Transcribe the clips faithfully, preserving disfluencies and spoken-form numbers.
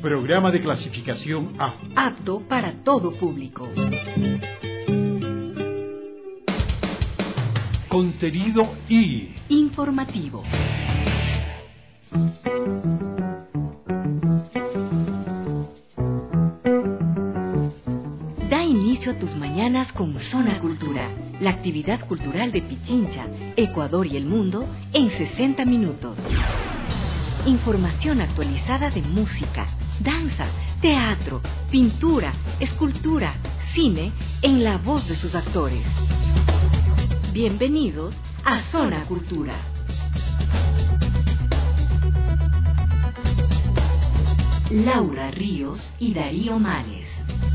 Programa de clasificación A. Apto para todo público. Contenido I. Informativo. Da inicio a tus mañanas con Zona Cultura, la actividad cultural de Pichincha, Ecuador y el mundo en sesenta minutos. Información actualizada de música, danza, teatro, pintura, escultura, cine, en la voz de sus actores. Bienvenidos a Zona Cultura. Laura Ríos y Darío Manes.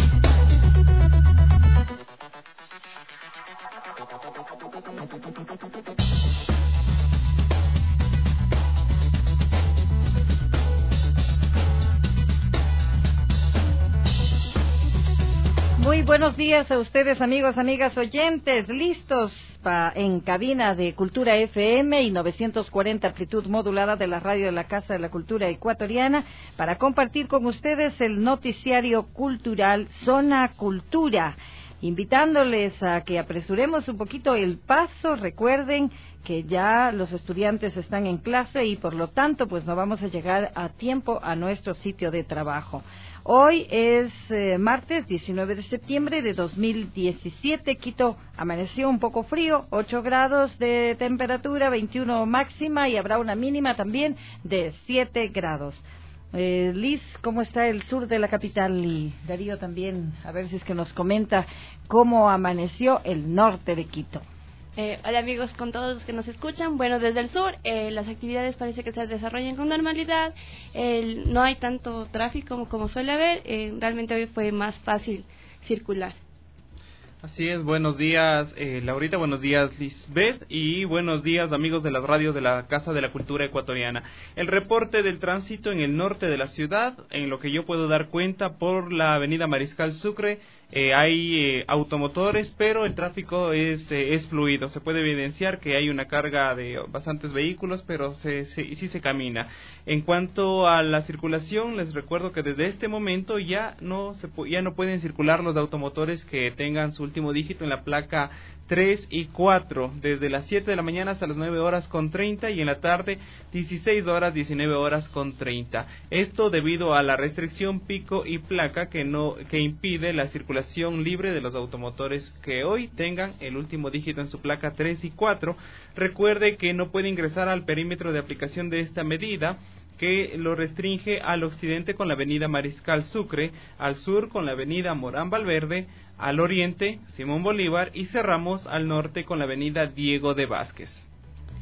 Muy buenos días a ustedes, amigos, amigas oyentes, listos pa, en cabina de Cultura F M y novecientos cuarenta amplitud modulada de la radio de la Casa de la Cultura Ecuatoriana para compartir con ustedes el noticiario cultural Zona Cultura. Invitándoles a que apresuremos un poquito el paso. Recuerden que ya los estudiantes están en clase y por lo tanto pues no vamos a llegar a tiempo a nuestro sitio de trabajo. Hoy es eh, martes diecinueve de septiembre de dos mil diecisiete. Quito amaneció un poco frío, ocho grados de temperatura, veintiuno máxima y habrá una mínima también de siete grados. Eh, Liz, ¿cómo está el sur de la capital? Y Darío también, a ver si es que nos comenta cómo amaneció el norte de Quito. Eh, hola amigos, con todos los que nos escuchan. Bueno, desde el sur eh, las actividades parece que se desarrollan con normalidad. Eh, no hay tanto tráfico como, como suele haber. Eh, realmente hoy fue más fácil circular. Así es, buenos días eh, Laurita, buenos días Lisbeth y buenos días amigos de las radios de la Casa de la Cultura Ecuatoriana. El reporte del tránsito en el norte de la ciudad, en lo que yo puedo dar cuenta por la avenida Mariscal Sucre, eh, hay eh, automotores, pero el tráfico es, eh, es fluido. Se puede evidenciar que hay una carga de bastantes vehículos, pero se, se, sí se camina. En cuanto a la circulación, les recuerdo que desde este momento ya no, se, ya no pueden circular los automotores que tengan su último dígito en la placa tres y cuatro, desde las siete de la mañana hasta las nueve horas con treinta y en la tarde dieciséis horas, diecinueve horas con treinta. Esto debido a la restricción pico y placa que no que impide la circulación libre de los automotores que hoy tengan el último dígito en su placa tres y cuatro. Recuerde que no puede ingresar al perímetro de aplicación de esta medida, que lo restringe al occidente con la avenida Mariscal Sucre, al sur con la avenida Morán Valverde, al oriente Simón Bolívar y cerramos al norte con la avenida Diego de Vázquez.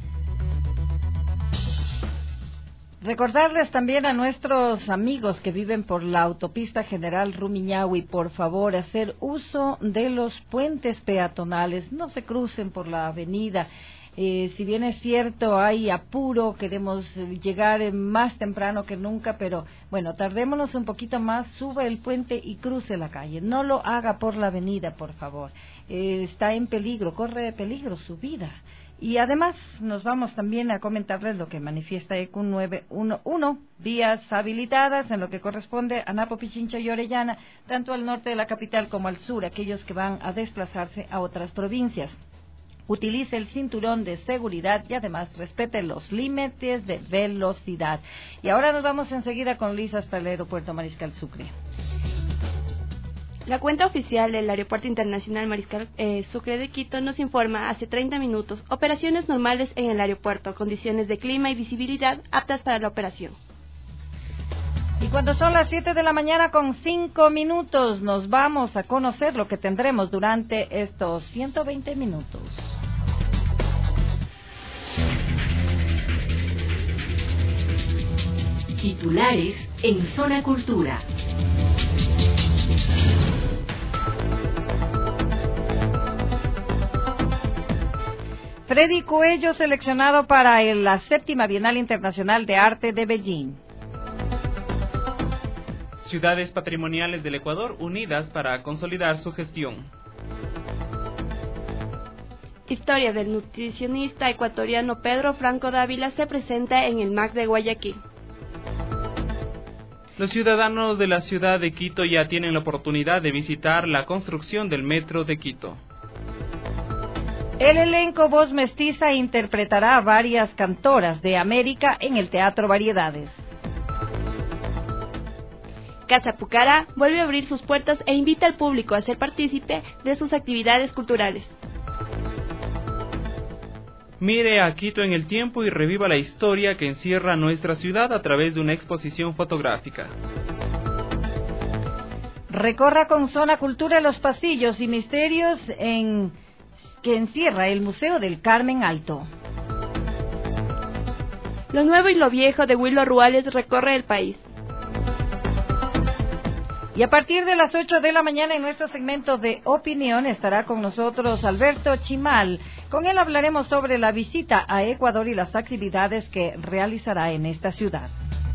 Recordarles también a nuestros amigos que viven por la autopista General Rumiñahui, por favor, hacer uso de los puentes peatonales, no se crucen por la avenida. Eh, si bien es cierto, hay apuro, queremos llegar más temprano que nunca, pero bueno, tardémonos un poquito más, suba el puente y cruce la calle. No lo haga por la avenida, por favor. Eh, está en peligro, corre peligro su vida. Y además nos vamos también a comentarles lo que manifiesta E C U nueve uno uno, vías habilitadas en lo que corresponde a Napo, Pichincha y Orellana, tanto al norte de la capital como al sur, aquellos que van a desplazarse a otras provincias. Utilice el cinturón de seguridad y además respete los límites de velocidad. Y ahora nos vamos enseguida con Liz hasta el aeropuerto Mariscal Sucre. La cuenta oficial del Aeropuerto Internacional Mariscal eh, Sucre de Quito nos informa hace treinta minutos operaciones normales en el aeropuerto, condiciones de clima y visibilidad aptas para la operación. Y cuando son las siete de la mañana con cinco minutos, nos vamos a conocer lo que tendremos durante estos ciento veinte minutos. Titulares en Zona Cultura. Freddy Coello seleccionado para la séptima Bienal Internacional de Arte de Beijing. Ciudades patrimoniales del Ecuador unidas para consolidar su gestión. Historia del nutricionista ecuatoriano Pedro Franco Dávila se presenta en el M A C de Guayaquil. Los ciudadanos de la ciudad de Quito ya tienen la oportunidad de visitar la construcción del metro de Quito. El elenco Voz Mestiza interpretará varias cantoras de América en el Teatro Variedades. Casa Pucará vuelve a abrir sus puertas e invita al público a ser partícipe de sus actividades culturales. Mire a Quito en el tiempo y reviva la historia que encierra nuestra ciudad a través de una exposición fotográfica. Recorra con Zona Cultura los pasillos y misterios en... que encierra el Museo del Carmen Alto. Lo nuevo y lo viejo de Willo Ruales recorre el país. Y a partir de las ocho de la mañana en nuestro segmento de opinión estará con nosotros Alberto Chimal. Con él hablaremos sobre la visita a Ecuador y las actividades que realizará en esta ciudad.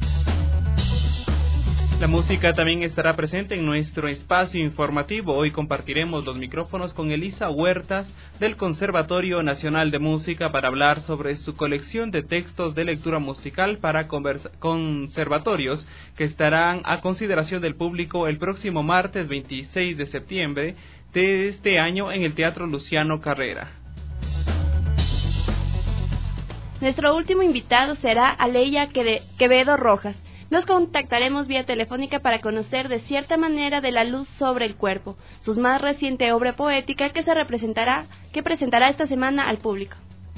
La música también estará presente en nuestro espacio informativo. Hoy compartiremos los micrófonos con Elisa Huertas del Conservatorio Nacional de Música para hablar sobre su colección de textos de lectura musical para conservatorios que estarán a consideración del público el próximo martes veintiséis de septiembre de este año en el Teatro Luciano Carrera. Nuestro último invitado será Aleya Quevedo Rojas. Nos contactaremos vía telefónica para conocer de cierta manera de La luz sobre el cuerpo, su más reciente obra poética que se representará, que presentará esta semana al público.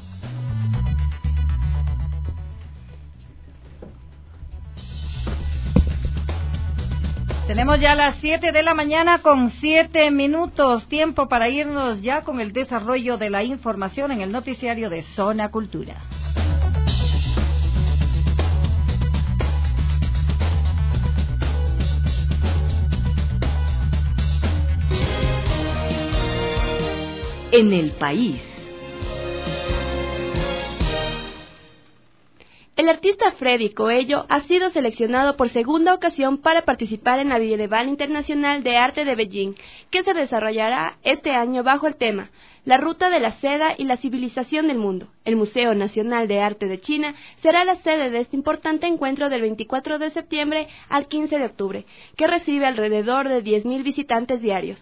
Tenemos ya las siete de la mañana con siete minutos, tiempo para irnos ya con el desarrollo de la información en el noticiario de Zona Cultura. En el país. El artista Freddy Coello ha sido seleccionado por segunda ocasión para participar en la Bienal Internacional de Arte de Beijing, que se desarrollará este año bajo el tema La Ruta de la Seda y la Civilización del Mundo. El Museo Nacional de Arte de China será la sede de este importante encuentro del veinticuatro de septiembre al quince de octubre, que recibe alrededor de diez mil visitantes diarios.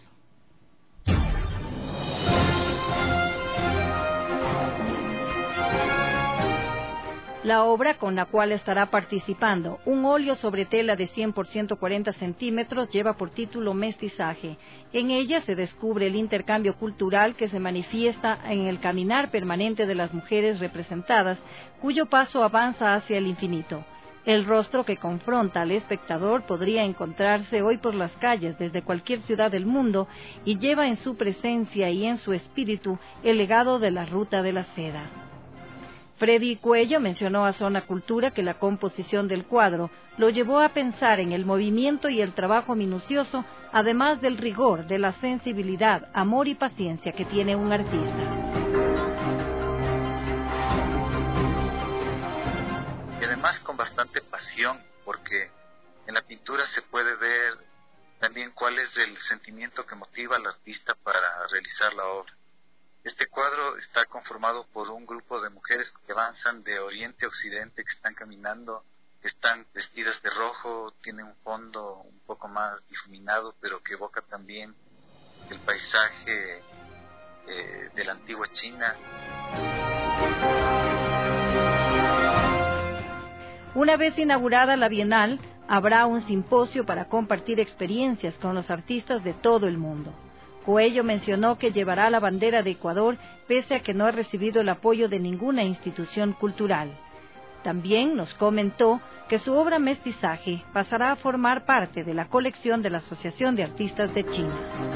La obra con la cual estará participando, un óleo sobre tela de cien por ciento cuarenta centímetros, lleva por título Mestizaje. En ella se descubre el intercambio cultural que se manifiesta en el caminar permanente de las mujeres representadas, cuyo paso avanza hacia el infinito. El rostro que confronta al espectador podría encontrarse hoy por las calles desde cualquier ciudad del mundo y lleva en su presencia y en su espíritu el legado de la Ruta de la Seda. Freddy Coello mencionó a Zona Cultura que la composición del cuadro lo llevó a pensar en el movimiento y el trabajo minucioso, además del rigor, de la sensibilidad, amor y paciencia que tiene un artista. Y además con bastante pasión, porque en la pintura se puede ver también cuál es el sentimiento que motiva al artista para realizar la obra. Este cuadro está conformado por un grupo de mujeres que avanzan de oriente a occidente, que están caminando, que están vestidas de rojo, tiene un fondo un poco más difuminado, pero que evoca también el paisaje eh, de la antigua China. Una vez inaugurada la Bienal, habrá un simposio para compartir experiencias con los artistas de todo el mundo. Coello mencionó que llevará la bandera de Ecuador pese a que no ha recibido el apoyo de ninguna institución cultural. También nos comentó que su obra Mestizaje pasará a formar parte de la colección de la Asociación de Artistas de China.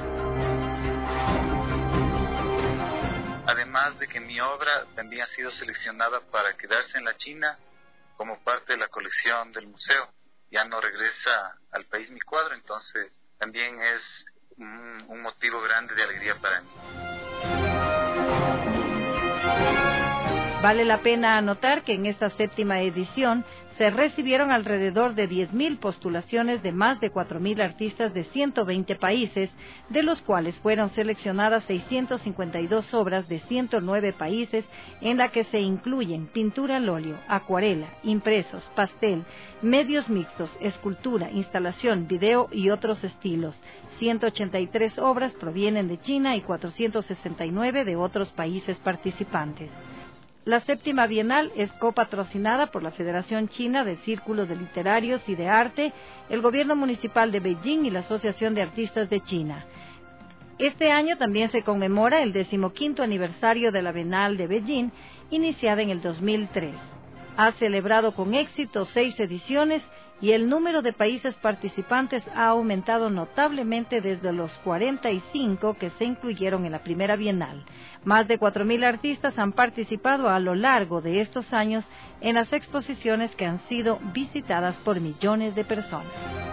Además de que mi obra también ha sido seleccionada para quedarse en la China como parte de la colección del museo. Ya no regresa al país mi cuadro, entonces también es un, un motivo grande de alegría para mí. Vale la pena anotar que en esta séptima edición se recibieron alrededor de diez mil postulaciones de más de cuatro mil artistas de ciento veinte países, de los cuales fueron seleccionadas seiscientas cincuenta y dos obras de ciento nueve países, en la que se incluyen pintura al óleo, acuarela, impresos, pastel, medios mixtos, escultura, instalación, video y otros estilos. ciento ochenta y tres obras provienen de China y cuatrocientos sesenta y nueve de otros países participantes. La séptima Bienal es copatrocinada por la Federación China de Círculos de Literarios y de Arte, el Gobierno Municipal de Beijing y la Asociación de Artistas de China. Este año también se conmemora el decimoquinto aniversario de la Bienal de Beijing, iniciada en el dos mil tres. Ha celebrado con éxito seis ediciones y el número de países participantes ha aumentado notablemente desde los cuarenta y cinco que se incluyeron en la primera Bienal. Más de cuatro mil artistas han participado a lo largo de estos años en las exposiciones que han sido visitadas por millones de personas.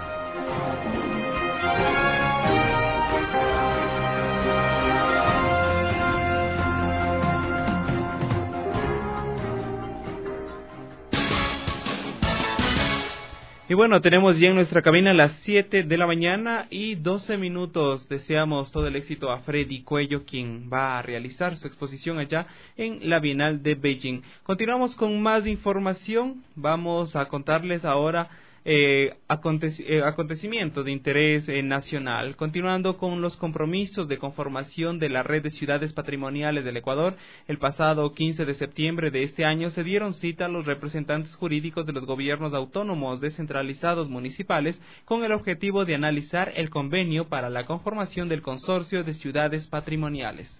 Y bueno, tenemos ya en nuestra cabina las siete de la mañana y doce minutos. Deseamos todo el éxito a Freddy Cuello, quien va a realizar su exposición allá en la Bienal de Beijing. Continuamos con más información. Vamos a contarles ahora eh, acontec- eh, acontecimientos de interés eh, nacional. Continuando con los compromisos de conformación de la Red de Ciudades Patrimoniales del Ecuador, el pasado quince de septiembre de este año se dieron cita a los representantes jurídicos de los gobiernos autónomos descentralizados municipales con el objetivo de analizar el convenio para la conformación del Consorcio de Ciudades Patrimoniales.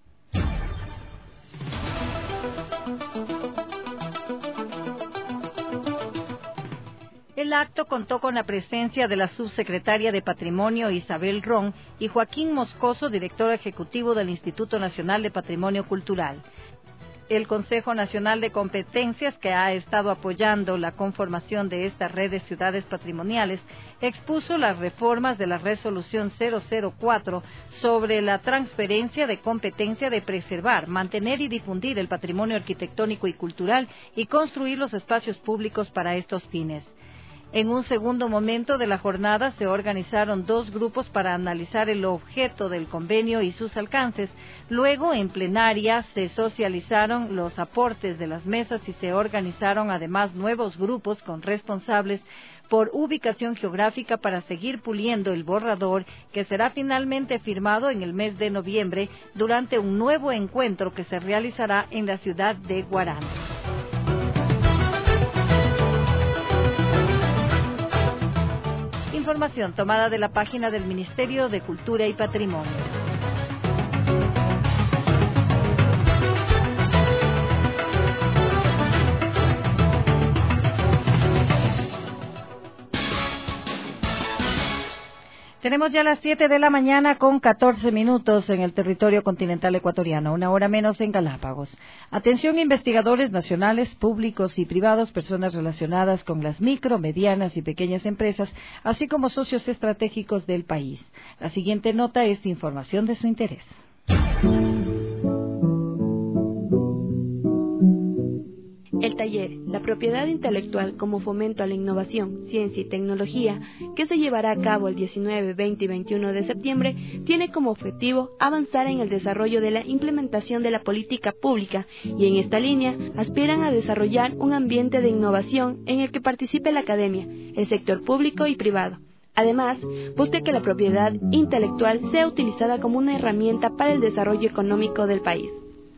El acto contó con la presencia de la subsecretaria de Patrimonio Isabel Ron y Joaquín Moscoso, director ejecutivo del Instituto Nacional de Patrimonio Cultural. El Consejo Nacional de Competencias, que ha estado apoyando la conformación de esta red de ciudades patrimoniales, expuso las reformas de la Resolución cero cero cuatro sobre la transferencia de competencia de preservar, mantener y difundir el patrimonio arquitectónico y cultural y construir los espacios públicos para estos fines. En un segundo momento de la jornada se organizaron dos grupos para analizar el objeto del convenio y sus alcances. Luego, en plenaria, se socializaron los aportes de las mesas y se organizaron además nuevos grupos con responsables por ubicación geográfica para seguir puliendo el borrador que será finalmente firmado en el mes de noviembre durante un nuevo encuentro que se realizará en la ciudad de Huaraz. Información tomada de la página del Ministerio de Cultura y Patrimonio. Tenemos ya las siete de la mañana con catorce minutos en el territorio continental ecuatoriano, una hora menos en Galápagos. Atención investigadores nacionales, públicos y privados, personas relacionadas con las micro, medianas y pequeñas empresas, así como socios estratégicos del país. La siguiente nota es información de su interés. El taller La propiedad intelectual como fomento a la innovación, ciencia y tecnología, que se llevará a cabo el diecinueve, veinte y veintiuno de septiembre, tiene como objetivo avanzar en el desarrollo de la implementación de la política pública y en esta línea aspiran a desarrollar un ambiente de innovación en el que participe la academia, el sector público y privado. Además, busca que la propiedad intelectual sea utilizada como una herramienta para el desarrollo económico del país.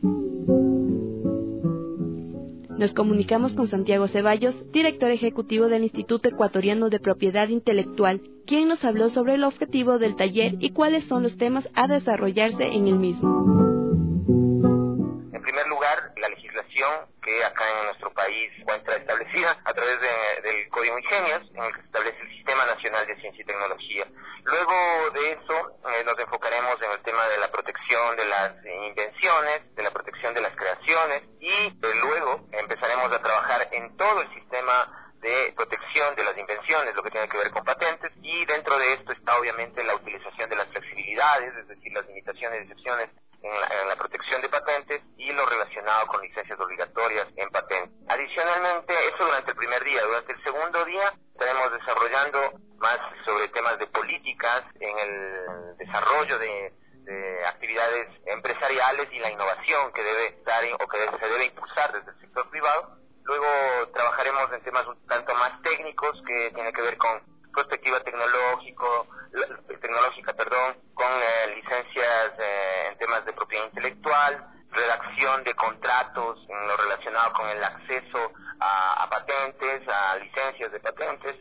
Nos comunicamos con Santiago Ceballos, director ejecutivo del Instituto Ecuatoriano de Propiedad Intelectual, quien nos habló sobre el objetivo del taller y cuáles son los temas a desarrollarse en el mismo. En primer lugar, la legislación que acá en nuestro país se encuentra establecida a través de, del Código Ingenias, en el que se establece el Sistema Nacional de Ciencia y Tecnología. Luego de eso, eh, nos enfocaremos en el tema de la protección de las invenciones, de la protección de las creaciones, y eh, luego empezaremos a trabajar en todo el sistema de protección de las invenciones, lo que tiene que ver con patentes, y dentro de esto está obviamente la utilización de las flexibilidades, es decir, las limitaciones y excepciones en la, en la protección de patentes y lo relacionado con licencias obligatorias en patentes. Adicionalmente, eso durante el primer día. Durante el segundo día estaremos desarrollando más sobre temas de políticas en el desarrollo de, de actividades empresariales y la innovación que debe estar o que debe, se debe impulsar desde el sector privado. Luego trabajaremos en temas un tanto más técnicos que tiene que ver con perspectiva tecnológico, tecnológica, perdón, con eh, licencias eh, en temas de propiedad intelectual, redacción de contratos en lo relacionado con el acceso a, a patentes, a licencias de patentes.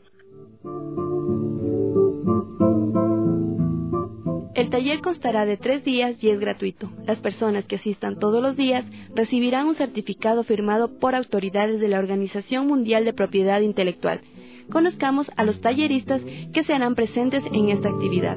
El taller constará de tres días y es gratuito. Las personas que asistan todos los días recibirán un certificado firmado por autoridades de la Organización Mundial de Propiedad Intelectual. Conozcamos a los talleristas que se harán presentes en esta actividad.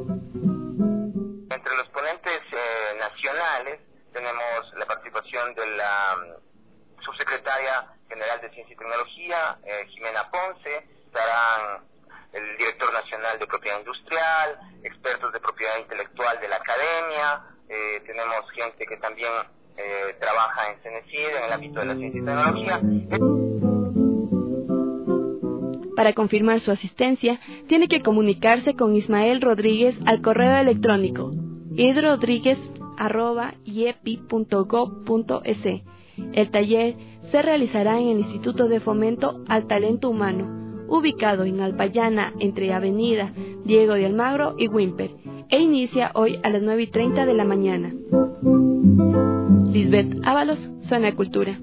Entre los ponentes eh, nacionales tenemos la participación de la um, subsecretaria general de Ciencia y Tecnología, eh, Jimena Ponce. Estarán el director nacional de propiedad industrial, expertos de propiedad intelectual de la academia, eh, tenemos gente que también eh, trabaja en CENESID, en el ámbito de la ciencia y tecnología. Para confirmar su asistencia, tiene que comunicarse con Ismael Rodríguez al correo electrónico idrodríguez arroba iepi punto gob punto es. El taller se realizará en el Instituto de Fomento al Talento Humano, ubicado en Alpayana, entre Avenida Diego de Almagro y Wimper, e inicia hoy a las nueve y treinta de la mañana. Lisbeth Ábalos, Zona Cultura.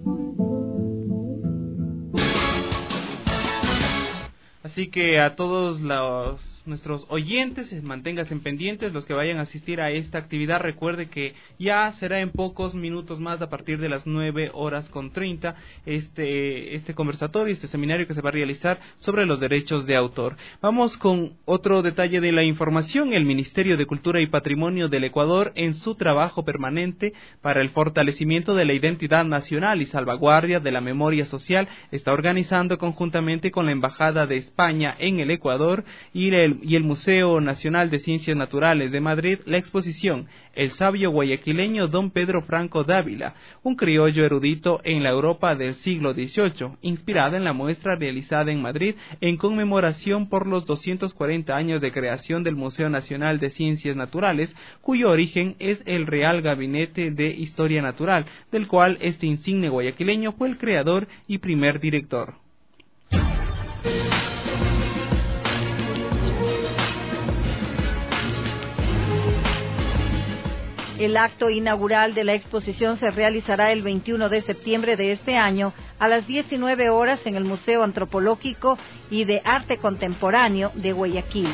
Así que a todos los nuestros oyentes, manténganse pendientes, los que vayan a asistir a esta actividad, recuerde que ya será en pocos minutos más, a partir de las nueve horas con treinta, este, este conversatorio, este seminario que se va a realizar sobre los derechos de autor. Vamos con otro detalle de la información. El Ministerio de Cultura y Patrimonio del Ecuador, en su trabajo permanente para el fortalecimiento de la identidad nacional y salvaguardia de la memoria social, está organizando conjuntamente con la Embajada de España en el Ecuador y el, y el Museo Nacional de Ciencias Naturales de Madrid la exposición El sabio guayaquileño Don Pedro Franco Dávila, un criollo erudito en la Europa del siglo dieciocho, inspirada en la muestra realizada en Madrid en conmemoración por los doscientos cuarenta años de creación del Museo Nacional de Ciencias Naturales, cuyo origen es el Real Gabinete de Historia Natural, del cual este insigne guayaquileño fue el creador y primer director. El acto inaugural de la exposición se realizará el veintiuno de septiembre de este año a las diecinueve horas en el Museo Antropológico y de Arte Contemporáneo de Guayaquil.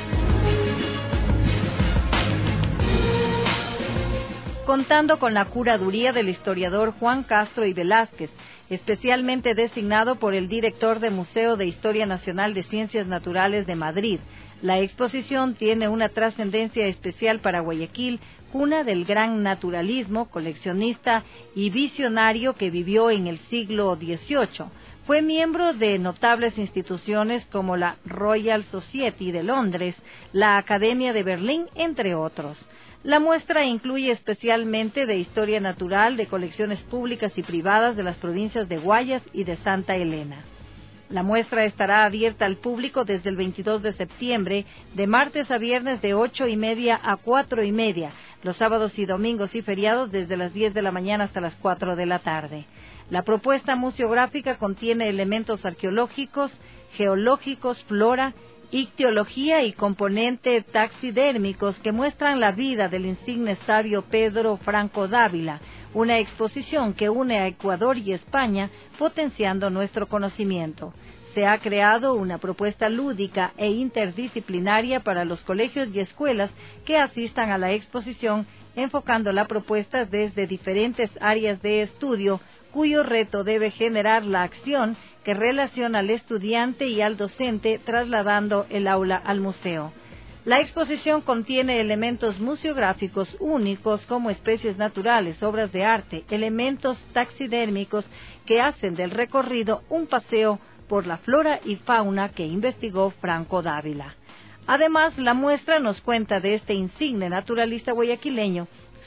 Contando con la curaduría del historiador Juan Castro y Velázquez, especialmente designado por el director del Museo de Historia Nacional de Ciencias Naturales de Madrid, la exposición tiene una trascendencia especial para Guayaquil, cuna del gran naturalismo, coleccionista y visionario que vivió en el siglo dieciocho. Fue miembro de notables instituciones como la Royal Society de Londres, la Academia de Berlín, entre otros. La muestra incluye especialmente de historia natural de colecciones públicas y privadas de las provincias de Guayas y de Santa Elena. La muestra estará abierta al público desde el veintidós de septiembre, de martes a viernes de ocho y media a cuatro y media, los sábados y domingos y feriados desde las diez de la mañana hasta las cuatro de la tarde. La propuesta museográfica contiene elementos arqueológicos, geológicos, flora, ictiología y componentes taxidérmicos que muestran la vida del insigne sabio Pedro Franco Dávila, una exposición que une a Ecuador y España, potenciando nuestro conocimiento. Se ha creado una propuesta lúdica e interdisciplinaria para los colegios y escuelas que asistan a la exposición, enfocando la propuesta desde diferentes áreas de estudio, cuyo reto debe generar la acción que relaciona al estudiante y al docente, trasladando el aula al museo. La exposición contiene elementos museográficos únicos como especies naturales, obras de arte, elementos taxidérmicos que hacen del recorrido un paseo por la flora y fauna que investigó Franco Dávila. Además, la muestra nos cuenta de este insigne naturalista guayaquileño,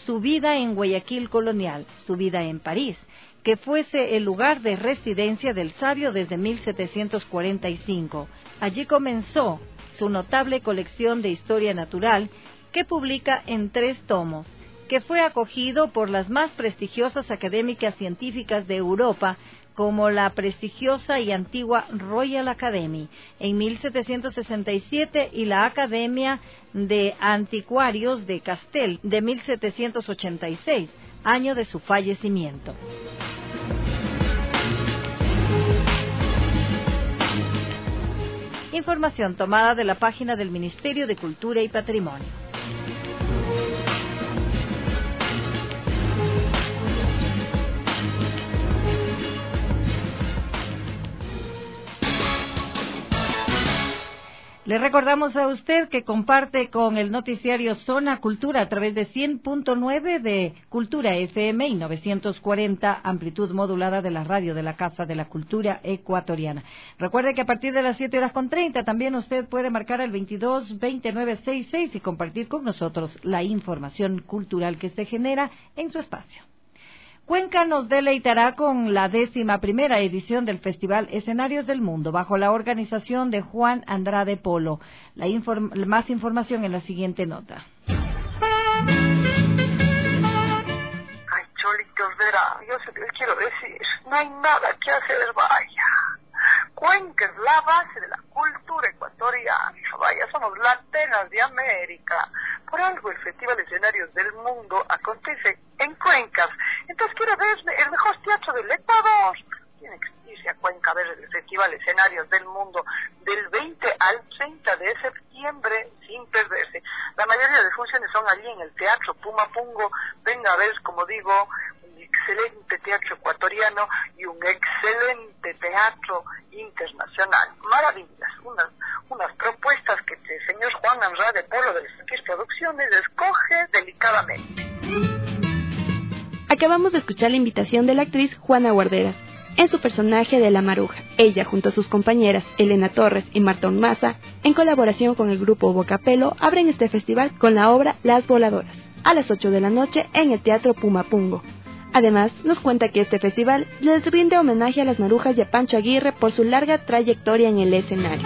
su vida en Guayaquil colonial, su vida en París, que fuese el lugar de residencia del sabio desde mil setecientos cuarenta y cinco. Allí comenzó su notable colección de historia natural, que publica en tres tomos, que fue acogido por las más prestigiosas académicas científicas de Europa, como la prestigiosa y antigua Royal Academy en mil setecientos sesenta y siete y la Academia de Anticuarios de Castel de mil setecientos ochenta y seis, año de su fallecimiento. Información tomada de la página del Ministerio de Cultura y Patrimonio. Le recordamos a usted que comparte con el noticiario Zona Cultura a través de cien punto nueve de Cultura F M y novecientos cuarenta amplitud modulada de la radio de la Casa de la Cultura Ecuatoriana. Recuerde que a partir de las siete horas con treinta también usted puede marcar al veintidós veintinueve sesenta y seis y compartir con nosotros la información cultural que se genera en su espacio. Cuenca nos deleitará con la décima primera edición del Festival Escenarios del Mundo, bajo la organización de Juan Andrade Polo. La inform- más información en la siguiente nota. Ay, cholitos, verá, yo se les quiero decir, no hay nada que hacer, vaya. Cuenca es la base de la cultura ecuatoriana, vaya, somos la Atenas de América. Por algo el Festival Escenarios del Mundo acontece en Cuenca. Entonces quiero ver el mejor teatro del Ecuador. Tiene que irse a Cuenca a ver el Festival Escenarios del Mundo del veinte al treinta de septiembre sin perderse. La mayoría de funciones son allí en el Teatro Pumapungo. Venga a ver, como digo, un excelente teatro ecuatoriano y un excelente teatro internacional. Maravillas, unas, unas propuestas que el señor Juan Andrade Polo de las Producciones escoge delicadamente. Acabamos de escuchar la invitación de la actriz Juana Guarderas en su personaje de La Maruja. Ella, junto a sus compañeras Elena Torres y Martón Maza, en colaboración con el grupo Bocapelo, abren este festival con la obra Las Voladoras, a las ocho de la noche en el Teatro Pumapungo. Además, nos cuenta que este festival les rinde homenaje a las Marujas y a Pancho Aguirre por su larga trayectoria en el escenario.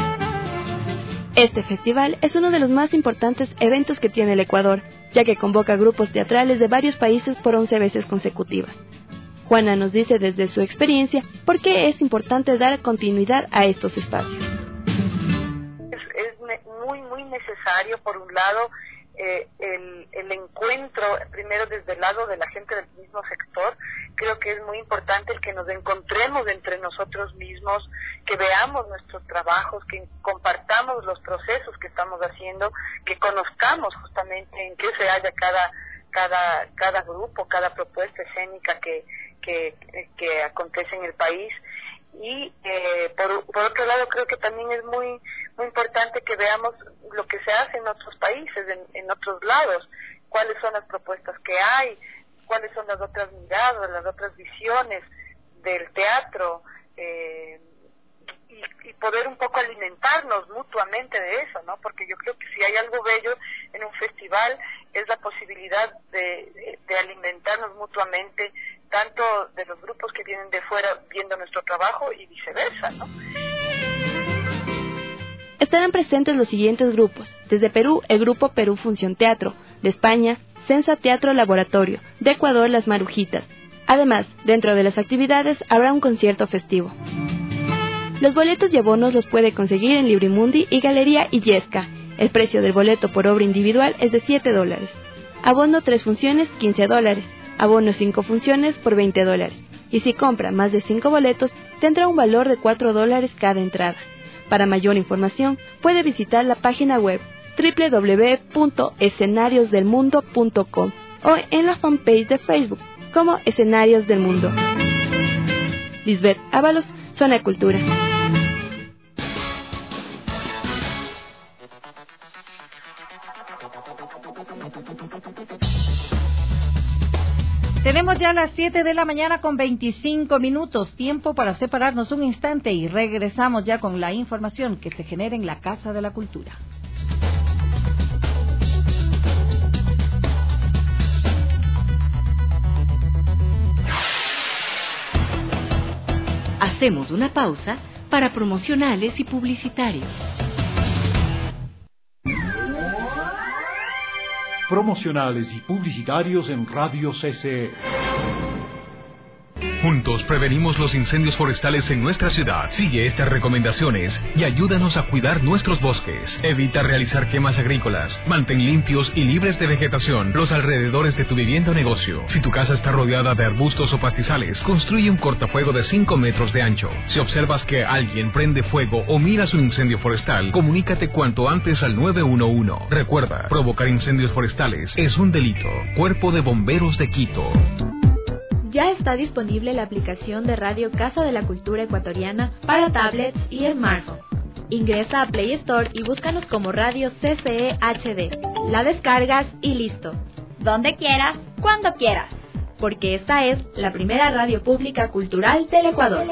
Este festival es uno de los más importantes eventos que tiene el Ecuador, ya que convoca grupos teatrales de varios países por once veces consecutivas. Juana nos dice desde su experiencia por qué es importante dar continuidad a estos espacios. Es, es muy, muy necesario, por un lado, eh, el, el encuentro, primero desde el lado de la gente del mismo sector. Creo que es muy importante el que nos encontremos entre nosotros mismos, que veamos nuestros trabajos, que compartamos los procesos que estamos haciendo, que conozcamos justamente en qué se halla cada cada cada grupo, cada propuesta escénica que que, que acontece en el país. Y eh, por, por otro lado, creo que también es muy muy importante que veamos lo que se hace en otros países, en, en otros lados, cuáles son las propuestas que hay, cuáles son las otras miradas, las otras visiones del teatro, eh, y, y poder un poco alimentarnos mutuamente de eso, ¿no? Porque yo creo que si hay algo bello en un festival es la posibilidad de, de, de alimentarnos mutuamente, tanto de los grupos que vienen de fuera viendo nuestro trabajo y viceversa, ¿no? Estarán presentes los siguientes grupos. Desde Perú, el grupo Perú Función Teatro. De España, Sensa Teatro Laboratorio. De Ecuador, Las Marujitas. Además, dentro de las actividades habrá un concierto festivo. Los boletos y abonos los puede conseguir en Librimundi y Galería Illesca. El precio del boleto por obra individual es de siete dólares. Abono tres funciones, quince dólares. Abono cinco funciones por veinte dólares. Y si compra más de cinco boletos, tendrá un valor de cuatro dólares cada entrada. Para mayor información, puede visitar la página web doble u doble u doble u punto escenarios del mundo punto com o en la fanpage de Facebook como Escenarios del Mundo. Lisbeth Ábalos, Zona Cultura. Tenemos ya las siete de la mañana con veinticinco minutos, tiempo para separarnos un instante y regresamos ya con la información que se genera en la Casa de la Cultura. Hacemos una pausa para promocionales y publicitarios. Promocionales y publicitarios en Radio C C E. Juntos prevenimos los incendios forestales en nuestra ciudad. Sigue estas recomendaciones y ayúdanos a cuidar nuestros bosques. Evita realizar quemas agrícolas. Mantén limpios y libres de vegetación los alrededores de tu vivienda o negocio. Si tu casa está rodeada de arbustos o pastizales, construye un cortafuego de cinco metros de ancho. Si observas que alguien prende fuego o miras un incendio forestal, comunícate cuanto antes al nueve uno uno. Recuerda, provocar incendios forestales es un delito. Cuerpo de Bomberos de Quito. Ya está disponible la aplicación de Radio Casa de la Cultura Ecuatoriana para tablets y smartphones. Ingresa a Play Store y búscanos como Radio C C E H D. La descargas y listo. Donde quieras, cuando quieras. Porque esta es la primera radio pública cultural del Ecuador.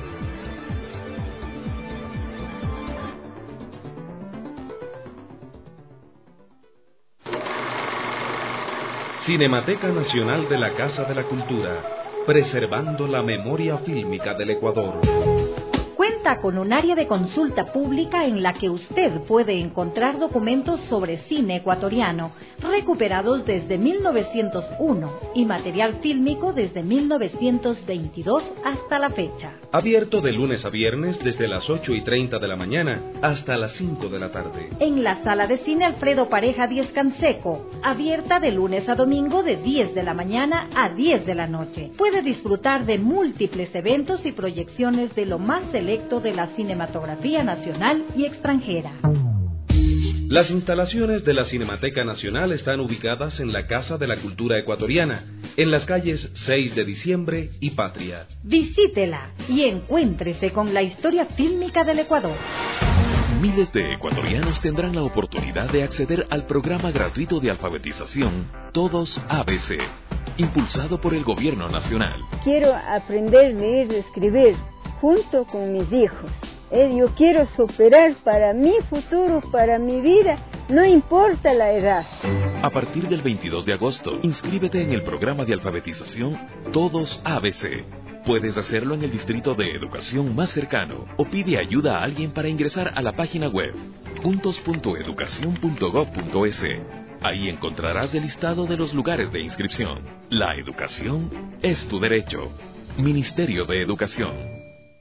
Cinemateca Nacional de la Casa de la Cultura, preservando la memoria fílmica del Ecuador. Cuenta con un área de consulta pública en la que usted puede encontrar documentos sobre cine ecuatoriano, recuperados desde mil novecientos uno y material fílmico desde mil novecientos veintidós hasta la fecha. Abierto de lunes a viernes desde las ocho y treinta de la mañana hasta las cinco de la tarde. En la sala de cine Alfredo Pareja Díez Canseco, abierta de lunes a domingo de diez de la mañana a diez de la noche. Puede disfrutar de múltiples eventos y proyecciones de lo más selecto de la cinematografía nacional y extranjera. Las instalaciones de la Cinemateca Nacional están ubicadas en la Casa de la Cultura Ecuatoriana, en las calles seis de diciembre y Patria. Visítela y encuéntrese con la historia fílmica del Ecuador. Miles de ecuatorianos tendrán la oportunidad de acceder al programa gratuito de alfabetización Todos A B C, impulsado por el Gobierno Nacional. Quiero aprender a leer y escribir junto con mis hijos. Eh, yo quiero superar para mi futuro, para mi vida, no importa la edad. A partir del veintidós de agosto, inscríbete en el programa de alfabetización Todos A B C. Puedes hacerlo en el distrito de educación más cercano o pide ayuda a alguien para ingresar a la página web juntos punto educación punto gob punto es. Ahí encontrarás el listado de los lugares de inscripción. La educación es tu derecho. Ministerio de Educación.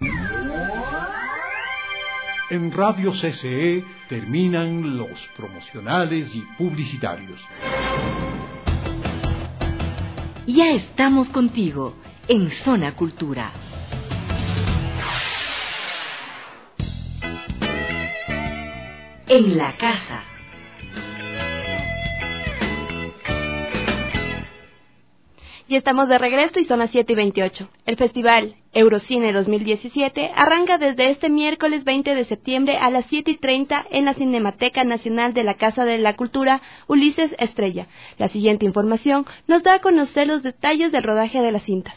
En Radio C C E terminan los promocionales y publicitarios. Ya estamos contigo en Zona Cultura. En la casa. Ya estamos de regreso y son las siete y veintiocho. El festival Eurocine dos mil diecisiete arranca desde este miércoles veinte de septiembre a las siete y treinta en la Cinemateca Nacional de la Casa de la Cultura Ulises Estrella. La siguiente información nos da a conocer los detalles del rodaje de las cintas.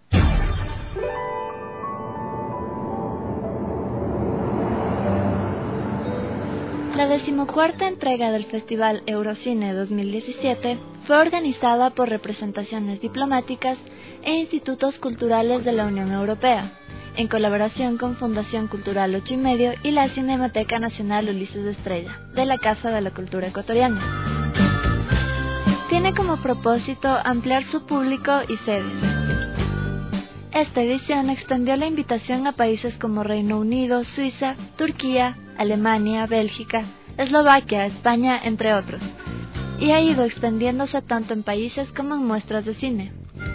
La decimocuarta entrega del Festival Eurocine dos mil diecisiete fue organizada por representaciones diplomáticas e institutos culturales de la Unión Europea, en colaboración con Fundación Cultural Ocho y Medio y la Cinemateca Nacional Ulises Estrella, de la Casa de la Cultura Ecuatoriana. Tiene como propósito ampliar su público y sedes. Esta edición extendió la invitación a países como Reino Unido, Suiza, Turquía, Alemania, Bélgica, Eslovaquia, España, entre otros, y ha ido extendiéndose tanto en países como en muestras de cine.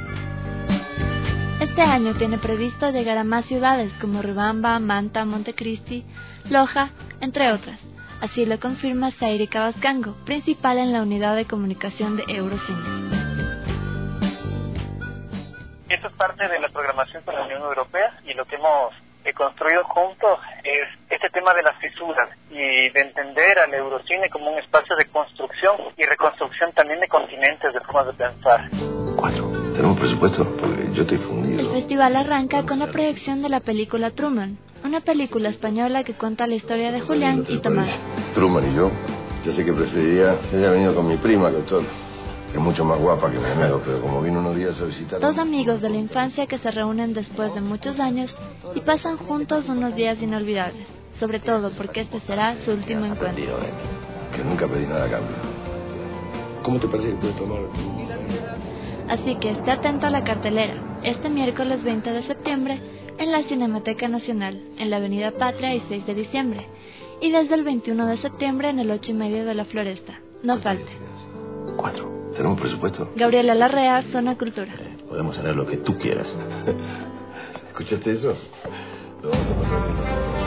Este año tiene previsto llegar a más ciudades como Riobamba, Manta, Montecristi, Loja, entre otras. Así lo confirma Zairi Cabascango, principal en la unidad de comunicación de Eurocine. Esto es parte de la programación con la Unión Europea y lo que hemos eh, construido juntos es este tema de las fisuras y de entender al Eurocine como un espacio de construcción y reconstrucción también de continentes, de formas de pensar. Cuatro. ¿Tenemos presupuesto? Porque yo estoy fundido. El festival arranca con la proyección de la película Truman, una película española que cuenta la historia de Julián y Tomás. Truman y yo, yo sé que preferiría que haya venido con mi prima, doctor. Es mucho más guapa que mi amigo, pero como vino unos días a visitar... Dos amigos de la infancia que se reúnen después de muchos años y pasan juntos unos días inolvidables, sobre todo porque este será su último encuentro. Eh, que nunca pedí nada a cambio. ¿Cómo te parece que puedes tomar? Así que esté atento a la cartelera, este miércoles veinte de septiembre, en la Cinemateca Nacional, en la Avenida Patria y seis de diciembre, y desde el veintiuno de septiembre en el ocho y medio de la Floresta. No falte. Cuatro. ¿Tenemos presupuesto? Gabriela Larrea, Zona Cultura. Eh, podemos hacer lo que tú quieras. ¿Escuchaste eso? Lo vamos a pasar bien.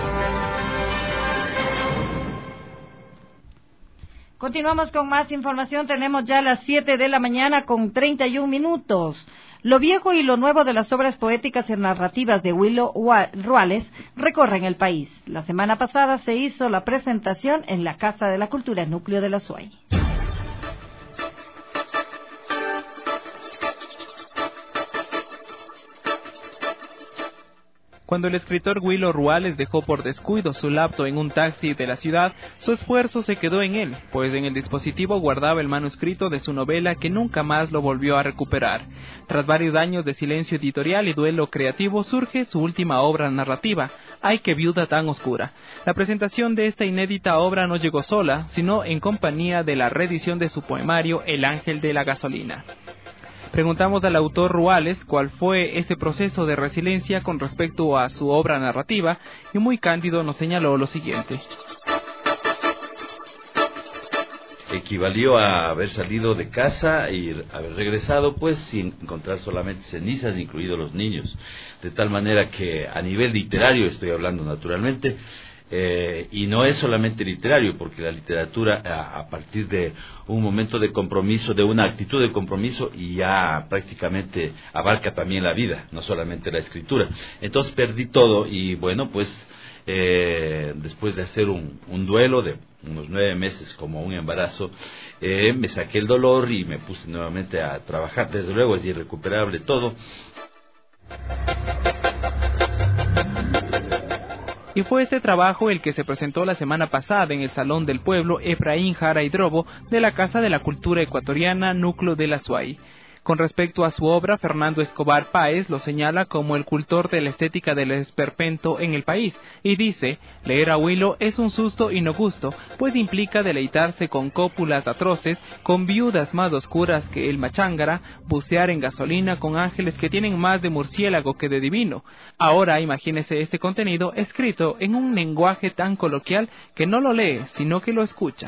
Continuamos con más información. Tenemos ya las siete de la mañana con treinta y un minutos. Lo viejo y lo nuevo de las obras poéticas y narrativas de Willo Ruales recorren el país. La semana pasada se hizo la presentación en la Casa de la Cultura, núcleo de la Suay. Cuando el escritor Willo Ruales dejó por descuido su laptop en un taxi de la ciudad, su esfuerzo se quedó en él, pues en el dispositivo guardaba el manuscrito de su novela que nunca más lo volvió a recuperar. Tras varios años de silencio editorial y duelo creativo, surge su última obra narrativa, ¡Ay, qué viuda tan oscura! La presentación de esta inédita obra no llegó sola, sino en compañía de la reedición de su poemario El ángel de la gasolina. Preguntamos al autor Ruales cuál fue este proceso de resiliencia con respecto a su obra narrativa y muy cándido nos señaló lo siguiente. Equivalió a haber salido de casa y haber regresado pues sin encontrar solamente cenizas, incluidos los niños. De tal manera que a nivel literario, estoy hablando naturalmente, Eh, y no es solamente literario, porque la literatura a, a partir de un momento de compromiso, de una actitud de compromiso, y ya prácticamente abarca también la vida, no solamente la escritura. Entonces perdí todo y bueno, pues eh, después de hacer un, un duelo de unos nueve meses como un embarazo, eh, me saqué el dolor y me puse nuevamente a trabajar. Desde luego es irrecuperable todo. Y fue este trabajo el que se presentó la semana pasada en el Salón del Pueblo Efraín Jara Hidrobo de la Casa de la Cultura Ecuatoriana, núcleo de la Suay. Con respecto a su obra, Fernando Escobar Páez lo señala como el cultor de la estética del esperpento en el país y dice, leer a Willo es un susto y no gusto, pues implica deleitarse con cópulas atroces, con viudas más oscuras que el machángara, bucear en gasolina con ángeles que tienen más de murciélago que de divino. Ahora imagínese este contenido escrito en un lenguaje tan coloquial que no lo lee, sino que lo escucha.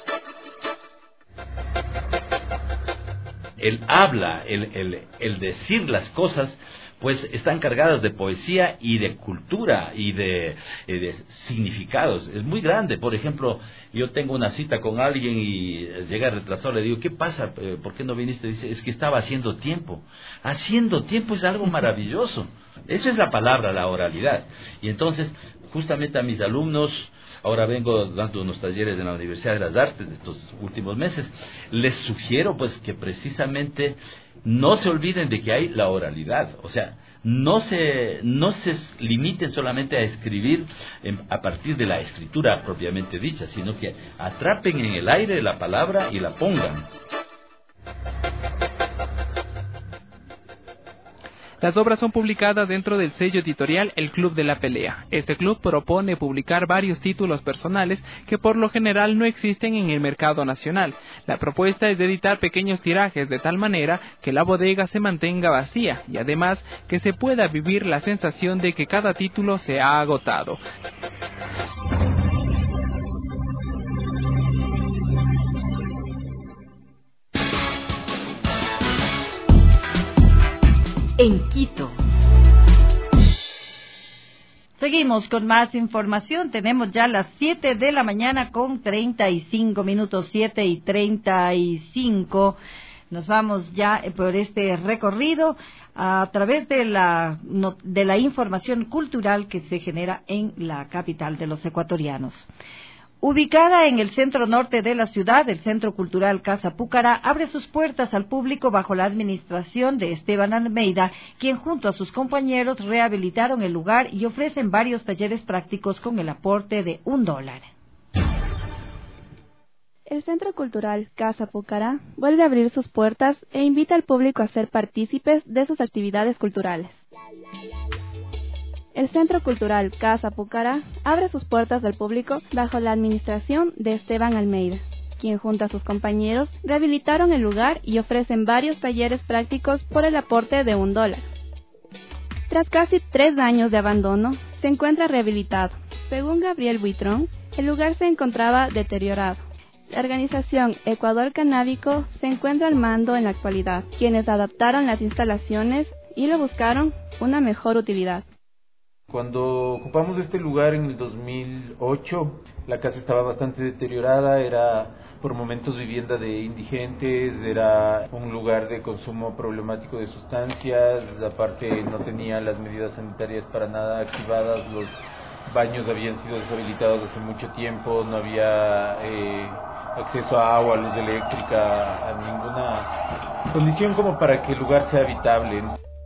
El habla, el, el, el decir las cosas, pues están cargadas de poesía y de cultura y de, de significados. Es muy grande. Por ejemplo, yo tengo una cita con alguien y llega retrasado, le digo, ¿qué pasa? ¿Por qué no viniste? Dice, es que estaba haciendo tiempo. Haciendo tiempo es algo maravilloso. Eso es la palabra, la oralidad. Y entonces, justamente a mis alumnos, ahora vengo dando unos talleres en la Universidad de las Artes de estos últimos meses, les sugiero pues que precisamente no se olviden de que hay la oralidad, o sea, no se no se limiten solamente a escribir en, a partir de la escritura propiamente dicha, sino que atrapen en el aire la palabra y la pongan. Las obras son publicadas dentro del sello editorial El Club de la Pelea. Este club propone publicar varios títulos personales que por lo general no existen en el mercado nacional. La propuesta es de editar pequeños tirajes de tal manera que la bodega se mantenga vacía y además que se pueda vivir la sensación de que cada título se ha agotado. En Quito. Seguimos con más información. Tenemos ya las siete de la mañana con treinta y cinco minutos, siete y treinta y cinco. Nos vamos ya por este recorrido a través de la, de la información cultural que se genera en la capital de los ecuatorianos. Ubicada en el centro norte de la ciudad, el Centro Cultural Casa Púcara abre sus puertas al público bajo la administración de Esteban Almeida, quien junto a sus compañeros rehabilitaron el lugar y ofrecen varios talleres prácticos con el aporte de un dólar. El Centro Cultural Casa Pucará vuelve a abrir sus puertas e invita al público a ser partícipes de sus actividades culturales. El Centro Cultural Casa Pucará abre sus puertas al público bajo la administración de Esteban Almeida, quien junto a sus compañeros rehabilitaron el lugar y ofrecen varios talleres prácticos por el aporte de un dólar. Tras casi tres años de abandono, se encuentra rehabilitado. Según Gabriel Buitrón, el lugar se encontraba deteriorado. La organización Ecuador Canábico se encuentra al mando en la actualidad, quienes adaptaron las instalaciones y le buscaron una mejor utilidad. Cuando ocupamos este lugar en el dos mil ocho, la casa estaba bastante deteriorada, era por momentos vivienda de indigentes, era un lugar de consumo problemático de sustancias, aparte no tenía las medidas sanitarias para nada activadas, los baños habían sido deshabilitados hace mucho tiempo, no había eh, acceso a agua, luz eléctrica, a ninguna condición como para que el lugar sea habitable.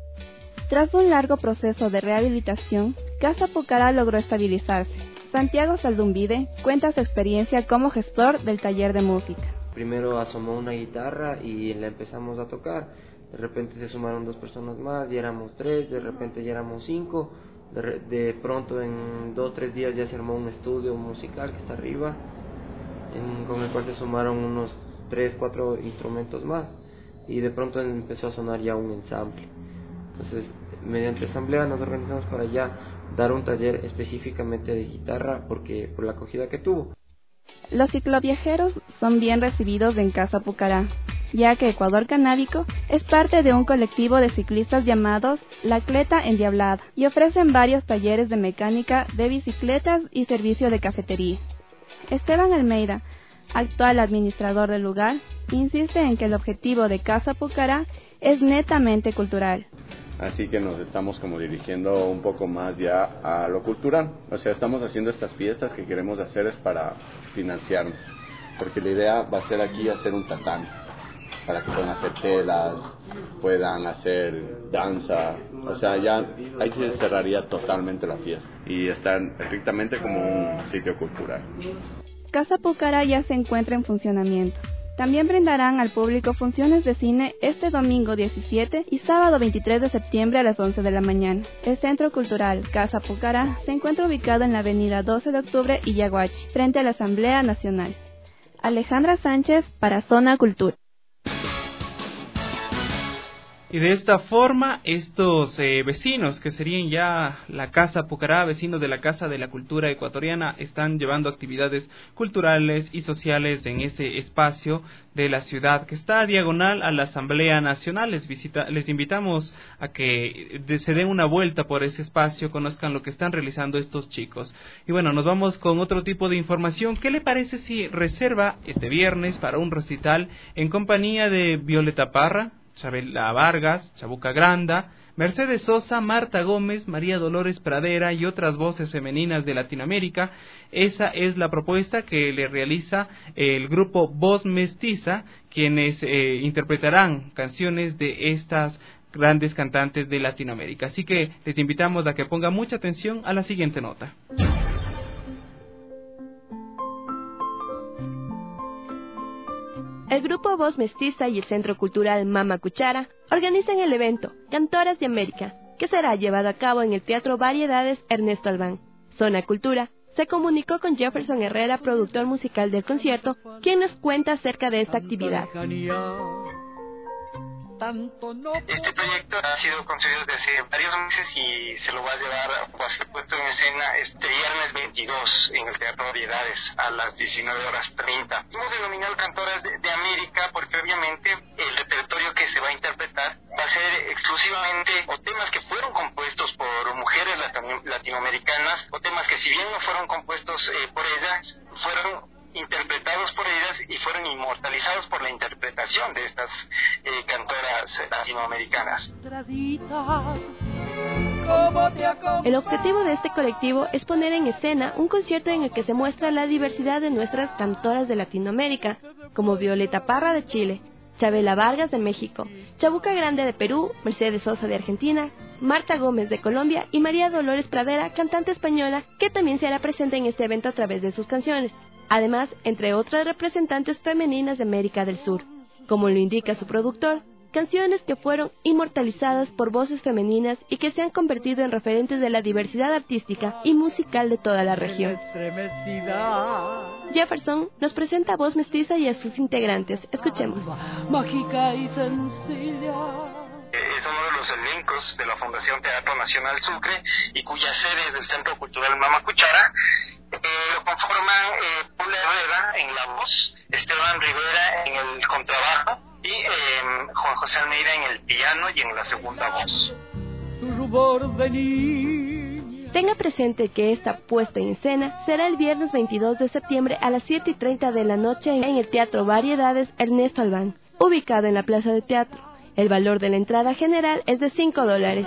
Tras un largo proceso de rehabilitación, Casa Pucará logró estabilizarse. Santiago Saldumbide cuenta su experiencia como gestor del taller de música. Primero asomó una guitarra y la empezamos a tocar. De repente se sumaron dos personas más, ya éramos tres, de repente ya éramos cinco. De, de pronto en dos, tres días ya se armó un estudio musical que está arriba, en, con el cual se sumaron unos tres, cuatro instrumentos más. Y de pronto empezó a sonar ya un ensamble. Entonces, mediante asamblea nos organizamos para ya dar un taller específicamente de guitarra porque por la acogida que tuvo. Los cicloviajeros son bien recibidos en Casa Pucará, ya que Ecuador Canábico es parte de un colectivo de ciclistas llamados La Cleta Endiablada y ofrecen varios talleres de mecánica de bicicletas y servicio de cafetería. Esteban Almeida, actual administrador del lugar, insiste en que el objetivo de Casa Pucará es netamente cultural. Así que nos estamos como dirigiendo un poco más ya a lo cultural. O sea, estamos haciendo estas fiestas que queremos hacer es para financiarnos. Porque la idea va a ser aquí hacer un tatami. Para que puedan hacer telas, puedan hacer danza. O sea, ya ahí se cerraría totalmente la fiesta. Y estar estrictamente como un sitio cultural. Casa Pucará ya se encuentra en funcionamiento. También brindarán al público funciones de cine este domingo diecisiete y sábado veintitrés de septiembre a las once de la mañana. El Centro Cultural Casa Pucará se encuentra ubicado en la avenida doce de octubre y Yaguachi, frente a la Asamblea Nacional. Alejandra Sánchez para Zona Cultura. Y de esta forma, estos eh, vecinos, que serían ya la Casa Pucará, vecinos de la Casa de la Cultura Ecuatoriana, están llevando actividades culturales y sociales en ese espacio de la ciudad, que está diagonal a la Asamblea Nacional. Les, visita, les invitamos a que de, se den una vuelta por ese espacio, conozcan lo que están realizando estos chicos. Y bueno, nos vamos con otro tipo de información. ¿Qué le parece si reserva este viernes para un recital en compañía de Violeta Parra, Chabela Vargas, Chabuca Granda, Mercedes Sosa, Marta Gómez, María Dolores Pradera y otras voces femeninas de Latinoamérica? Esa es la propuesta que le realiza el grupo Voz Mestiza, quienes eh, interpretarán canciones de estas grandes cantantes de Latinoamérica. Así que les invitamos a que pongan mucha atención a la siguiente nota. El Grupo Voz Mestiza y el Centro Cultural Mama Cuchara organizan el evento Cantoras de América, que será llevado a cabo en el Teatro Variedades Ernesto Albán. Zona Cultura se comunicó con Jefferson Herrera, productor musical del concierto, quien nos cuenta acerca de esta actividad. Este proyecto ha sido concebido desde hace varios meses y se lo va a llevar a ser puesto en escena este viernes veintidós en el Teatro Variedades a las diecinueve horas treinta. Hemos denominado Cantoras de, de América porque obviamente el repertorio que se va a interpretar va a ser exclusivamente o temas que fueron compuestos por mujeres latinoamericanas o temas que si bien no fueron compuestos eh, por ellas, fueron interpretados por ellas y fueron inmortalizados por la interpretación de estas eh, cantoras latinoamericanas. El objetivo de este colectivo es poner en escena un concierto en el que se muestra la diversidad de nuestras cantoras de Latinoamérica, como Violeta Parra de Chile, Chabela Vargas de México, Chabuca Grande de Perú, Mercedes Sosa de Argentina, Marta Gómez de Colombia y María Dolores Pradera, cantante española, que también se hará presente en este evento a través de sus canciones. Además, entre otras representantes femeninas de América del Sur, como lo indica su productor, canciones que fueron inmortalizadas por voces femeninas y que se han convertido en referentes de la diversidad artística y musical de toda la región. Jefferson nos presenta a Voz Mestiza y a sus integrantes. Escuchemos. Mágica y sencilla. Es uno de los elencos de la Fundación Teatro Nacional Sucre y cuya sede es el Centro Cultural Mama Cuchara. Eh, lo conforman eh, Paula Herrera en la voz, Esteban Rivera en el contrabajo y eh, Juan José Almeida en el piano y en la segunda voz. Tenga presente que esta puesta en escena será el viernes veintidós de septiembre a las siete y treinta de la noche en el Teatro Variedades Ernesto Albán, ubicado en la Plaza de Teatro. El valor de la entrada general es de cinco dólares.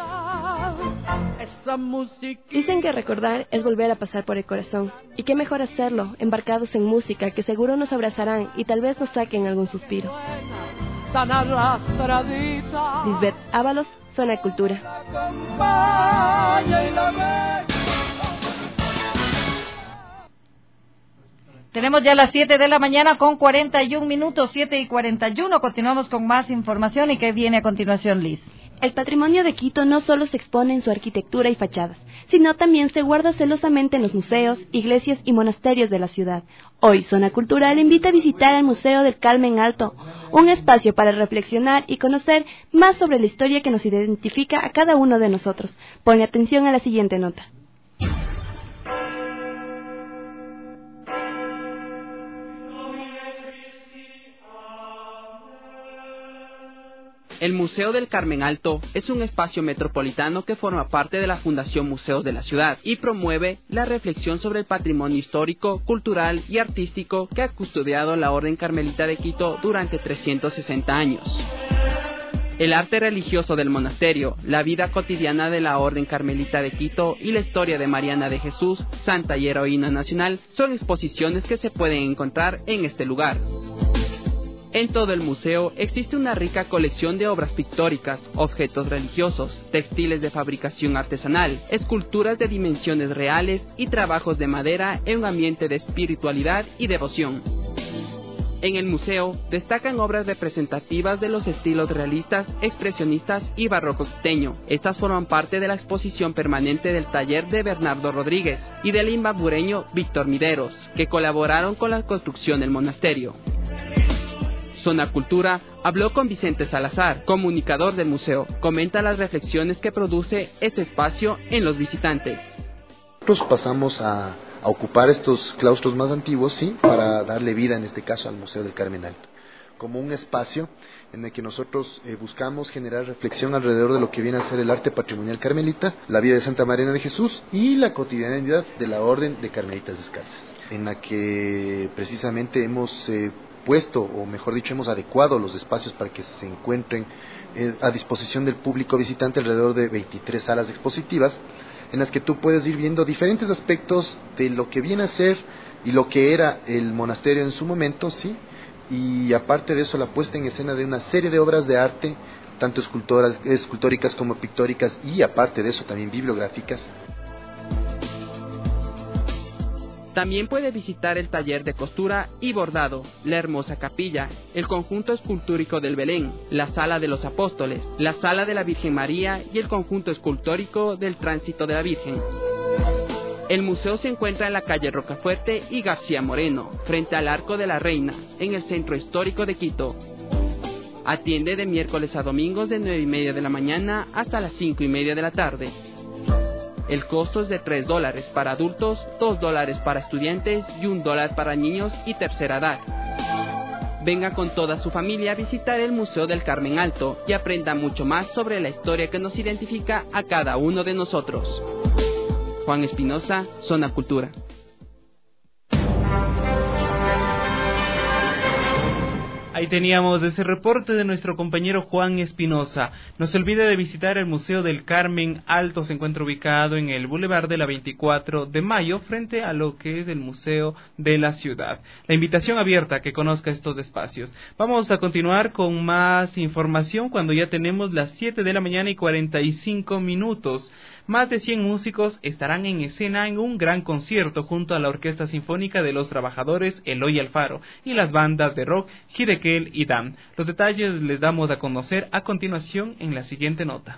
Dicen que recordar es volver a pasar por el corazón. Y qué mejor hacerlo, embarcados en música que seguro nos abrazarán y tal vez nos saquen algún suspiro. Lisbeth Ábalos, Zona Cultura. Tenemos ya las siete de la mañana con cuarenta y un minutos, siete y cuarenta y uno. Continuamos con más información. ¿Y qué viene a continuación, Liz? El patrimonio de Quito no solo se expone en su arquitectura y fachadas, sino también se guarda celosamente en los museos, iglesias y monasterios de la ciudad. Hoy, Zona Cultural invita a visitar el Museo del Carmen Alto, un espacio para reflexionar y conocer más sobre la historia que nos identifica a cada uno de nosotros. Ponle atención a la siguiente nota. El Museo del Carmen Alto es un espacio metropolitano que forma parte de la Fundación Museos de la Ciudad y promueve la reflexión sobre el patrimonio histórico, cultural y artístico que ha custodiado la Orden Carmelita de Quito durante trescientos sesenta años. El arte religioso del monasterio, la vida cotidiana de la Orden Carmelita de Quito y la historia de Mariana de Jesús, santa y heroína nacional, son exposiciones que se pueden encontrar en este lugar. En todo el museo existe una rica colección de obras pictóricas, objetos religiosos, textiles de fabricación artesanal, esculturas de dimensiones reales y trabajos de madera en un ambiente de espiritualidad y devoción. En el museo destacan obras representativas de los estilos realistas, expresionistas y barroco quiteño. Estas forman parte de la exposición permanente del taller de Bernardo Rodríguez y del imbabureño Víctor Mideros, que colaboraron con la construcción del monasterio. Zona Cultura habló con Vicente Salazar, comunicador del museo. Comenta las reflexiones que produce este espacio en los visitantes. Nosotros pasamos a, a ocupar estos claustros más antiguos, sí, para darle vida en este caso al Museo del Carmen Alto, como un espacio en el que nosotros eh, buscamos generar reflexión alrededor de lo que viene a ser el arte patrimonial carmelita, la vida de Santa Mariana de Jesús y la cotidianidad de la Orden de Carmelitas Descalzas, en la que precisamente hemos eh, puesto, o mejor dicho, hemos adecuado los espacios para que se encuentren eh, a disposición del público visitante alrededor de veintitrés salas expositivas, en las que tú puedes ir viendo diferentes aspectos de lo que viene a ser y lo que era el monasterio en su momento, sí, y aparte de eso la puesta en escena de una serie de obras de arte, tanto escultoras, escultóricas como pictóricas, y aparte de eso también bibliográficas. También puede visitar el taller de costura y bordado, la hermosa capilla, el conjunto escultórico del Belén, la sala de los apóstoles, la sala de la Virgen María y el conjunto escultórico del Tránsito de la Virgen. El museo se encuentra en la calle Rocafuerte y García Moreno, frente al Arco de la Reina, en el centro histórico de Quito. Atiende de miércoles a domingos de nueve y media de la mañana hasta las cinco y media de la tarde. El costo es de tres dólares para adultos, dos dólares para estudiantes y un dólar para niños y tercera edad. Venga con toda su familia a visitar el Museo del Carmen Alto y aprenda mucho más sobre la historia que nos identifica a cada uno de nosotros. Juan Espinosa, Zona Cultura. Ahí teníamos ese reporte de nuestro compañero Juan Espinosa. No se olvide de visitar el Museo del Carmen Alto. Se encuentra ubicado en el Boulevard de la veinticuatro de mayo, frente a lo que es el Museo de la Ciudad. La invitación abierta a que conozca estos espacios. Vamos a continuar con más información cuando ya tenemos las siete de la mañana y cuarenta y cinco minutos. Más de cien músicos estarán en escena en un gran concierto junto a la Orquesta Sinfónica de los Trabajadores Eloy Alfaro y las bandas de rock Hidekel y Dam. Los detalles les damos a conocer a continuación en la siguiente nota.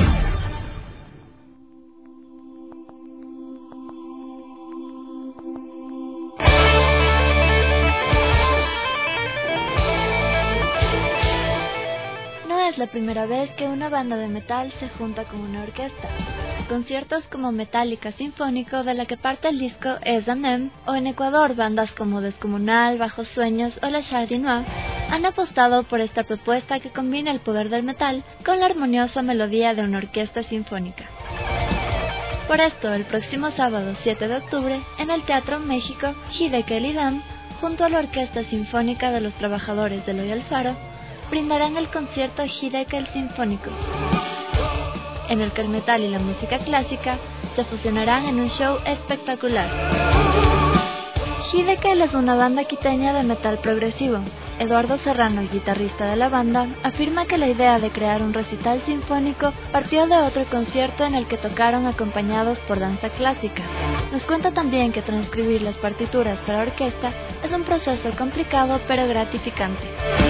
Es la primera vez que una banda de metal se junta con una orquesta. Conciertos como Metallica Sinfónico, de la que parte el disco Es Anem, o en Ecuador bandas como Descomunal, Bajos Sueños o La Chardinois han apostado por esta propuesta que combina el poder del metal con la armoniosa melodía de una orquesta sinfónica. Por esto, el próximo sábado siete de octubre, en el Teatro México, Hidekel y Dam, junto a la Orquesta Sinfónica de los Trabajadores de Eloy Alfaro, brindarán el concierto Hidekel Sinfónico, en el que el metal y la música clásica se fusionarán en un show espectacular. Hidekel es una banda quiteña de metal progresivo. Eduardo Serrano, el guitarrista de la banda, afirma que la idea de crear un recital sinfónico partió de otro concierto en el que tocaron acompañados por danza clásica. Nos cuenta también que transcribir las partituras para orquesta es un proceso complicado pero gratificante.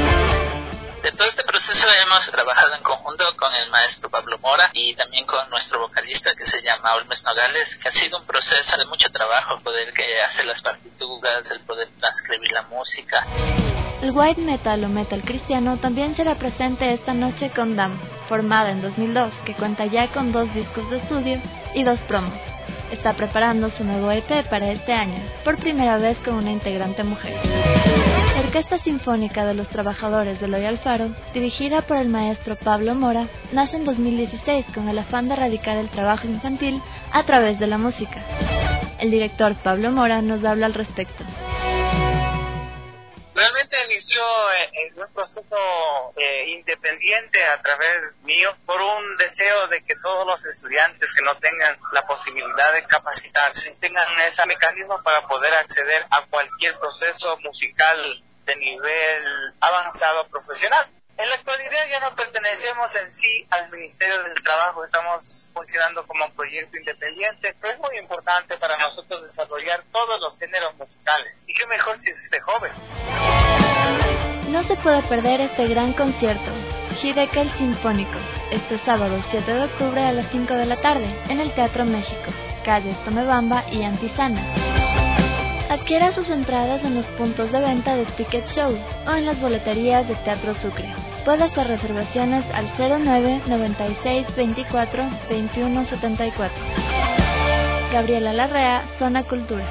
De todo este proceso hemos trabajado en conjunto con el maestro Pablo Mora y también con nuestro vocalista que se llama Olmes Nogales, que ha sido un proceso de mucho trabajo, poder que hacer las partituras, el poder transcribir la música. El white metal o metal cristiano también será presente esta noche con Dam, formada en dos mil dos, que cuenta ya con dos discos de estudio y dos promos. Está preparando su nuevo E P para este año, por primera vez con una integrante mujer. La Orquesta Sinfónica de los Trabajadores de Eloy Alfaro, dirigida por el maestro Pablo Mora, nace en dos mil dieciséis con el afán de erradicar el trabajo infantil a través de la música. El director Pablo Mora nos habla al respecto. Realmente inició en un proceso eh, independiente a través mío por un deseo de que todos los estudiantes que no tengan la posibilidad de capacitarse tengan ese mecanismo para poder acceder a cualquier proceso musical de nivel avanzado profesional. En la actualidad ya no pertenecemos en sí al Ministerio del Trabajo, estamos funcionando como un proyecto independiente, pero es muy importante para nosotros desarrollar todos los géneros musicales. Y qué mejor si es este joven. No se puede perder este gran concierto, Hidekel Sinfónico, este sábado siete de octubre a las cinco de la tarde, en el Teatro México, calles Tomebamba y Antisana. Adquiera sus entradas en los puntos de venta de Ticket Show o en las boleterías de Teatro Sucre. Puede hacer reservaciones al cero nueve noventa y seis veinticuatro veintiuno setenta y cuatro. Gabriela Larrea, Zona Cultura.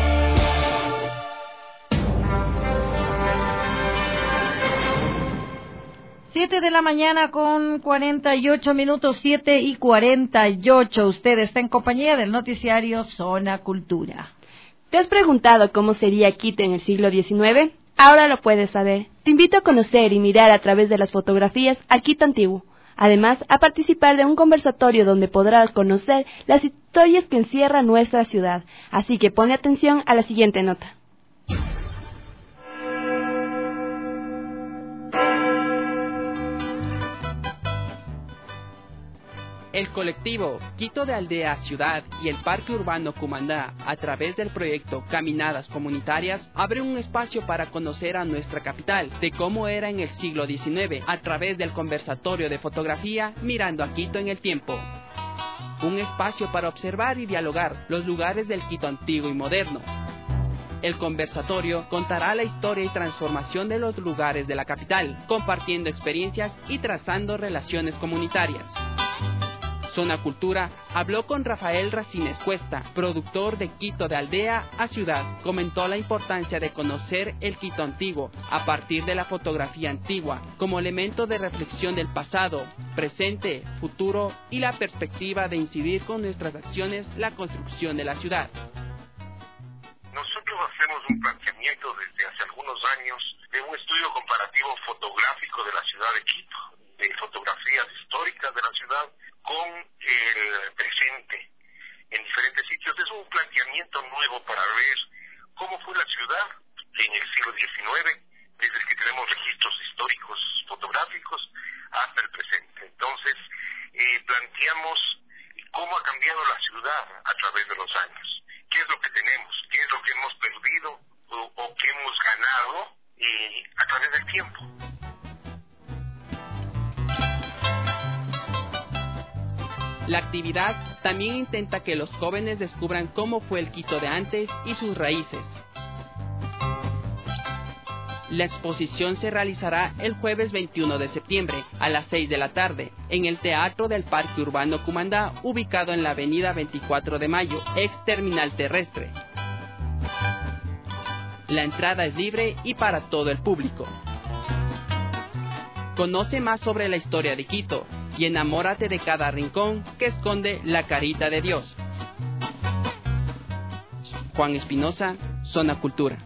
Siete de la mañana con cuarenta y ocho minutos, siete y cuarenta y ocho. Usted está en compañía del noticiario Zona Cultura. ¿Te has preguntado cómo sería Quito en el siglo diecinueve? Ahora lo puedes saber. Te invito a conocer y mirar a través de las fotografías a Quito antiguo. Además, a participar de un conversatorio donde podrás conocer las historias que encierra nuestra ciudad. Así que pone atención a la siguiente nota. El colectivo Quito de Aldea a Ciudad y el Parque Urbano Cumandá, a través del proyecto Caminadas Comunitarias, abre un espacio para conocer a nuestra capital, de cómo era en el siglo diecinueve, a través del conversatorio de fotografía Mirando a Quito en el Tiempo. Un espacio para observar y dialogar los lugares del Quito antiguo y moderno. El conversatorio contará la historia y transformación de los lugares de la capital, compartiendo experiencias y trazando relaciones comunitarias. Zona Cultura habló con Rafael Racines Cuesta, productor de Quito de Aldea a Ciudad. Comentó la importancia de conocer el Quito antiguo a partir de la fotografía antigua como elemento de reflexión del pasado, presente, futuro y la perspectiva de incidir con nuestras acciones la construcción de la ciudad. Nosotros hacemos un planteamiento desde hace algunos años de un estudio comparativo fotográfico de la ciudad de Quito, de fotografías históricas de la ciudad con el presente en diferentes sitios. Es un planteamiento nuevo para ver cómo fue la ciudad en el siglo diecinueve, desde el que tenemos registros históricos fotográficos hasta el presente. Entonces, eh, planteamos cómo ha cambiado la ciudad a través de los años. ¿Qué es lo que tenemos? ¿Qué es lo que hemos perdido o, o que hemos ganado eh, a través del tiempo? La actividad también intenta que los jóvenes descubran cómo fue el Quito de antes y sus raíces. La exposición se realizará el jueves veintiuno de septiembre a las seis de la tarde en el Teatro del Parque Urbano Cumandá, ubicado en la avenida veinticuatro de mayo, ex terminal terrestre. La entrada es libre y para todo el público. Conoce más sobre la historia de Quito y enamórate de cada rincón que esconde la carita de Dios. Juan Espinosa, Zona Cultura.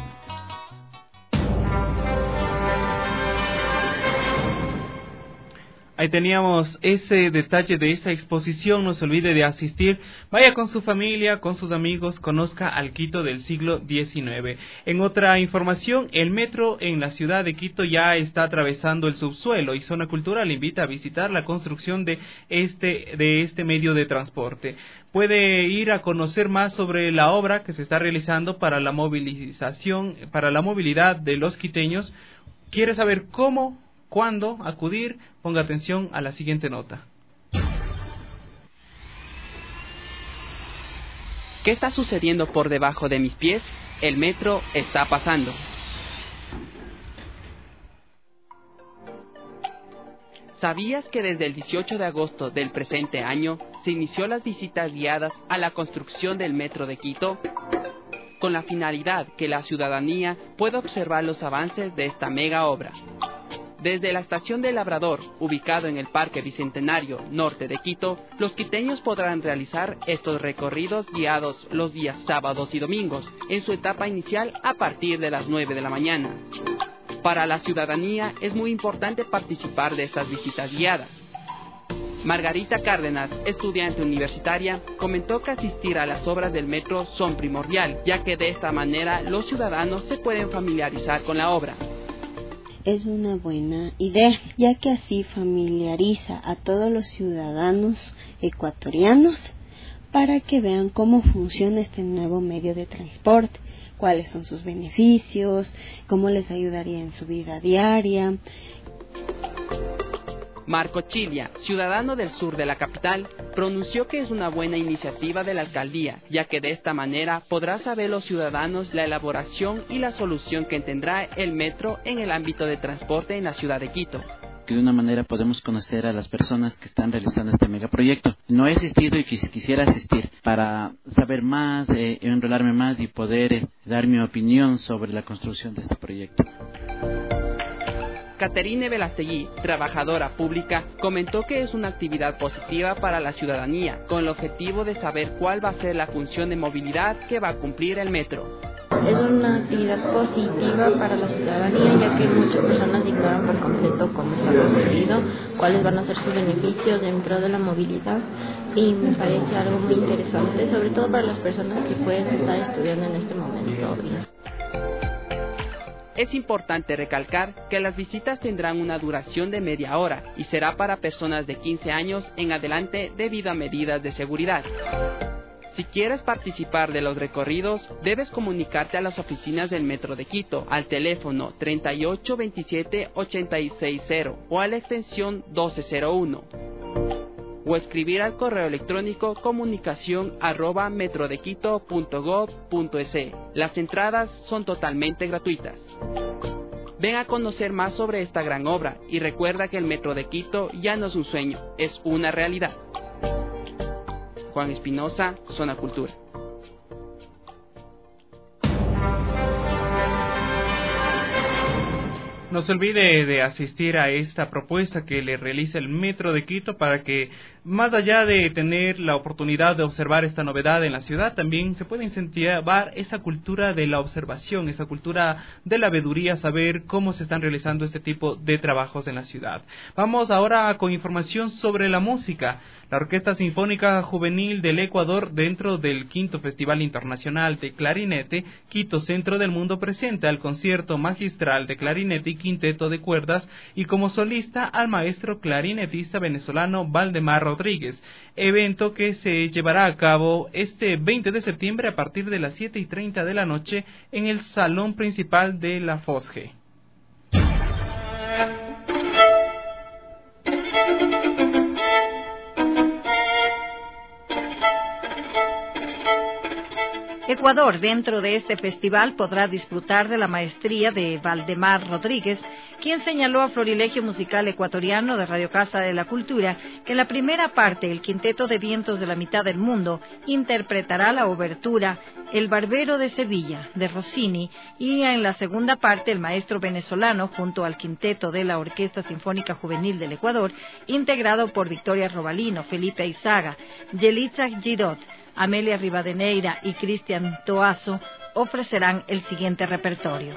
Ahí teníamos ese detalle de esa exposición, no se olvide de asistir, vaya con su familia, con sus amigos, conozca al Quito del siglo diecinueve. En otra información, el metro en la ciudad de Quito ya está atravesando el subsuelo y Zona Cultura le invita a visitar la construcción de este, de este medio de transporte. Puede ir a conocer más sobre la obra que se está realizando para la movilización, para la movilidad de los quiteños. ¿Quiere saber cómo? ¿Cuándo acudir? Ponga atención a la siguiente nota. ¿Qué está sucediendo por debajo de mis pies? El metro está pasando. ¿Sabías que desde el dieciocho de agosto del presente año se inició las visitas guiadas a la construcción del metro de Quito? Con la finalidad que la ciudadanía pueda observar los avances de esta mega obra. Desde la estación del Labrador, ubicado en el Parque Bicentenario Norte de Quito, los quiteños podrán realizar estos recorridos guiados los días sábados y domingos, en su etapa inicial a partir de las nueve de la mañana. Para la ciudadanía es muy importante participar de estas visitas guiadas. Margarita Cárdenas, estudiante universitaria, comentó que asistir a las obras del metro son primordial, ya que de esta manera los ciudadanos se pueden familiarizar con la obra. Es una buena idea, ya que así familiariza a todos los ciudadanos ecuatorianos para que vean cómo funciona este nuevo medio de transporte, cuáles son sus beneficios, cómo les ayudaría en su vida diaria. Marco Chilia, ciudadano del sur de la capital, pronunció que es una buena iniciativa de la alcaldía, ya que de esta manera podrá saber los ciudadanos la elaboración y la solución que tendrá el metro en el ámbito de transporte en la ciudad de Quito. Que de una manera podemos conocer a las personas que están realizando este megaproyecto. No he asistido y quis- quisiera asistir para saber más, eh, enrolarme más y poder eh, dar mi opinión sobre la construcción de este proyecto. Caterine Velastegui, trabajadora pública, comentó que es una actividad positiva para la ciudadanía, con el objetivo de saber cuál va a ser la función de movilidad que va a cumplir el metro. Es una actividad positiva para la ciudadanía, ya que muchas personas ignoran por completo cómo está construido, cuáles van a ser sus beneficios dentro de la movilidad, y me parece algo muy interesante, sobre todo para las personas que pueden estar estudiando en este momento. Es importante recalcar que las visitas tendrán una duración de media hora y será para personas de quince años en adelante debido a medidas de seguridad. Si quieres participar de los recorridos, debes comunicarte a las oficinas del Metro de Quito al teléfono treinta y ocho veintisiete ochenta y seis cero o a la extensión doce cero uno. O escribir al correo electrónico comunicación arroba metrodequito punto gov punto es. Las entradas son totalmente gratuitas. Ven a conocer más sobre esta gran obra y recuerda que el Metro de Quito ya no es un sueño, es una realidad. Juan Espinosa, Zona Cultura. No se olvide de asistir a esta propuesta que le realiza el Metro de Quito para que, más allá de tener la oportunidad de observar esta novedad en la ciudad, también se puede incentivar esa cultura de la observación, esa cultura de la veeduría, saber cómo se están realizando este tipo de trabajos en la ciudad. Vamos ahora con información sobre la música. La Orquesta Sinfónica Juvenil del Ecuador, dentro del quinto Festival Internacional de Clarinete, Quito Centro del Mundo, presenta el concierto magistral de clarinete y quinteto de cuerdas y como solista al maestro clarinetista venezolano Valdemar Rodríguez. Rodríguez, evento que se llevará a cabo este veinte de septiembre a partir de las siete y treinta de la noche en el salón principal de la Fosge. Ecuador, dentro de este festival, podrá disfrutar de la maestría de Valdemar Rodríguez, quien señaló a Florilegio Musical Ecuatoriano de Radio Casa de la Cultura que en la primera parte el Quinteto de Vientos de la Mitad del Mundo interpretará la obertura El Barbero de Sevilla, de Rossini, y en la segunda parte el maestro venezolano, junto al Quinteto de la Orquesta Sinfónica Juvenil del Ecuador, integrado por Victoria Robalino, Felipe Izaga, Yelitza Girot, Amelia Rivadeneira y Cristian Toazo, ofrecerán el siguiente repertorio.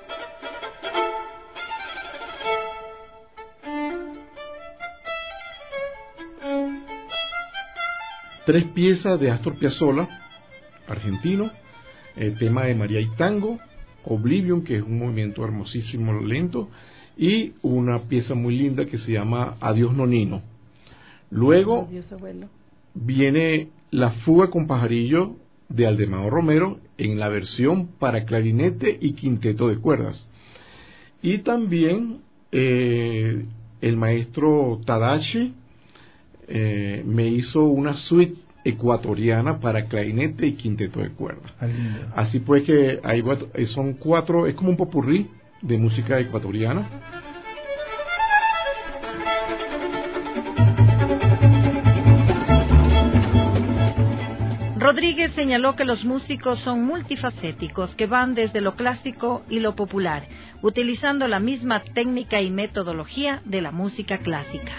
Tres piezas de Astor Piazzolla, argentino, el tema de María y Tango, Oblivion, que es un movimiento hermosísimo, lento, y una pieza muy linda que se llama Adiós Nonino. Luego Adiós, abuelo. Viene La Fuga con Pajarillo de Aldemaro Romero en la versión para clarinete y quinteto de cuerdas. Y también eh, el maestro Tadashi eh, me hizo una suite ecuatoriana para clarinete y quinteto de cuerdas. Así pues que hay, son cuatro, es como un popurrí de música ecuatoriana. Rodríguez señaló que los músicos son multifacéticos, que van desde lo clásico y lo popular, utilizando la misma técnica y metodología de la música clásica.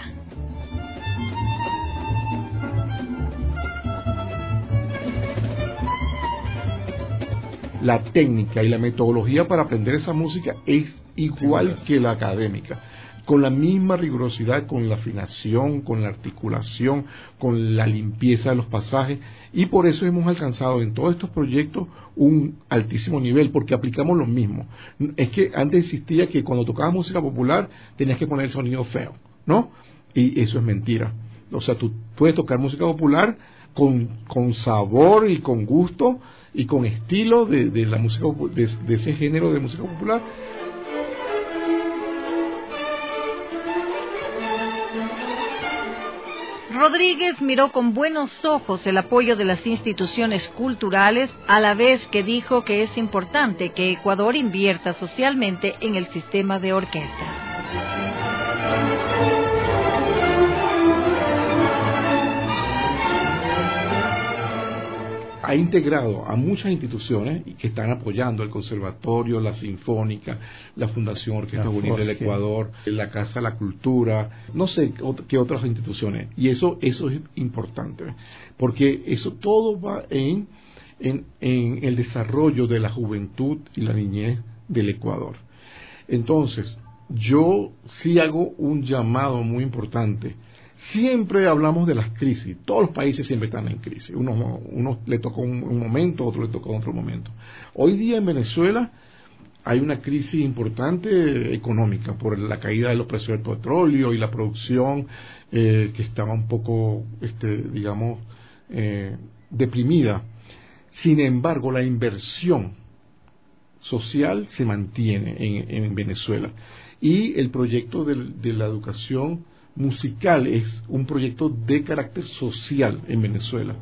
La técnica y la metodología para aprender esa música es igual que la académica, con la misma rigurosidad, con la afinación, con la articulación, con la limpieza de los pasajes, y por eso hemos alcanzado en todos estos proyectos un altísimo nivel, porque aplicamos lo mismo. Es que antes existía que cuando tocabas música popular tenías que poner el sonido feo, ¿no? Y eso es mentira. O sea, tú puedes tocar música popular con, con sabor y con gusto y con estilo de, de la música de, de ese género de música popular. Rodríguez miró con buenos ojos el apoyo de las instituciones culturales, a la vez que dijo que es importante que Ecuador invierta socialmente en el sistema de orquestas. Ha integrado a muchas instituciones que están apoyando el Conservatorio, la Sinfónica, la Fundación Orquesta Juvenil del Ecuador, la Casa de la Cultura, no sé qué otras instituciones. Y eso eso es importante, porque eso todo va en, en, en el desarrollo de la juventud y la niñez del Ecuador. Entonces, yo sí hago un llamado muy importante. Siempre hablamos de las crisis, todos los países siempre están en crisis, unos, unos le tocó un, un momento, otros le tocó otro momento. Hoy día en Venezuela hay una crisis importante económica por la caída de los precios del petróleo y la producción eh, que estaba un poco, este, digamos, eh, deprimida. Sin embargo, la inversión social se mantiene en, en Venezuela, y el proyecto de, de la educación musical es un proyecto de carácter social en Venezuela.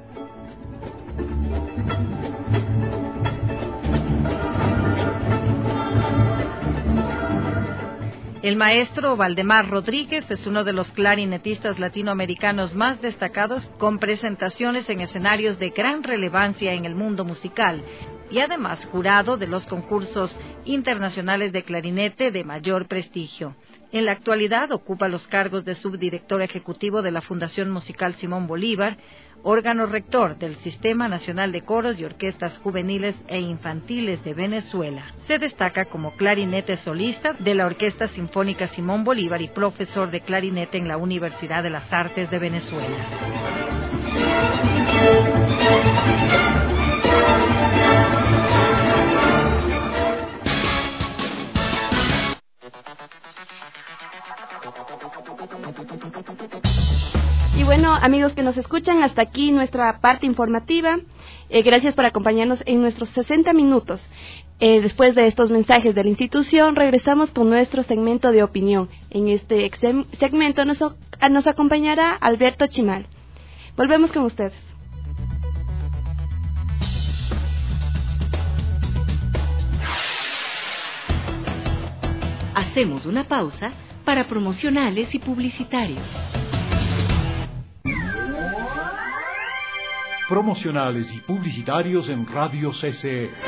El maestro Valdemar Rodríguez es uno de los clarinetistas latinoamericanos más destacados, con presentaciones en escenarios de gran relevancia en el mundo musical, y además jurado de los concursos internacionales de clarinete de mayor prestigio. En la actualidad ocupa los cargos de subdirector ejecutivo de la Fundación Musical Simón Bolívar, órgano rector del Sistema Nacional de Coros y Orquestas Juveniles e Infantiles de Venezuela. Se destaca como clarinete solista de la Orquesta Sinfónica Simón Bolívar y profesor de clarinete en la Universidad de las Artes de Venezuela. amigos que nos escuchan, hasta aquí nuestra parte informativa. Eh, gracias por acompañarnos en nuestros sesenta minutos. Eh, después de estos mensajes de la institución, regresamos con nuestro segmento de opinión. En este segmento nos, nos acompañará Alberto Chimal. Volvemos con ustedes. Hacemos una pausa para promocionales y publicitarios. Promocionales y publicitarios en Radio C C E.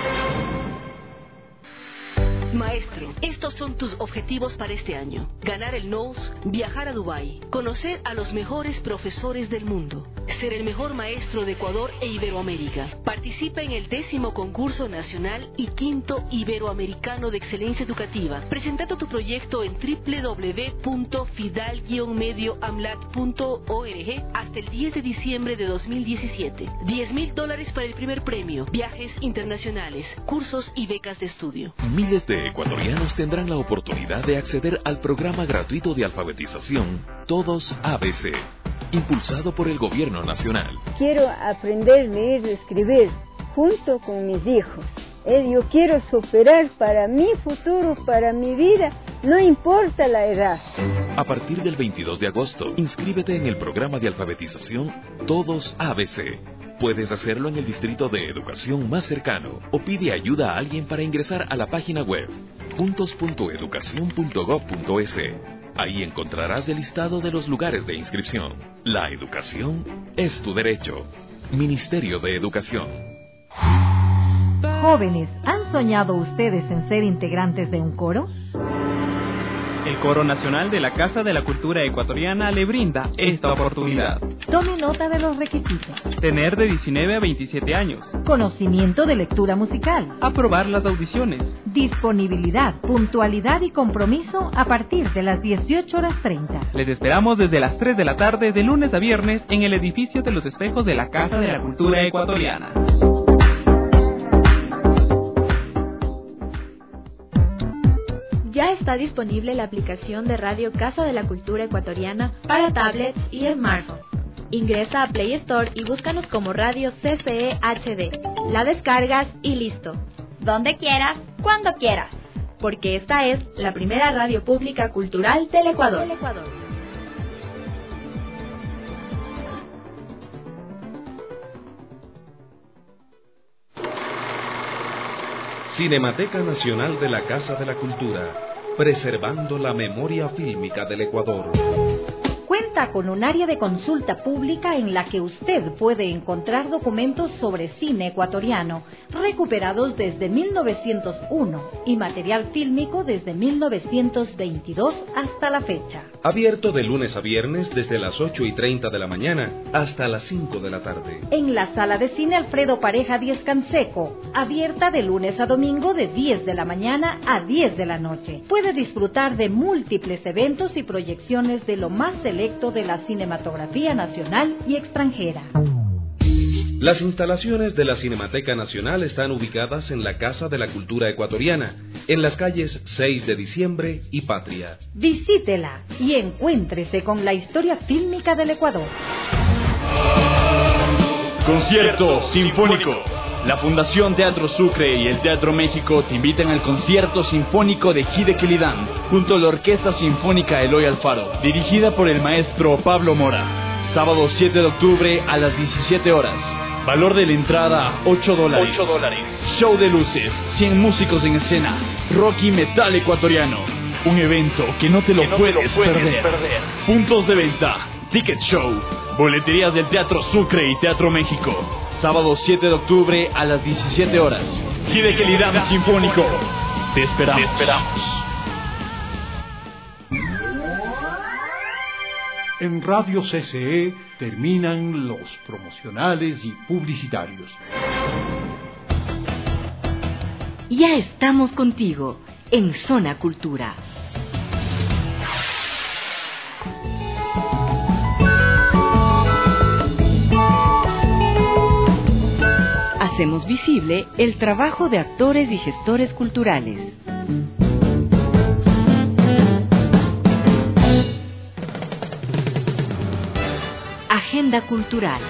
Maestro, estos son tus objetivos para este año. Ganar el N O S, viajar a Dubái, conocer a los mejores profesores del mundo, ser el mejor maestro de Ecuador e Iberoamérica. Participa en el décimo concurso nacional y quinto iberoamericano de excelencia educativa. Presenta tu proyecto en doble u doble u doble u punto fidal guion medio amlat punto org hasta el diez de diciembre de dos mil diecisiete. diez mil dólares para el primer premio, viajes internacionales, cursos y becas de estudio. Miles de ecuatorianos tendrán la oportunidad de acceder al programa gratuito de alfabetización Todos A B C, impulsado por el Gobierno Nacional. Quiero aprender a leer y escribir junto con mis hijos. Eh, yo quiero superar para mi futuro, para mi vida, no importa la edad. A partir del veintidós de agosto, inscríbete en el programa de alfabetización Todos A B C. Puedes hacerlo en el distrito de educación más cercano o pide ayuda a alguien para ingresar a la página web juntos punto educación punto gob punto es. Ahí encontrarás el listado de los lugares de inscripción. La educación es tu derecho. Ministerio de Educación. Jóvenes, ¿han soñado ustedes en ser integrantes de un coro? El Coro Nacional de la Casa de la Cultura Ecuatoriana le brinda esta oportunidad. Tome nota de los requisitos. Tener de diecinueve a veintisiete años. Conocimiento de lectura musical. Aprobar las audiciones. Disponibilidad, puntualidad y compromiso a partir de las dieciocho horas treinta. Les esperamos desde las tres de la tarde de lunes a viernes en el edificio de los espejos de la Casa de la Cultura Ecuatoriana. Ya está disponible la aplicación de Radio Casa de la Cultura Ecuatoriana para tablets y smartphones. Ingresa a Play Store y búscanos como Radio C C E H D. La descargas y listo. Donde quieras, cuando quieras. Porque esta es la primera radio pública cultural del Ecuador. Del Ecuador. Cinemateca Nacional de la Casa de la Cultura, preservando la memoria fílmica del Ecuador. Cuenta con un área de consulta pública en la que usted puede encontrar documentos sobre cine ecuatoriano recuperados desde mil novecientos uno y material fílmico desde mil novecientos veintidós hasta la fecha. Abierto de lunes a viernes desde las ocho y treinta de la mañana hasta las cinco de la tarde. En la sala de cine Alfredo Pareja Díez Canseco, abierta de lunes a domingo de diez de la mañana a diez de la noche. Puede disfrutar de múltiples eventos y proyecciones de lo más selecto de la cinematografía nacional y extranjera. Las instalaciones de la Cinemateca Nacional están ubicadas en la Casa de la Cultura Ecuatoriana, en las calles seis de diciembre y Patria. Visítela y encuéntrese con la historia fílmica del Ecuador. Concierto Sinfónico. La Fundación Teatro Sucre y el Teatro México te invitan al concierto sinfónico de Hide Kelidam, junto a la Orquesta Sinfónica Eloy Alfaro, dirigida por el maestro Pablo Mora. Sábado siete de octubre a las diecisiete horas. Valor de la entrada, ocho dólares. ocho dólares. Show de luces, cien músicos en escena, rock y metal ecuatoriano. Un evento que no te lo, no puedes, te lo puedes perder. perder. Puntos de venta, Ticket Show, boleterías del Teatro Sucre y Teatro México. Sábado siete de octubre a las diecisiete horas. Hide Kelidam Sinfónico. Te esperamos. Te esperamos. En Radio C C E terminan los promocionales y publicitarios. Ya estamos contigo en Zona Cultura. Hacemos visible el trabajo de actores y gestores culturales. agenda cultural.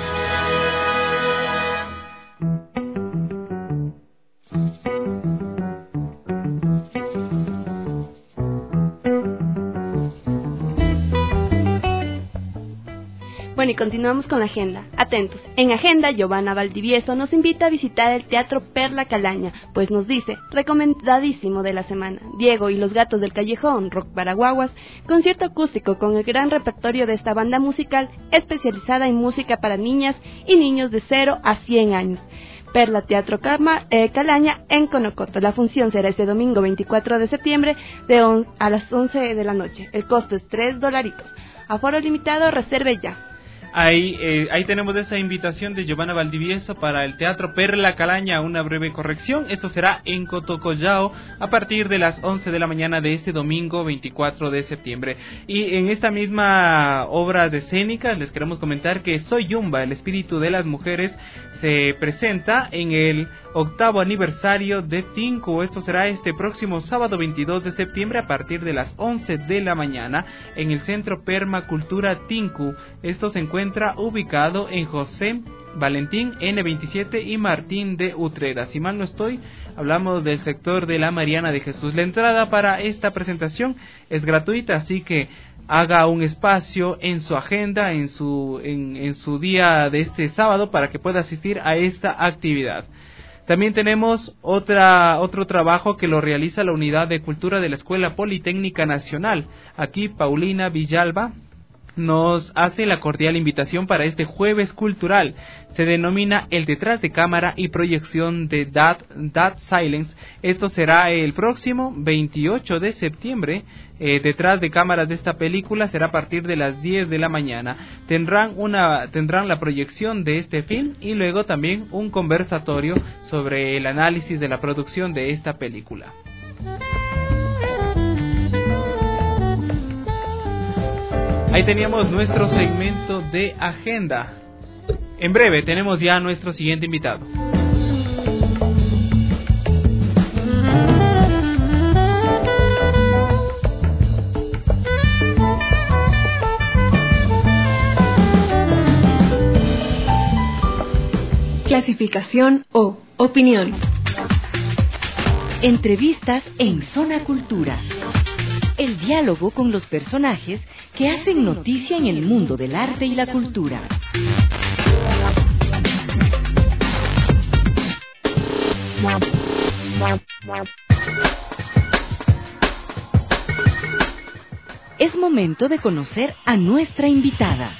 Bueno, y continuamos con la agenda. Atentos. En agenda, Giovanna Valdivieso nos invita a visitar el Teatro Perla Calaña, pues nos dice, recomendadísimo de la semana, Diego y los Gatos del Callejón, Rock para Guaguas, concierto acústico con el gran repertorio de esta banda musical especializada en música para niñas y niños de cero a cien años. Perla Teatro Cama, eh, Calaña en Conocoto. La función será este domingo veinticuatro de septiembre de on, a las once de la noche. El costo es tres dolaritos. Aforo limitado, reserve ya. Ahí, eh, ahí tenemos esa invitación de Giovanna Valdivieso para el Teatro Perla Calaña. Una breve corrección, esto será en Cotocollao a partir de las once de la mañana de este domingo veinticuatro de septiembre. Y en esta misma obras escénicas les queremos comentar que Soy Yumba, el espíritu de las mujeres, se presenta en el octavo aniversario de Tinku. Esto será este próximo sábado veintidós de septiembre a partir de las once de la mañana en el Centro Permacultura Tinku. Esto se encuentra ubicado en José Valentín N veintisiete y Martín de Utrera. Si mal no estoy, hablamos del sector de la Mariana de Jesús. La entrada para esta presentación es gratuita, así que haga un espacio en su agenda, en su, en, en su día de este sábado para que pueda asistir a esta actividad. También tenemos otra, otro trabajo que lo realiza la Unidad de Cultura de la Escuela Politécnica Nacional. Aquí Paulina Villalba nos hace la cordial invitación para este jueves cultural. Se denomina el detrás de cámara y proyección de That, That Silence. Esto será el próximo veintiocho de septiembre. Eh, detrás de cámaras de esta película será a partir de las diez de la mañana. Tendrán una tendrán la proyección de este film y luego también un conversatorio sobre el análisis de la producción de esta película. Ahí teníamos nuestro segmento de agenda. En breve tenemos ya a nuestro siguiente invitado. Clasificación O. Opinión. Entrevistas en Zona Cultura. El diálogo con los personajes que hacen noticia en el mundo del arte y la cultura. Es momento de conocer a nuestra invitada.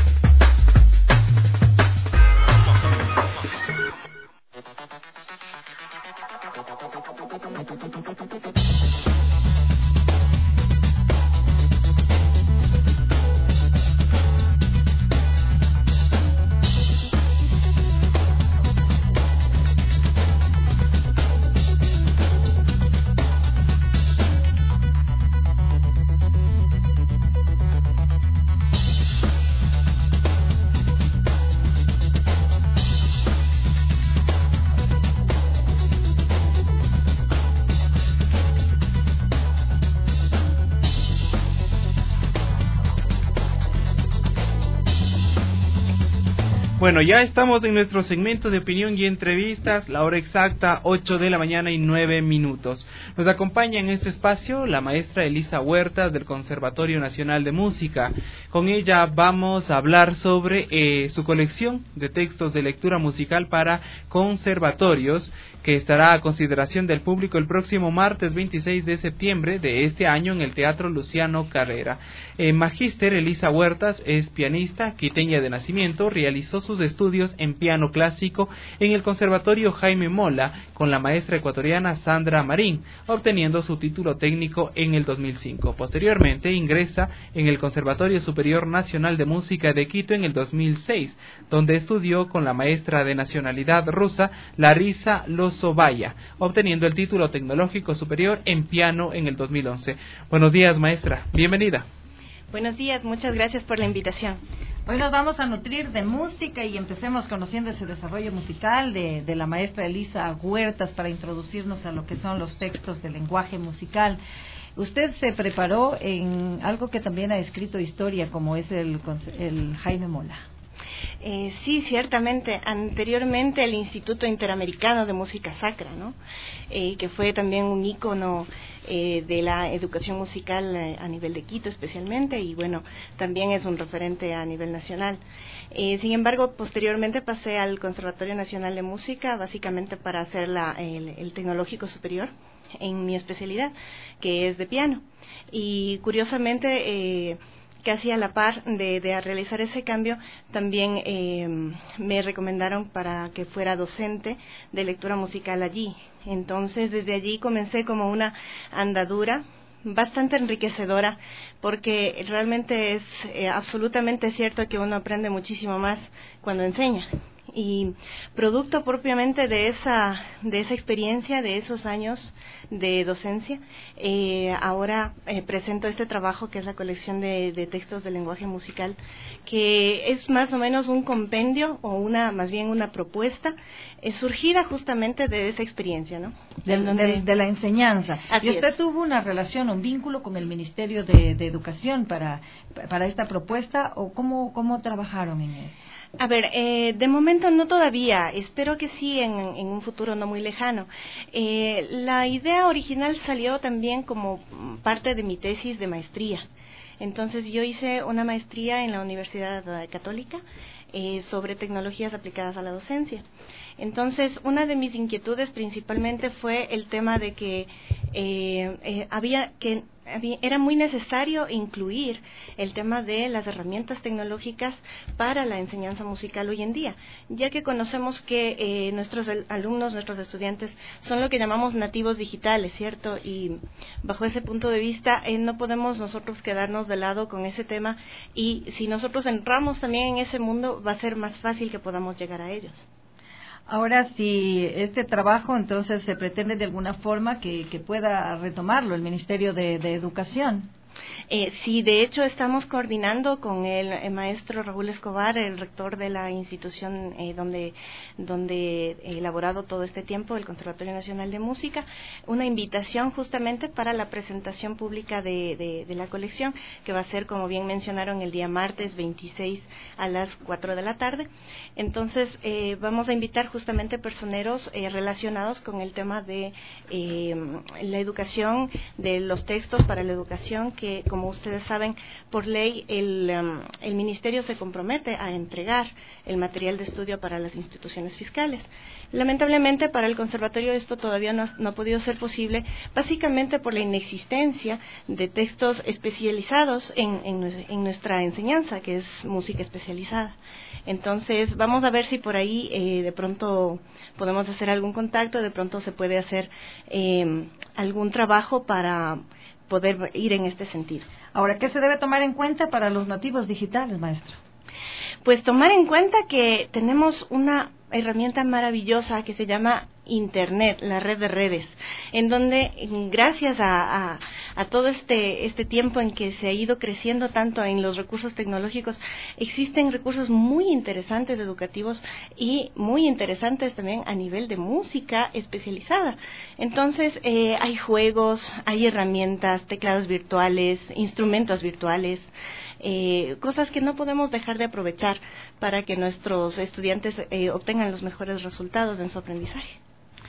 Bueno, ya estamos en nuestro segmento de opinión y entrevistas, la hora exacta, ocho de la mañana y nueve minutos. Nos acompaña en este espacio la maestra Elisa Huertas del Conservatorio Nacional de Música. Con ella vamos a hablar sobre eh, su colección de textos de lectura musical para conservatorios, que estará a consideración del público el próximo martes veintiséis de septiembre de este año en el Teatro Luciano Carrera. Eh, Magíster Elisa Huertas es pianista, quiteña de nacimiento, realizó sus estudios en piano clásico en el Conservatorio Jaime Mola con la maestra ecuatoriana Sandra Marín, obteniendo su título técnico en el dos mil cinco. Posteriormente ingresa en el Conservatorio Superior Nacional de Música de Quito en el dos mil seis, donde estudió con la maestra de nacionalidad rusa Larisa Lozovaya, obteniendo el título tecnológico superior en piano en el dos mil once. Buenos días, maestra, bienvenida. Buenos días, muchas gracias por la invitación. Hoy nos vamos a nutrir de música y empecemos conociendo ese desarrollo musical de, de la maestra Elisa Huertas para introducirnos a lo que son los textos del lenguaje musical. Usted se preparó en algo que también ha escrito historia, como es el, el Jaime Mola. Eh, sí, ciertamente. Anteriormente el Instituto Interamericano de Música Sacra, ¿no? Eh, que fue también un ícono eh, de la educación musical eh, a nivel de Quito especialmente, y bueno, también es un referente a nivel nacional. Eh, sin embargo, posteriormente pasé al Conservatorio Nacional de Música, básicamente para hacer la, el, el tecnológico superior en mi especialidad, que es de piano. Y curiosamente, eh, casi a la par de, de realizar ese cambio, también eh, me recomendaron para que fuera docente de lectura musical allí. Entonces, desde allí comencé como una andadura bastante enriquecedora, porque realmente es eh, absolutamente cierto que uno aprende muchísimo más cuando enseña. Y producto propiamente de esa de esa experiencia, de esos años de docencia, eh, ahora eh, presento este trabajo que es la colección de, de textos de lenguaje musical, que es más o menos un compendio o una más bien una propuesta eh, surgida justamente de esa experiencia, ¿no? Del, donde... del, de la enseñanza. Así y usted es. tuvo una relación, un vínculo con el Ministerio de, de Educación para para esta propuesta, o cómo cómo trabajaron en eso. A ver, eh, de momento no todavía, espero que sí en, en un futuro no muy lejano. Eh, la idea original salió también como parte de mi tesis de maestría. Entonces yo hice una maestría en la Universidad Católica eh, sobre tecnologías aplicadas a la docencia. Entonces, una de mis inquietudes principalmente fue el tema de que eh, eh, había que había, era muy necesario incluir el tema de las herramientas tecnológicas para la enseñanza musical hoy en día, ya que conocemos que eh, nuestros alumnos, nuestros estudiantes son lo que llamamos nativos digitales, ¿cierto? Y bajo ese punto de vista eh, no podemos nosotros quedarnos de lado con ese tema, y si nosotros entramos también en ese mundo va a ser más fácil que podamos llegar a ellos. Ahora, si este trabajo entonces se pretende de alguna forma que, que pueda retomarlo el Ministerio de, de Educación. Eh, sí, de hecho estamos coordinando con el, el maestro Raúl Escobar, el rector de la institución eh, donde, donde he elaborado todo este tiempo, el Conservatorio Nacional de Música, una invitación justamente para la presentación pública de, de, de la colección, que va a ser, como bien mencionaron, el día martes veintiséis a las cuatro de la tarde. Entonces, eh, vamos a invitar justamente personeros eh, relacionados con el tema de eh, la educación, de los textos para la educación, que que, como ustedes saben, por ley el, um, el Ministerio se compromete a entregar el material de estudio para las instituciones fiscales. Lamentablemente, para el conservatorio esto todavía no, no ha podido ser posible, básicamente por la inexistencia de textos especializados en, en, en nuestra enseñanza, que es música especializada. Entonces, vamos a ver si por ahí eh, de pronto podemos hacer algún contacto, de pronto se puede hacer eh, algún trabajo para poder ir en este sentido. Ahora, ¿qué se debe tomar en cuenta para los nativos digitales, maestro? Pues tomar en cuenta que tenemos una herramienta maravillosa que se llama Internet, la red de redes, en donde gracias a, a, a todo este, este tiempo en que se ha ido creciendo tanto en los recursos tecnológicos, existen recursos muy interesantes educativos y muy interesantes también a nivel de música especializada. Entonces, eh, hay juegos, hay herramientas, teclados virtuales, instrumentos virtuales, Eh, cosas que no podemos dejar de aprovechar para que nuestros estudiantes eh, obtengan los mejores resultados en su aprendizaje.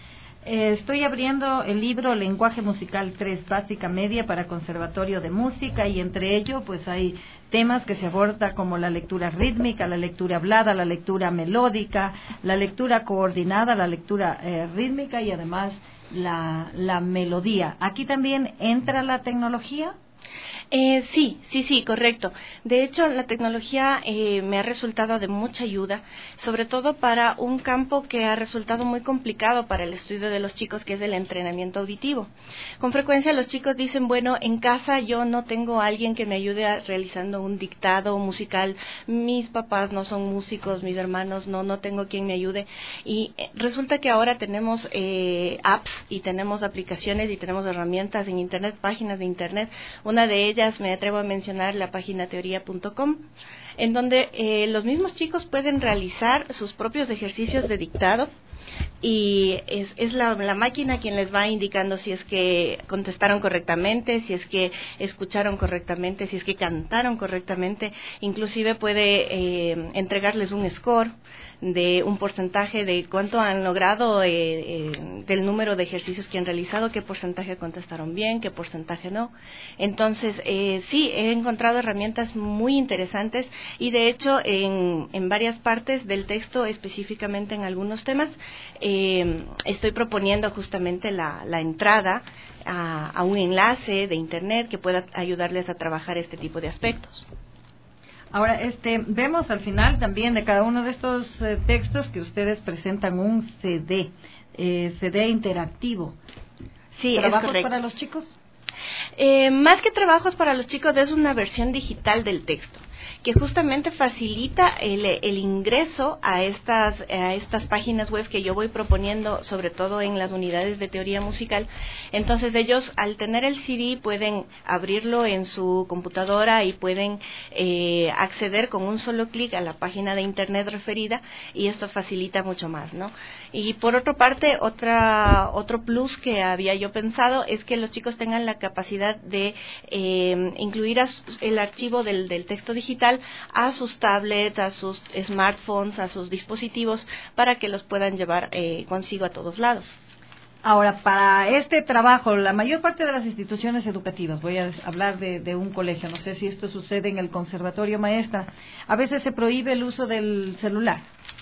Eh, estoy abriendo el libro Lenguaje Musical tres, Básica Media para Conservatorio de Música, y entre ello pues hay temas que se abordan como la lectura rítmica, la lectura hablada, la lectura melódica, la lectura coordinada, la lectura eh, rítmica y además la, la melodía. ¿Aquí también entra la tecnología? Eh, sí, sí, sí, correcto. De hecho, la tecnología eh, me ha resultado de mucha ayuda, sobre todo para un campo que ha resultado muy complicado para el estudio de los chicos, que es el entrenamiento auditivo. Con frecuencia los chicos dicen, bueno, en casa yo no tengo a alguien que me ayude a, realizando un dictado musical, mis papás no son músicos, mis hermanos no, no tengo quien me ayude. Y eh, resulta que ahora tenemos eh, apps y tenemos aplicaciones y tenemos herramientas en Internet, páginas de Internet. Una de ellas me atrevo a mencionar la página teoría punto com, en donde eh, los mismos chicos pueden realizar sus propios ejercicios de dictado y es, es la, la máquina quien les va indicando si es que contestaron correctamente, si es que escucharon correctamente, si es que cantaron correctamente, inclusive puede eh, entregarles un score de un porcentaje de cuánto han logrado, eh, eh, del número de ejercicios que han realizado, qué porcentaje contestaron bien, qué porcentaje no. Entonces, eh, sí, he encontrado herramientas muy interesantes y de hecho en, en varias partes del texto, específicamente en algunos temas, eh, estoy proponiendo justamente la, la entrada a, a un enlace de Internet que pueda ayudarles a trabajar este tipo de aspectos. Ahora, este, vemos al final también de cada uno de estos eh, textos que ustedes presentan un C D, eh, C D interactivo. Sí, ¿Trabajos es correcto. para los chicos? Eh, más que trabajos para los chicos, es una versión digital del texto que justamente facilita el, el ingreso a estas, a estas páginas web que yo voy proponiendo, sobre todo en las unidades de teoría musical. Entonces ellos, al tener el C D, pueden abrirlo en su computadora y pueden eh, acceder con un solo clic a la página de internet referida, y esto facilita mucho más, ¿no? Y por otra parte, otra, otro plus que había yo pensado es que los chicos tengan la capacidad de eh, incluir a su, el archivo del, del texto digital a sus tablets, a sus smartphones, a sus dispositivos, para que los puedan llevar eh, consigo a todos lados. Ahora, para este trabajo, la mayor parte de las instituciones educativas, voy a hablar de, de un colegio, no sé si esto sucede en el conservatorio, maestra, a veces se prohíbe el uso del celular.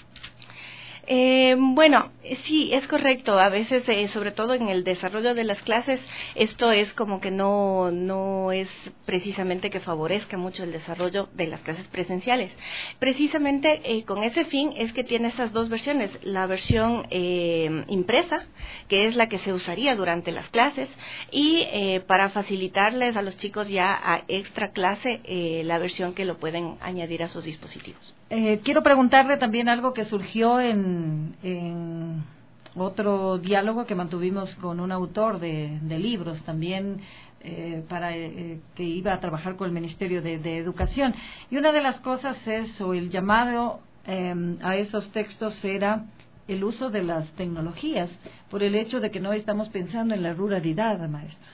Eh, bueno, sí, es correcto. A veces, eh, sobre todo en el desarrollo de las clases, esto es como que no, no es precisamente que favorezca mucho el desarrollo de las clases presenciales. Precisamente eh, con ese fin es que tiene estas dos versiones. La versión eh, impresa, que es la que se usaría durante las clases, y eh, para facilitarles a los chicos ya a extra clase, eh, la versión que lo pueden añadir a sus dispositivos. Eh, quiero preguntarle también algo que surgió en, en otro diálogo que mantuvimos con un autor de, de libros también eh, para eh, que iba a trabajar con el Ministerio de, de Educación. Y una de las cosas es, o el llamado eh, a esos textos era el uso de las tecnologías, por el hecho de que no estamos pensando en la ruralidad, maestra.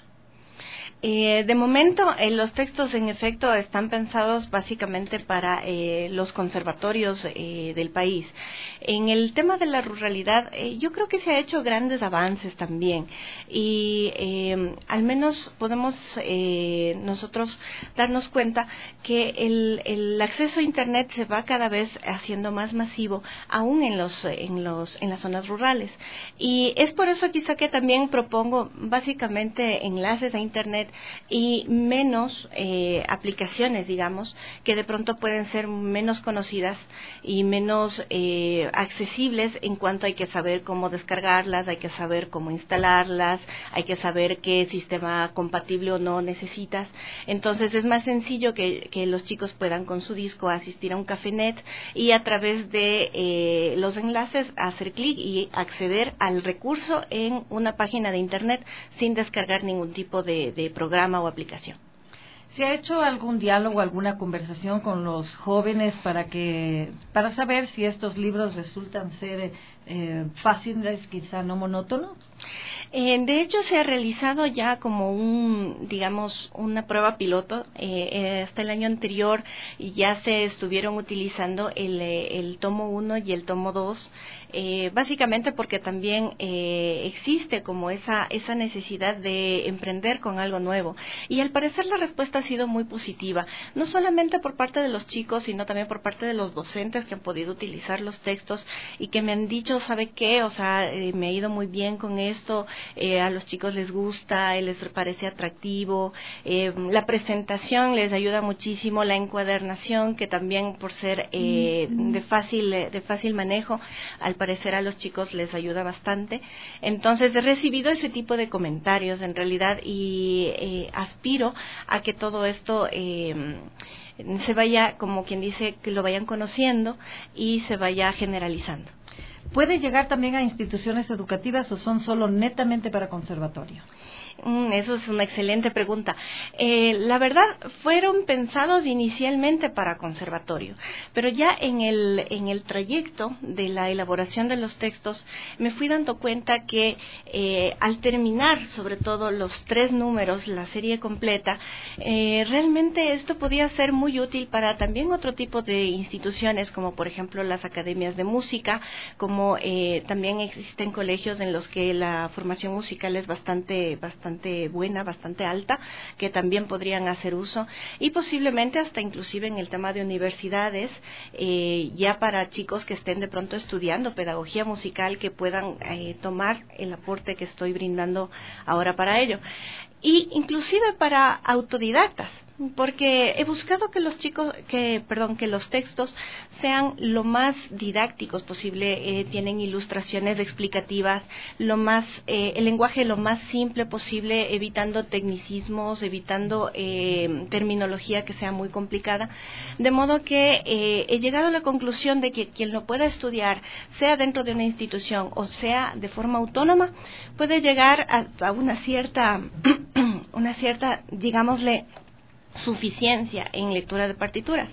Eh, de momento, eh, los textos en efecto están pensados básicamente para eh, los conservatorios eh, del país. En el tema de la ruralidad, eh, yo creo que se ha hecho grandes avances también, y eh, al menos podemos eh, nosotros darnos cuenta que el, el acceso a Internet se va cada vez haciendo más masivo, aún en los en los en las zonas rurales. Y es por eso quizá que también propongo básicamente enlaces a Internet y menos eh, aplicaciones, digamos, que de pronto pueden ser menos conocidas y menos eh, accesibles, en cuanto hay que saber cómo descargarlas, hay que saber cómo instalarlas, hay que saber qué sistema compatible o no necesitas. Entonces es más sencillo que, que los chicos puedan con su disco asistir a un cafenet y a través de eh, los enlaces hacer clic y acceder al recurso en una página de Internet sin descargar ningún tipo de, de programa o aplicación. ¿Se ha hecho algún diálogo, alguna conversación con los jóvenes para que para saber si estos libros resultan ser eh, fáciles, quizá no monótonos? Eh, de hecho, se ha realizado ya como un, digamos, una prueba piloto. Eh, eh, hasta el año anterior ya se estuvieron utilizando el, el tomo uno y el tomo dos, eh, básicamente porque también eh, existe como esa, esa necesidad de emprender con algo nuevo. Y al parecer la respuesta ha sido muy positiva, no solamente por parte de los chicos, sino también por parte de los docentes que han podido utilizar los textos y que me han dicho, ¿sabe qué? O sea, eh, me ha ido muy bien con esto. Eh, a los chicos les gusta, eh, les parece atractivo, eh, la presentación les ayuda muchísimo, la encuadernación, que también por ser eh, de fácil de fácil manejo, al parecer a los chicos les ayuda bastante. Entonces he recibido ese tipo de comentarios en realidad, y eh, aspiro a que todo esto eh, se vaya, como quien dice, que lo vayan conociendo y se vaya generalizando. ¿puede llegar también a instituciones educativas o son solo netamente para conservatorio? Mm, eso es una excelente pregunta. Eh, la verdad, fueron pensados inicialmente para conservatorio, pero ya en el, en el trayecto de la elaboración de los textos me fui dando cuenta que eh, al terminar, sobre todo los tres números, la serie completa, eh, realmente esto podía ser muy útil para también otro tipo de instituciones, como por ejemplo las academias de música, como eh, también existen colegios en los que la formación musical es bastante, bastante buena, bastante alta, que también podrían hacer uso, y posiblemente hasta inclusive en el tema de universidades, eh, ya para chicos que estén de pronto estudiando pedagogía musical, que puedan eh, tomar el aporte que estoy brindando ahora para ello. Y inclusive para autodidactas, porque he buscado que los chicos, que perdón, que los textos sean lo más didácticos posible, eh, tienen ilustraciones explicativas, lo más, eh, el lenguaje lo más simple posible, evitando tecnicismos, evitando eh, terminología que sea muy complicada, de modo que eh, he llegado a la conclusión de que quien lo pueda estudiar, sea dentro de una institución o sea de forma autónoma, puede llegar a, a una cierta, una cierta, digámosle, suficiencia en lectura de partituras,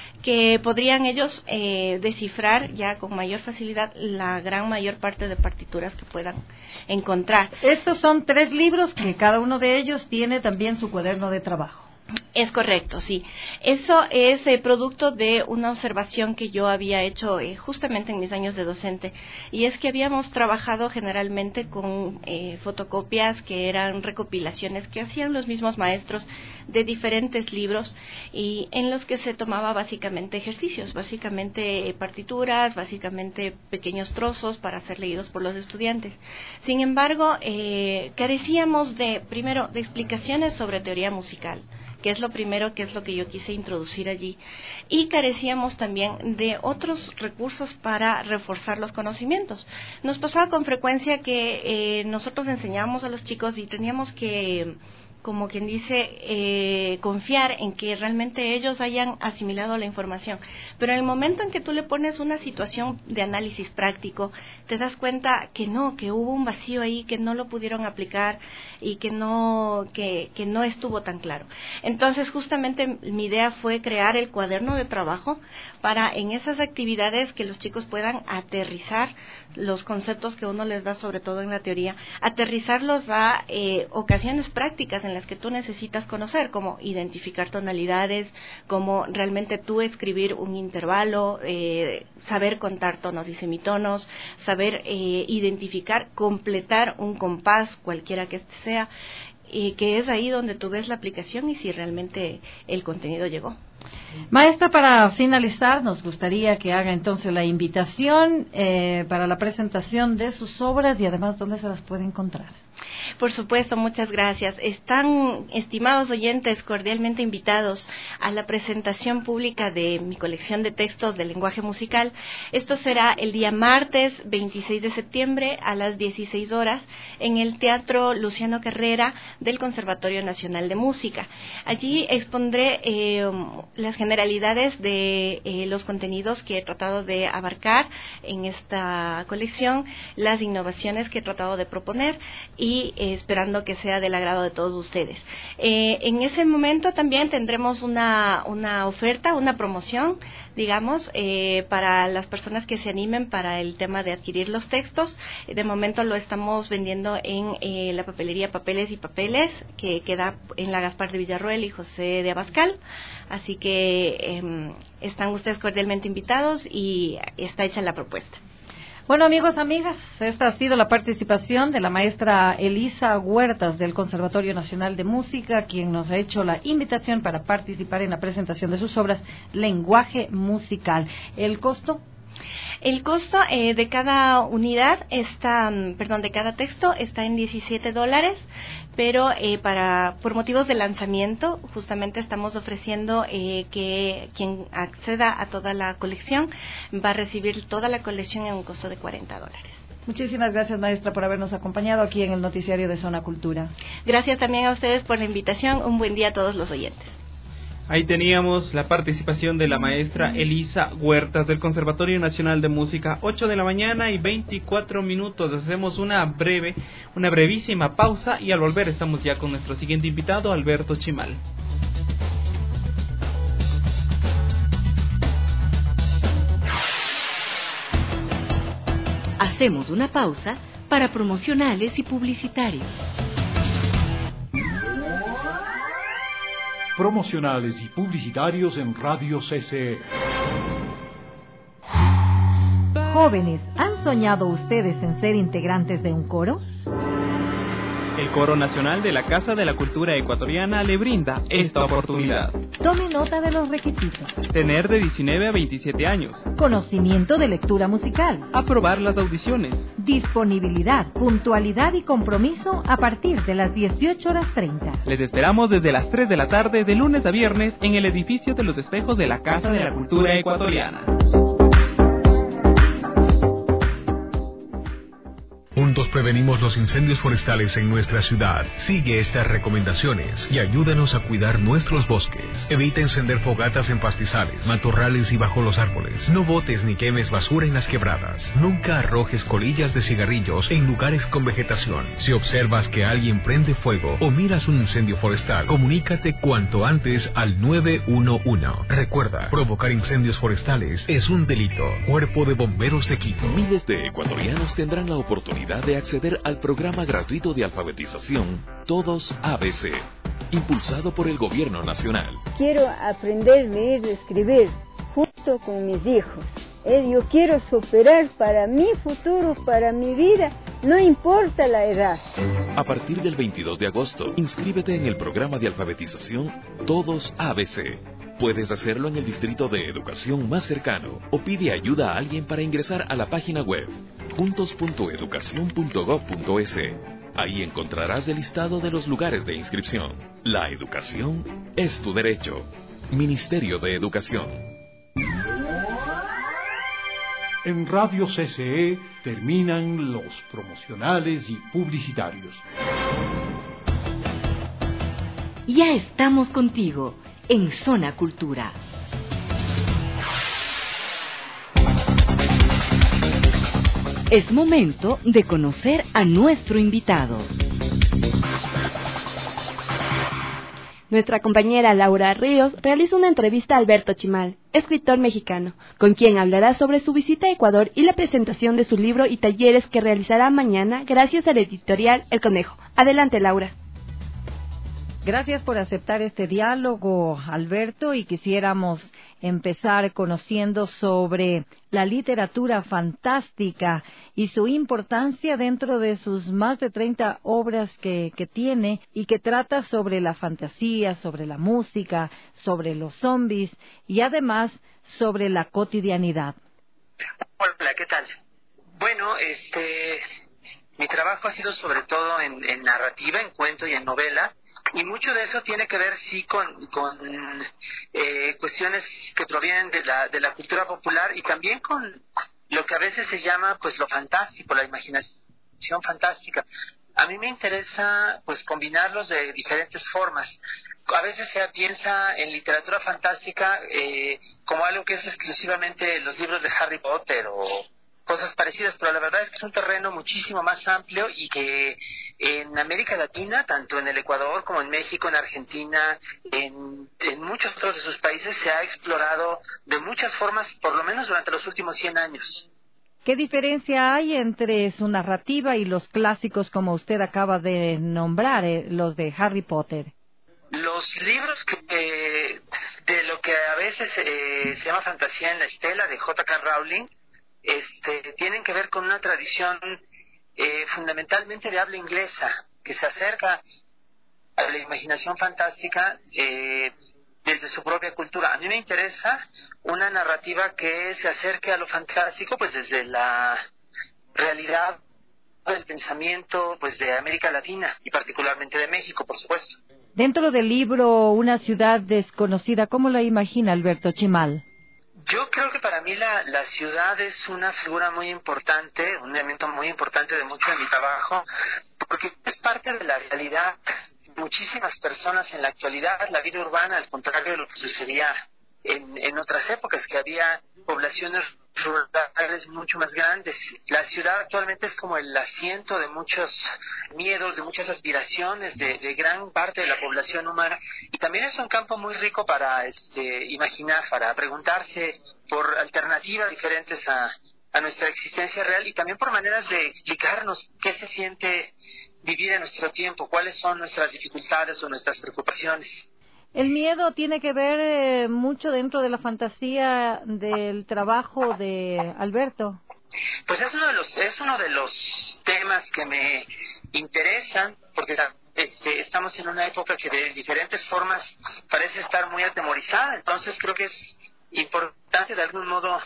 que podrían ellos eh, descifrar ya con mayor facilidad la gran mayor parte de partituras que puedan encontrar. Estos son tres libros que cada uno de ellos tiene también su cuaderno de trabajo. Es correcto, sí. Eso es eh, producto de una observación que yo había hecho eh, justamente en mis años de docente, y es que habíamos trabajado generalmente con eh, fotocopias que eran recopilaciones que hacían los mismos maestros de diferentes libros, y en los que se tomaba básicamente ejercicios, básicamente eh, partituras, básicamente pequeños trozos para ser leídos por los estudiantes. Sin embargo, eh, carecíamos de, primero, de explicaciones sobre teoría musical, que es lo primero, que es lo que yo quise introducir allí, y carecíamos también de otros recursos para reforzar los conocimientos. Nos pasaba con frecuencia que eh, nosotros enseñábamos a los chicos y teníamos que, como quien dice, eh, confiar en que realmente ellos hayan asimilado la información. Pero en el momento en que tú le pones una situación de análisis práctico, te das cuenta que no, que hubo un vacío ahí, que no lo pudieron aplicar y que no, que, que no estuvo tan claro. Entonces, justamente mi idea fue crear el cuaderno de trabajo para en esas actividades que los chicos puedan aterrizar los conceptos que uno les da, sobre todo en la teoría, aterrizarlos a eh, ocasiones prácticas en las que tú necesitas conocer, como identificar tonalidades, como realmente tú escribir un intervalo, eh, saber contar tonos y semitonos, saber eh, identificar, completar un compás, cualquiera que este sea, y que es ahí donde tú ves la aplicación y si realmente el contenido llegó. Maestra, para finalizar, nos gustaría que haga entonces la invitación eh, para la presentación de sus obras y además dónde se las puede encontrar. Por supuesto, muchas gracias. Están, estimados oyentes, cordialmente invitados a la presentación pública de mi colección de textos de lenguaje musical. Esto será el día martes veintiséis de septiembre a las dieciséis horas en el Teatro Luciano Carrera del Conservatorio Nacional de Música. Allí expondré eh, las generalidades de eh, los contenidos que he tratado de abarcar en esta colección, las innovaciones que he tratado de proponer y eh, esperando que sea del agrado de todos ustedes. Eh, en ese momento también tendremos una, una oferta, una promoción, digamos, eh, para las personas que se animen para el tema de adquirir los textos. De momento lo estamos vendiendo en eh, la papelería Papeles y Papeles, que queda en la Gaspar de Villarroel y José de Abascal. Así que eh, están ustedes cordialmente invitados y está hecha la propuesta. Bueno, amigos, amigas, esta ha sido la participación de la maestra Elisa Huertas del Conservatorio Nacional de Música, quien nos ha hecho la invitación para participar en la presentación de sus obras Lenguaje Musical. ¿El costo? El costo eh, de cada unidad está, perdón, de cada texto está en diecisiete dólares, pero eh, para por motivos de lanzamiento justamente estamos ofreciendo eh, que quien acceda a toda la colección va a recibir toda la colección en un costo de cuarenta dólares. Muchísimas gracias, maestra, por habernos acompañado aquí en el noticiario de Zona Cultura. Gracias también a ustedes por la invitación. Un buen día a todos los oyentes. Ahí teníamos la participación de la maestra Elisa Huertas del Conservatorio Nacional de Música, ocho de la mañana y veinticuatro minutos. Hacemos una breve, una brevísima pausa y al volver estamos ya con nuestro siguiente invitado, Alberto Chimal. Hacemos una pausa para promocionales y publicitarios. Promocionales y publicitarios en Radio C C E. Jóvenes, ¿han soñado ustedes en ser integrantes de un coro? El Coro Nacional de la Casa de la Cultura Ecuatoriana le brinda esta oportunidad. Tome nota de los requisitos. Tener de diecinueve a veintisiete años. Conocimiento de lectura musical. Aprobar las audiciones. Disponibilidad, puntualidad y compromiso a partir de las dieciocho horas treinta. Les esperamos desde las tres de la tarde de lunes a viernes en el edificio de los espejos de la Casa de la Cultura Ecuatoriana. Juntos prevenimos los incendios forestales en nuestra ciudad. Sigue estas recomendaciones y ayúdanos a cuidar nuestros bosques. Evita encender fogatas en pastizales, matorrales y bajo los árboles. No botes ni quemes basura en las quebradas. Nunca arrojes colillas de cigarrillos en lugares con vegetación. Si observas que alguien prende fuego o miras un incendio forestal, comunícate cuanto antes al nueve uno uno. Recuerda, provocar incendios forestales es un delito. Cuerpo de Bomberos de Quito. Miles de ecuatorianos tendrán la oportunidad de acceder al programa gratuito de alfabetización Todos A B C, impulsado por el Gobierno Nacional. Quiero aprender a leer y escribir junto con mis hijos. Eh, yo quiero superar para mi futuro, para mi vida, no importa la edad. A partir del veintidós de agosto, inscríbete en el programa de alfabetización Todos A B C. Puedes hacerlo en el distrito de educación más cercano o pide ayuda a alguien para ingresar a la página web juntos punto educación punto gob punto es. Ahí encontrarás el listado de los lugares de inscripción. La educación es tu derecho. Ministerio de Educación. En Radio C C E terminan los promocionales y publicitarios. Ya estamos contigo en Zona Cultura. Es momento de conocer a nuestro invitado. Nuestra compañera Laura Ríos realiza una entrevista a Alberto Chimal, escritor mexicano, con quien hablará sobre su visita a Ecuador y la presentación de su libro y talleres que realizará mañana gracias a la editorial El Conejo. Adelante, Laura. Gracias por aceptar este diálogo, Alberto, y quisiéramos empezar conociendo sobre la literatura fantástica y su importancia dentro de sus más de treinta obras que, que tiene y que trata sobre la fantasía, sobre la música, sobre los zombies y además sobre la cotidianidad. Hola, ¿qué tal? Bueno, este, mi trabajo ha sido sobre todo en, en narrativa, en cuento y en novela. Y mucho de eso tiene que ver, sí, con, con eh, cuestiones que provienen de la, de la cultura popular y también con lo que a veces se llama, pues, lo fantástico, la imaginación fantástica. A mí me interesa, pues, combinarlos de diferentes formas. A veces se piensa en literatura fantástica eh, como algo que es exclusivamente los libros de Harry Potter o cosas parecidas, pero la verdad es que es un terreno muchísimo más amplio y que en América Latina, tanto en el Ecuador como en México, en Argentina, en, en muchos otros de sus países, se ha explorado de muchas formas, por lo menos durante los últimos cien años. ¿Qué diferencia hay entre su narrativa y los clásicos como usted acaba de nombrar, eh, los de Harry Potter? Los libros que, eh, de lo que a veces eh, se llama fantasía en la estela de J K Rowling, Este, tienen que ver con una tradición eh, fundamentalmente de habla inglesa, que se acerca a la imaginación fantástica eh, desde su propia cultura. A mí me interesa una narrativa que se acerque a lo fantástico, pues desde la realidad del pensamiento, pues de América Latina y particularmente de México, por supuesto. Dentro del libro Una ciudad desconocida, ¿cómo la imagina Alberto Chimal? Yo creo que para mí la, la ciudad es una figura muy importante, un elemento muy importante de mucho de mi trabajo, porque es parte de la realidad de muchísimas personas en la actualidad. La vida urbana, al contrario de lo que sucedía en, en otras épocas, que había poblaciones rurales mucho más grandes. La ciudad actualmente es como el asiento de muchos miedos, de muchas aspiraciones de, de gran parte de la población humana, y también es un campo muy rico para este, imaginar, para preguntarse por alternativas diferentes a, a nuestra existencia real, y también por maneras de explicarnos qué se siente vivir en nuestro tiempo, cuáles son nuestras dificultades o nuestras preocupaciones. El miedo tiene que ver eh, mucho dentro de la fantasía del trabajo de Alberto. Pues es uno de los es uno de los temas que me interesan, porque este, estamos en una época que de diferentes formas parece estar muy atemorizada. Entonces creo que es importante de algún modo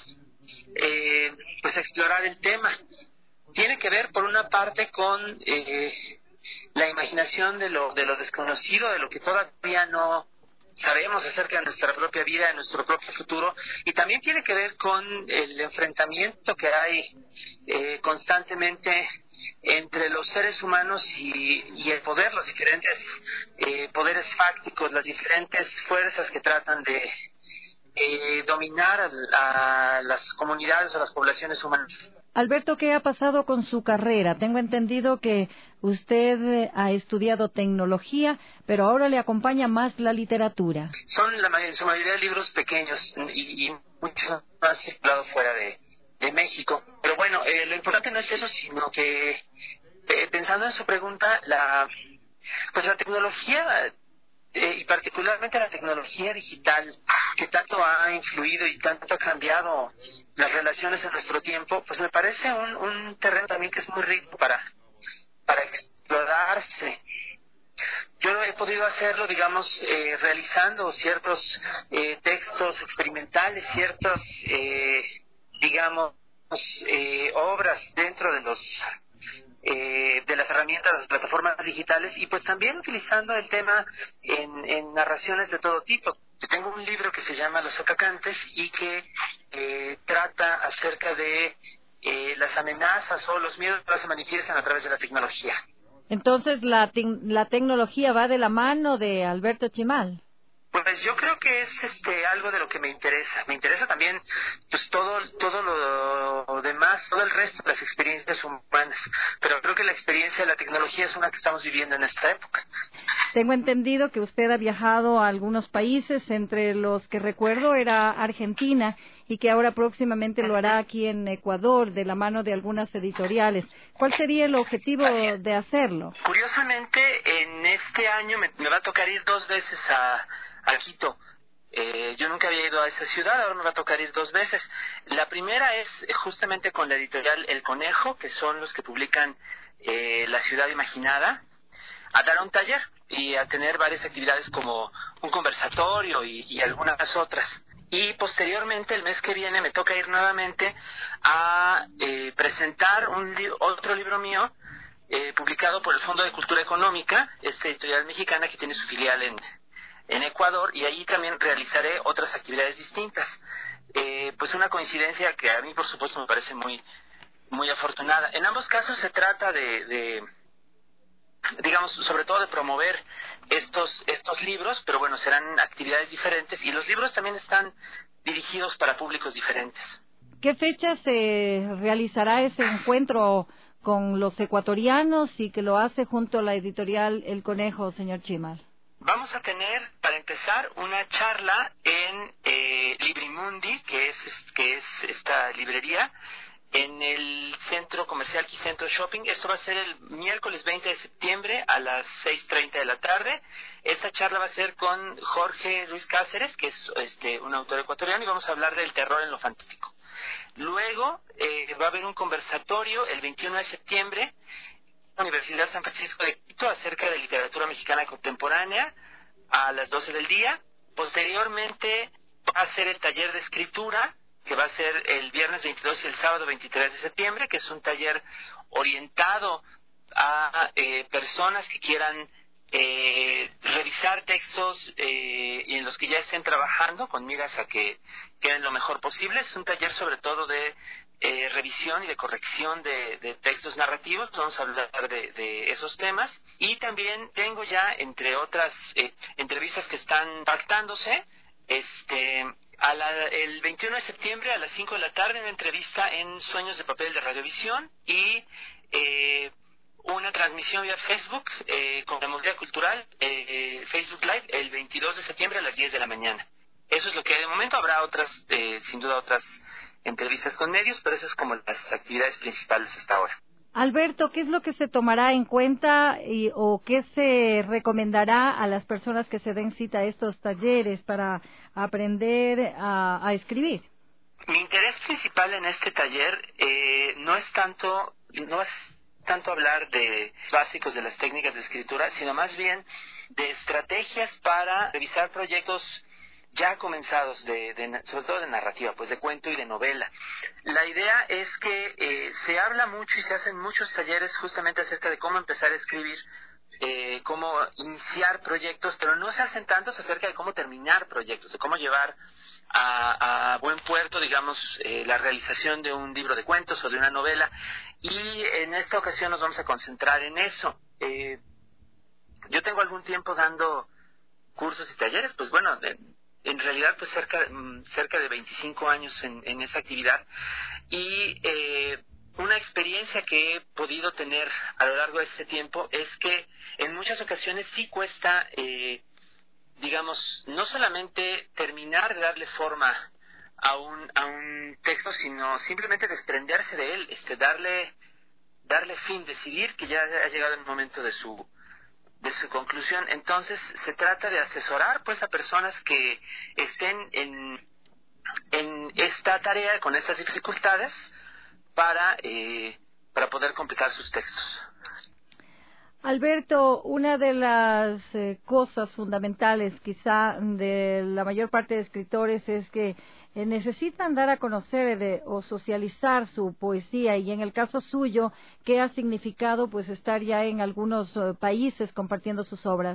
eh, pues explorar el tema. Tiene que ver por una parte con eh, la imaginación de lo de lo desconocido, de lo que todavía no sabemos acerca de nuestra propia vida, de nuestro propio futuro, y también tiene que ver con el enfrentamiento que hay eh, constantemente entre los seres humanos y, y el poder, los diferentes eh, poderes fácticos, las diferentes fuerzas que tratan de eh, dominar a, a las comunidades o las poblaciones humanas. Alberto, ¿qué ha pasado con su carrera? Tengo entendido que usted ha estudiado tecnología, pero ahora le acompaña más la literatura. Son la mayoría, su mayoría de libros pequeños y, y muchos más circulados fuera de, de México. Pero bueno, eh, lo importante no es eso, sino que eh, pensando en su pregunta, la pues la tecnología eh, y particularmente la tecnología digital, que tanto ha influido y tanto ha cambiado las relaciones en nuestro tiempo, pues me parece un, un terreno también que es muy rico para, para explorarse. Yo he podido hacerlo, digamos, eh, realizando ciertos eh, textos experimentales, ciertas, eh, digamos, eh, obras dentro de los eh, de las herramientas, las plataformas digitales, y pues también utilizando el tema en, en narraciones de todo tipo. Tengo un libro que se llama Los Atacantes y que eh, trata acerca de eh, las amenazas o los miedos que se manifiestan a través de la tecnología. Entonces, ¿la, te la tecnología va de la mano de Alberto Chimal? Pues yo creo que es este algo de lo que me interesa. Me interesa también pues todo todo lo demás, todo el resto de las experiencias humanas. Pero creo que la experiencia de la tecnología es una que estamos viviendo en esta época. Tengo entendido que usted ha viajado a algunos países, entre los que recuerdo era Argentina, y que ahora próximamente lo hará aquí en Ecuador, de la mano de algunas editoriales. ¿Cuál sería el objetivo de hacerlo? Curiosamente, en este año me, me va a tocar ir dos veces a, a Quito. Eh, yo nunca había ido a esa ciudad, ahora me va a tocar ir dos veces. La primera es justamente con la editorial El Conejo, que son los que publican eh, La Ciudad Imaginada, a dar un taller y a tener varias actividades como un conversatorio y, y algunas otras. Y posteriormente, el mes que viene, me toca ir nuevamente a eh, presentar un li otro libro mío eh, publicado por el Fondo de Cultura Económica, esta editorial mexicana que tiene su filial en, en Ecuador, y allí también realizaré otras actividades distintas. Eh, pues una coincidencia que a mí, por supuesto, me parece muy, muy afortunada. En ambos casos se trata de... de digamos, sobre todo de promover estos estos libros, pero bueno, serán actividades diferentes y los libros también están dirigidos para públicos diferentes. ¿Qué fecha se realizará ese encuentro con los ecuatorianos y que lo hace junto a la editorial El Conejo, señor Chimal? Vamos a tener, para empezar, una charla en eh, Librimundi, que es, que es esta librería, en el Centro Comercial Quicentro Shopping. Esto va a ser el miércoles veinte de septiembre a las seis treinta de la tarde. Esta charla va a ser con Jorge Ruiz Cáceres, que es este, un autor ecuatoriano, y vamos a hablar del terror en lo fantástico. Luego eh, va a haber un conversatorio el veintiuno de septiembre en la Universidad San Francisco de Quito acerca de literatura mexicana contemporánea a las doce del día. Posteriormente va a ser el taller de escritura, que va a ser el viernes veintidós y el sábado veintitrés de septiembre, que es un taller orientado a eh, personas que quieran eh, revisar textos eh, y en los que ya estén trabajando con miras a que queden lo mejor posible. Es un taller sobre todo de eh, revisión y de corrección de, de textos narrativos. Vamos a hablar de, de esos temas. Y también tengo ya, entre otras eh, entrevistas que están pactándose, este, a la, el veintiuno de septiembre a las cinco de la tarde, una entrevista en Sueños de Papel de Radiovisión y eh, una transmisión vía Facebook eh, con la Memoria Cultural, eh, Facebook Live, el veintidós de septiembre a las diez de la mañana. Eso es lo que hay de momento. Habrá otras, eh, sin duda otras entrevistas con medios, pero esas como las actividades principales hasta ahora. Alberto, ¿qué es lo que se tomará en cuenta y, o qué se recomendará a las personas que se den cita a estos talleres para aprender a, a escribir? Mi interés principal en este taller eh, no es tanto, no es tanto hablar de básicos de las técnicas de escritura, sino más bien de estrategias para revisar proyectos ya comenzados, de, de, sobre todo de narrativa, pues de cuento y de novela. La idea es que eh, se habla mucho y se hacen muchos talleres justamente acerca de cómo empezar a escribir, eh, cómo iniciar proyectos, pero no se hacen tantos acerca de cómo terminar proyectos, de cómo llevar a, a buen puerto, digamos, eh, la realización de un libro de cuentos o de una novela. Y en esta ocasión nos vamos a concentrar en eso. Eh, yo tengo algún tiempo dando cursos y talleres, pues bueno, de, en realidad pues cerca, cerca de veinticinco años en, en esa actividad, y eh, una experiencia que he podido tener a lo largo de este tiempo es que en muchas ocasiones sí cuesta, eh, digamos, no solamente terminar de darle forma a un, a un texto, sino simplemente desprenderse de él, este, darle, darle fin, decidir que ya ha llegado el momento de su de su conclusión. Entonces se trata de asesorar pues a personas que estén en, en esta tarea con estas dificultades para, eh, para poder completar sus textos. Alberto, una de las eh, cosas fundamentales quizá de la mayor parte de escritores es que eh, necesitan dar a conocer de, o socializar su poesía, y en el caso suyo, ¿qué ha significado pues estar ya en algunos uh, países compartiendo sus obras?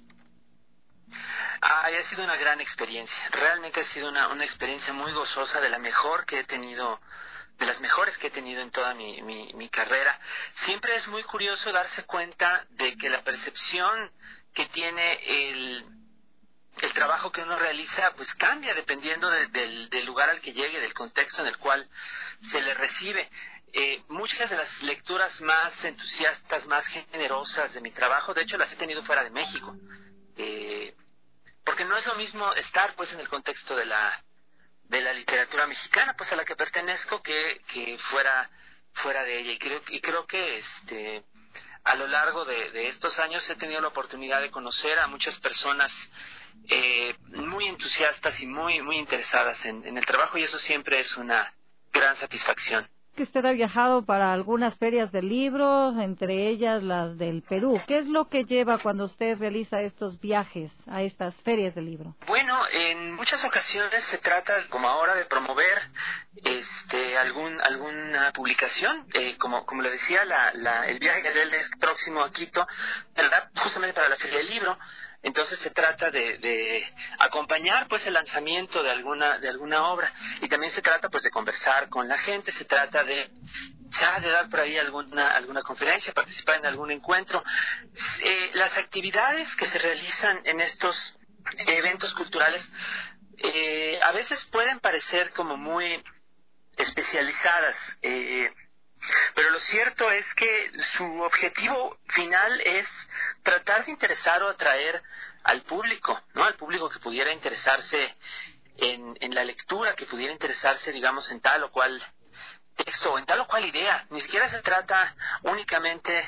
Ah, ha sido una gran experiencia, realmente ha sido una, una experiencia muy gozosa, de la mejor que he tenido, de las mejores que he tenido en toda mi, mi, mi carrera. Siempre es muy curioso darse cuenta de que la percepción que tiene el, el trabajo que uno realiza pues cambia dependiendo de, del, del lugar al que llegue, del contexto en el cual se le recibe. Eh, muchas de las lecturas más entusiastas, más generosas de mi trabajo, de hecho las he tenido fuera de México, eh, porque no es lo mismo estar pues en el contexto de la de la literatura mexicana, pues a la que pertenezco, que, que fuera fuera de ella. Y creo, y creo que este a lo largo de, de estos años he tenido la oportunidad de conocer a muchas personas eh, muy entusiastas y muy muy interesadas en, en el trabajo, y eso siempre es una gran satisfacción. Que usted ha viajado para algunas ferias de libros, entre ellas las del Perú. ¿Qué es lo que lleva cuando usted realiza estos viajes a estas ferias de libro? Bueno, en muchas ocasiones se trata, como ahora, de promover este algún alguna publicación. Eh, como como le decía, la, la, el viaje del mes próximo a Quito, ¿verdad?, justamente para la feria del libro. Entonces se trata de, de acompañar pues el lanzamiento de alguna de alguna obra, y también se trata pues de conversar con la gente, se trata de ya de dar por ahí alguna alguna conferencia, participar en algún encuentro. Eh, las actividades que se realizan en estos eventos culturales eh, a veces pueden parecer como muy especializadas, eh, pero lo cierto es que su objetivo final es tratar de interesar o atraer al público, ¿no? Al público que pudiera interesarse en, en la lectura, que pudiera interesarse, digamos, en tal o cual texto o en tal o cual idea. Ni siquiera se trata únicamente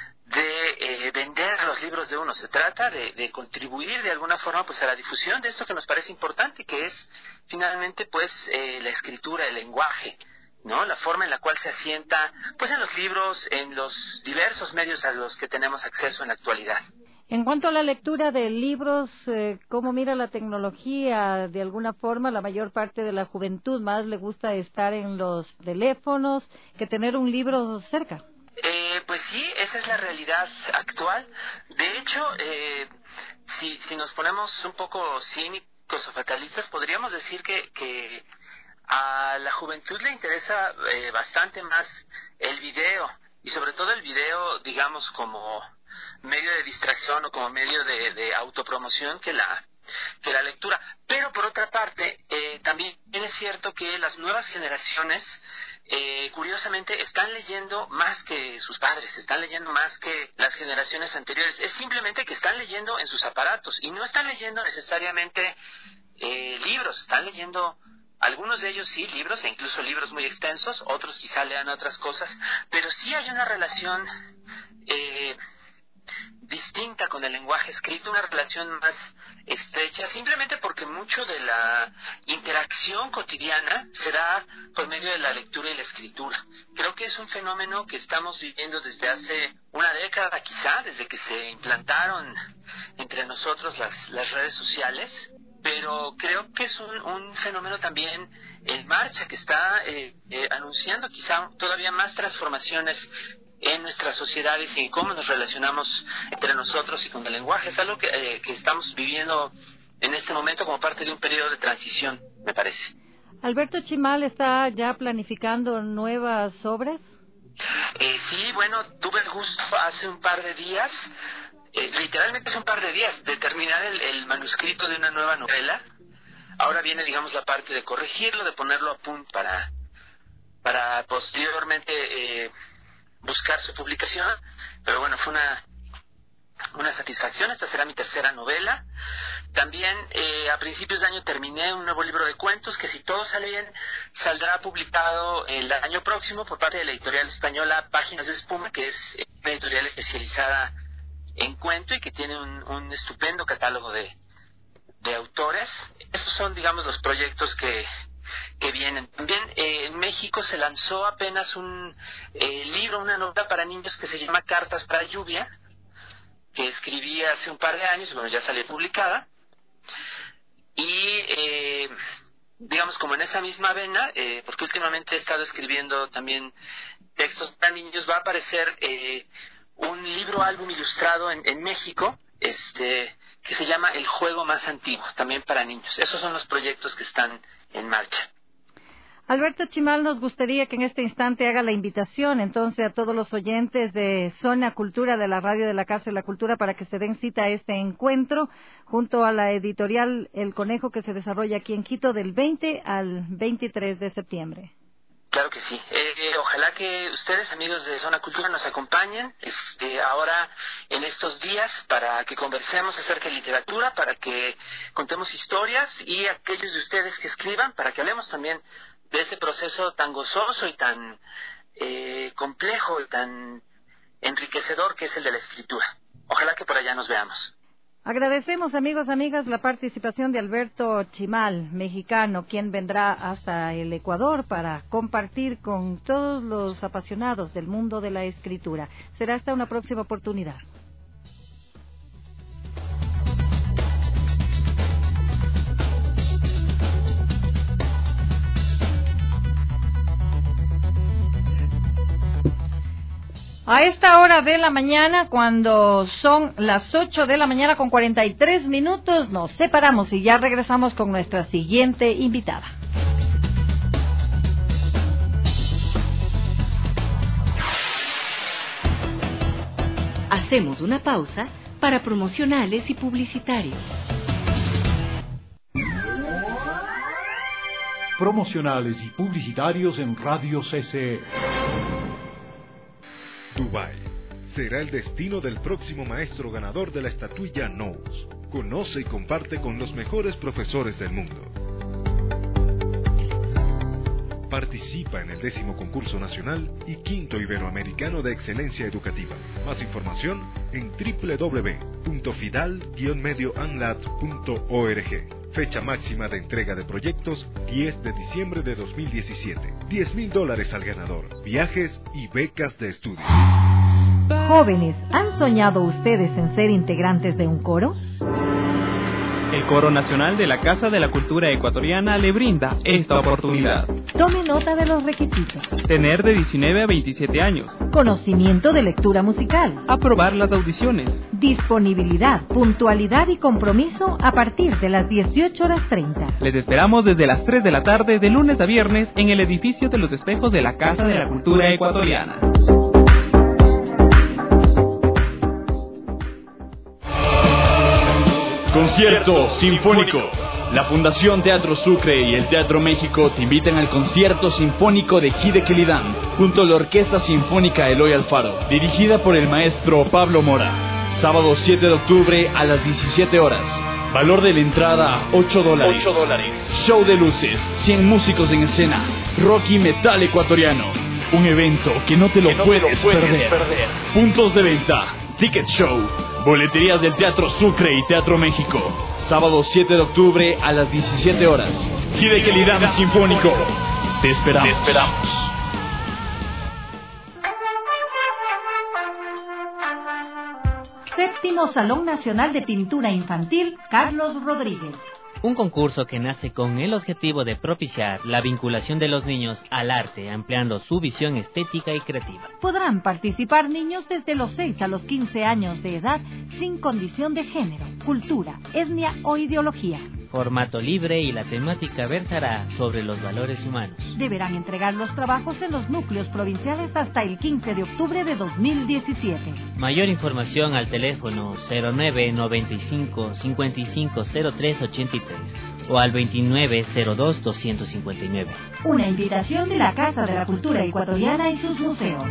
de eh, vender los libros de uno, se trata de, de contribuir de alguna forma pues a la difusión de esto que nos parece importante, que es finalmente pues eh, la escritura, el lenguaje, ¿no? La forma en la cual se asienta pues en los libros, en los diversos medios a los que tenemos acceso en la actualidad. En cuanto a la lectura de libros, eh, ¿cómo mira la tecnología? De alguna forma, la mayor parte de la juventud más le gusta estar en los teléfonos que tener un libro cerca. Eh, pues sí, esa es la realidad actual. De hecho, eh, si, si nos ponemos un poco cínicos o fatalistas, podríamos decir que, que A la juventud le interesa eh, bastante más el video, y sobre todo el video, digamos, como medio de distracción o como medio de, de autopromoción que la, que la lectura. Pero por otra parte, eh, también es cierto que las nuevas generaciones, eh, curiosamente, están leyendo más que sus padres, están leyendo más que las generaciones anteriores. Es simplemente que están leyendo en sus aparatos, y no están leyendo necesariamente eh, libros, están leyendo... Algunos de ellos sí, libros, e incluso libros muy extensos, otros quizá lean otras cosas, pero sí hay una relación eh, distinta con el lenguaje escrito, una relación más estrecha, simplemente porque mucho de la interacción cotidiana se da por medio de la lectura y la escritura. Creo que es un fenómeno que estamos viviendo desde hace una década quizá, desde que se implantaron entre nosotros las, las redes sociales. Pero creo que es un, un fenómeno también en marcha que está eh, eh, anunciando quizá todavía más transformaciones en nuestras sociedades y en cómo nos relacionamos entre nosotros y con el lenguaje. Es algo que, eh, que estamos viviendo en este momento como parte de un periodo de transición, me parece. Alberto Chimal está ya planificando nuevas obras. Eh, sí, bueno, tuve el gusto hace un par de días... Eh, literalmente hace un par de días de terminar el, el manuscrito de una nueva novela. Ahora viene, digamos, la parte de corregirlo, de ponerlo a punto para, para posteriormente eh, buscar su publicación. Pero bueno, fue una, una satisfacción. Esta será mi tercera novela. También eh, a principios de año terminé un nuevo libro de cuentos que, si todo sale bien, saldrá publicado el año próximo por parte de la editorial española Páginas de Espuma, que es una editorial especializada en cuento y que tiene un, un estupendo catálogo de, de autores. Estos son, digamos, los proyectos que, que vienen. También eh, en México se lanzó apenas un eh, libro, una novela para niños que se llama Cartas para Lluvia, que escribí hace un par de años, bueno, ya salió publicada. Y, eh, digamos, como en esa misma vena, eh, porque últimamente he estado escribiendo también textos para niños, va a aparecer... Eh, un libro álbum ilustrado en, en México, este, que se llama El Juego Más Antiguo, también para niños. Esos son los proyectos que están en marcha. Alberto Chimal, nos gustaría que en este instante haga la invitación entonces a todos los oyentes de Zona Cultura, de la radio de la Casa de la Cultura, para que se den cita a este encuentro junto a la editorial El Conejo, que se desarrolla aquí en Quito del veinte al veintitrés de septiembre. Claro que sí. Eh, ojalá que ustedes, amigos de Zona Cultura, nos acompañen este, ahora en estos días para que conversemos acerca de literatura, para que contemos historias, y aquellos de ustedes que escriban, para que hablemos también de ese proceso tan gozoso y tan eh, complejo y tan enriquecedor que es el de la escritura. Ojalá que por allá nos veamos. Agradecemos, amigos, amigas, la participación de Alberto Chimal, mexicano, quien vendrá hasta el Ecuador para compartir con todos los apasionados del mundo de la escritura. Será hasta una próxima oportunidad. A esta hora de la mañana, cuando son las ocho de la mañana con cuarenta y tres minutos, nos separamos y ya regresamos con nuestra siguiente invitada. Hacemos una pausa para promocionales y publicitarios. Promocionales y publicitarios en Radio C C E. Dubái será el destino del próximo maestro ganador de la estatuilla Knowles. Conoce y comparte con los mejores profesores del mundo. Participa en el décimo concurso nacional y quinto iberoamericano de excelencia educativa. Más información en doble u doble u doble u punto fidal guion medio anlat punto org. Fecha máxima de entrega de proyectos, diez de diciembre de dos mil diecisiete. diez mil dólares al ganador, viajes y becas de estudio. Jóvenes, ¿han soñado ustedes en ser integrantes de un coro? El Coro Nacional de la Casa de la Cultura Ecuatoriana le brinda esta oportunidad. Tome nota de los requisitos. Tener de diecinueve a veintisiete años. Conocimiento de lectura musical. Aprobar las audiciones. Disponibilidad, puntualidad y compromiso a partir de las dieciocho horas treinta. Les esperamos desde las tres de la tarde de lunes a viernes en el edificio de los espejos de la Casa de la Cultura Ecuatoriana. Concierto Sinfónico. La Fundación Teatro Sucre y el Teatro México te invitan al concierto sinfónico de Hide Kelidán, junto a la Orquesta Sinfónica Eloy Alfaro, dirigida por el maestro Pablo Mora. Sábado siete de octubre a las diecisiete horas. Valor de la entrada ocho dólares. ocho dólares. Show de luces, cien músicos en escena, rock y metal ecuatoriano. Un evento que no te lo, no puedes, te lo puedes perder. perder. Puntos de venta, Ticket Show, boleterías del Teatro Sucre y Teatro México. Sábado siete de octubre a las diecisiete horas. Hide Kelidán Sinfónico. Te esperamos. Te esperamos. Séptimo Salón Nacional de Pintura Infantil Carlos Rodríguez. Un concurso que nace con el objetivo de propiciar la vinculación de los niños al arte, ampliando su visión estética y creativa. Podrán participar niños desde los seis a los quince años de edad, sin condición de género, cultura, etnia o ideología. Formato libre y la temática versará sobre los valores humanos. Deberán entregar los trabajos en los núcleos provinciales hasta el quince de octubre de dos mil diecisiete. Mayor información al teléfono cero nueve noventa y cinco cincuenta y cinco cero tres ochenta y tres o al veintinueve cero dos doscientos cincuenta y nueve. Una invitación de la Casa de la Cultura Ecuatoriana y sus museos.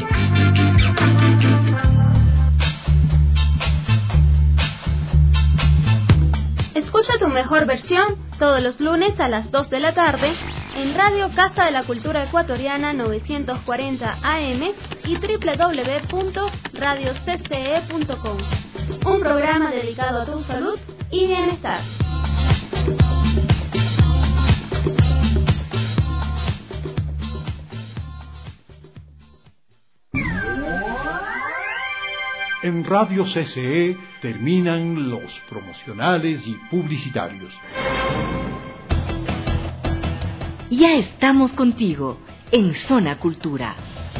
Escucha tu mejor versión todos los lunes a las dos de la tarde en Radio Casa de la Cultura Ecuatoriana novecientos cuarenta A M y doble u doble u doble u punto radio c c e punto com. Un programa dedicado a tu salud y bienestar. En Radio C C E terminan los promocionales y publicitarios. Ya estamos contigo en Zona Cultura.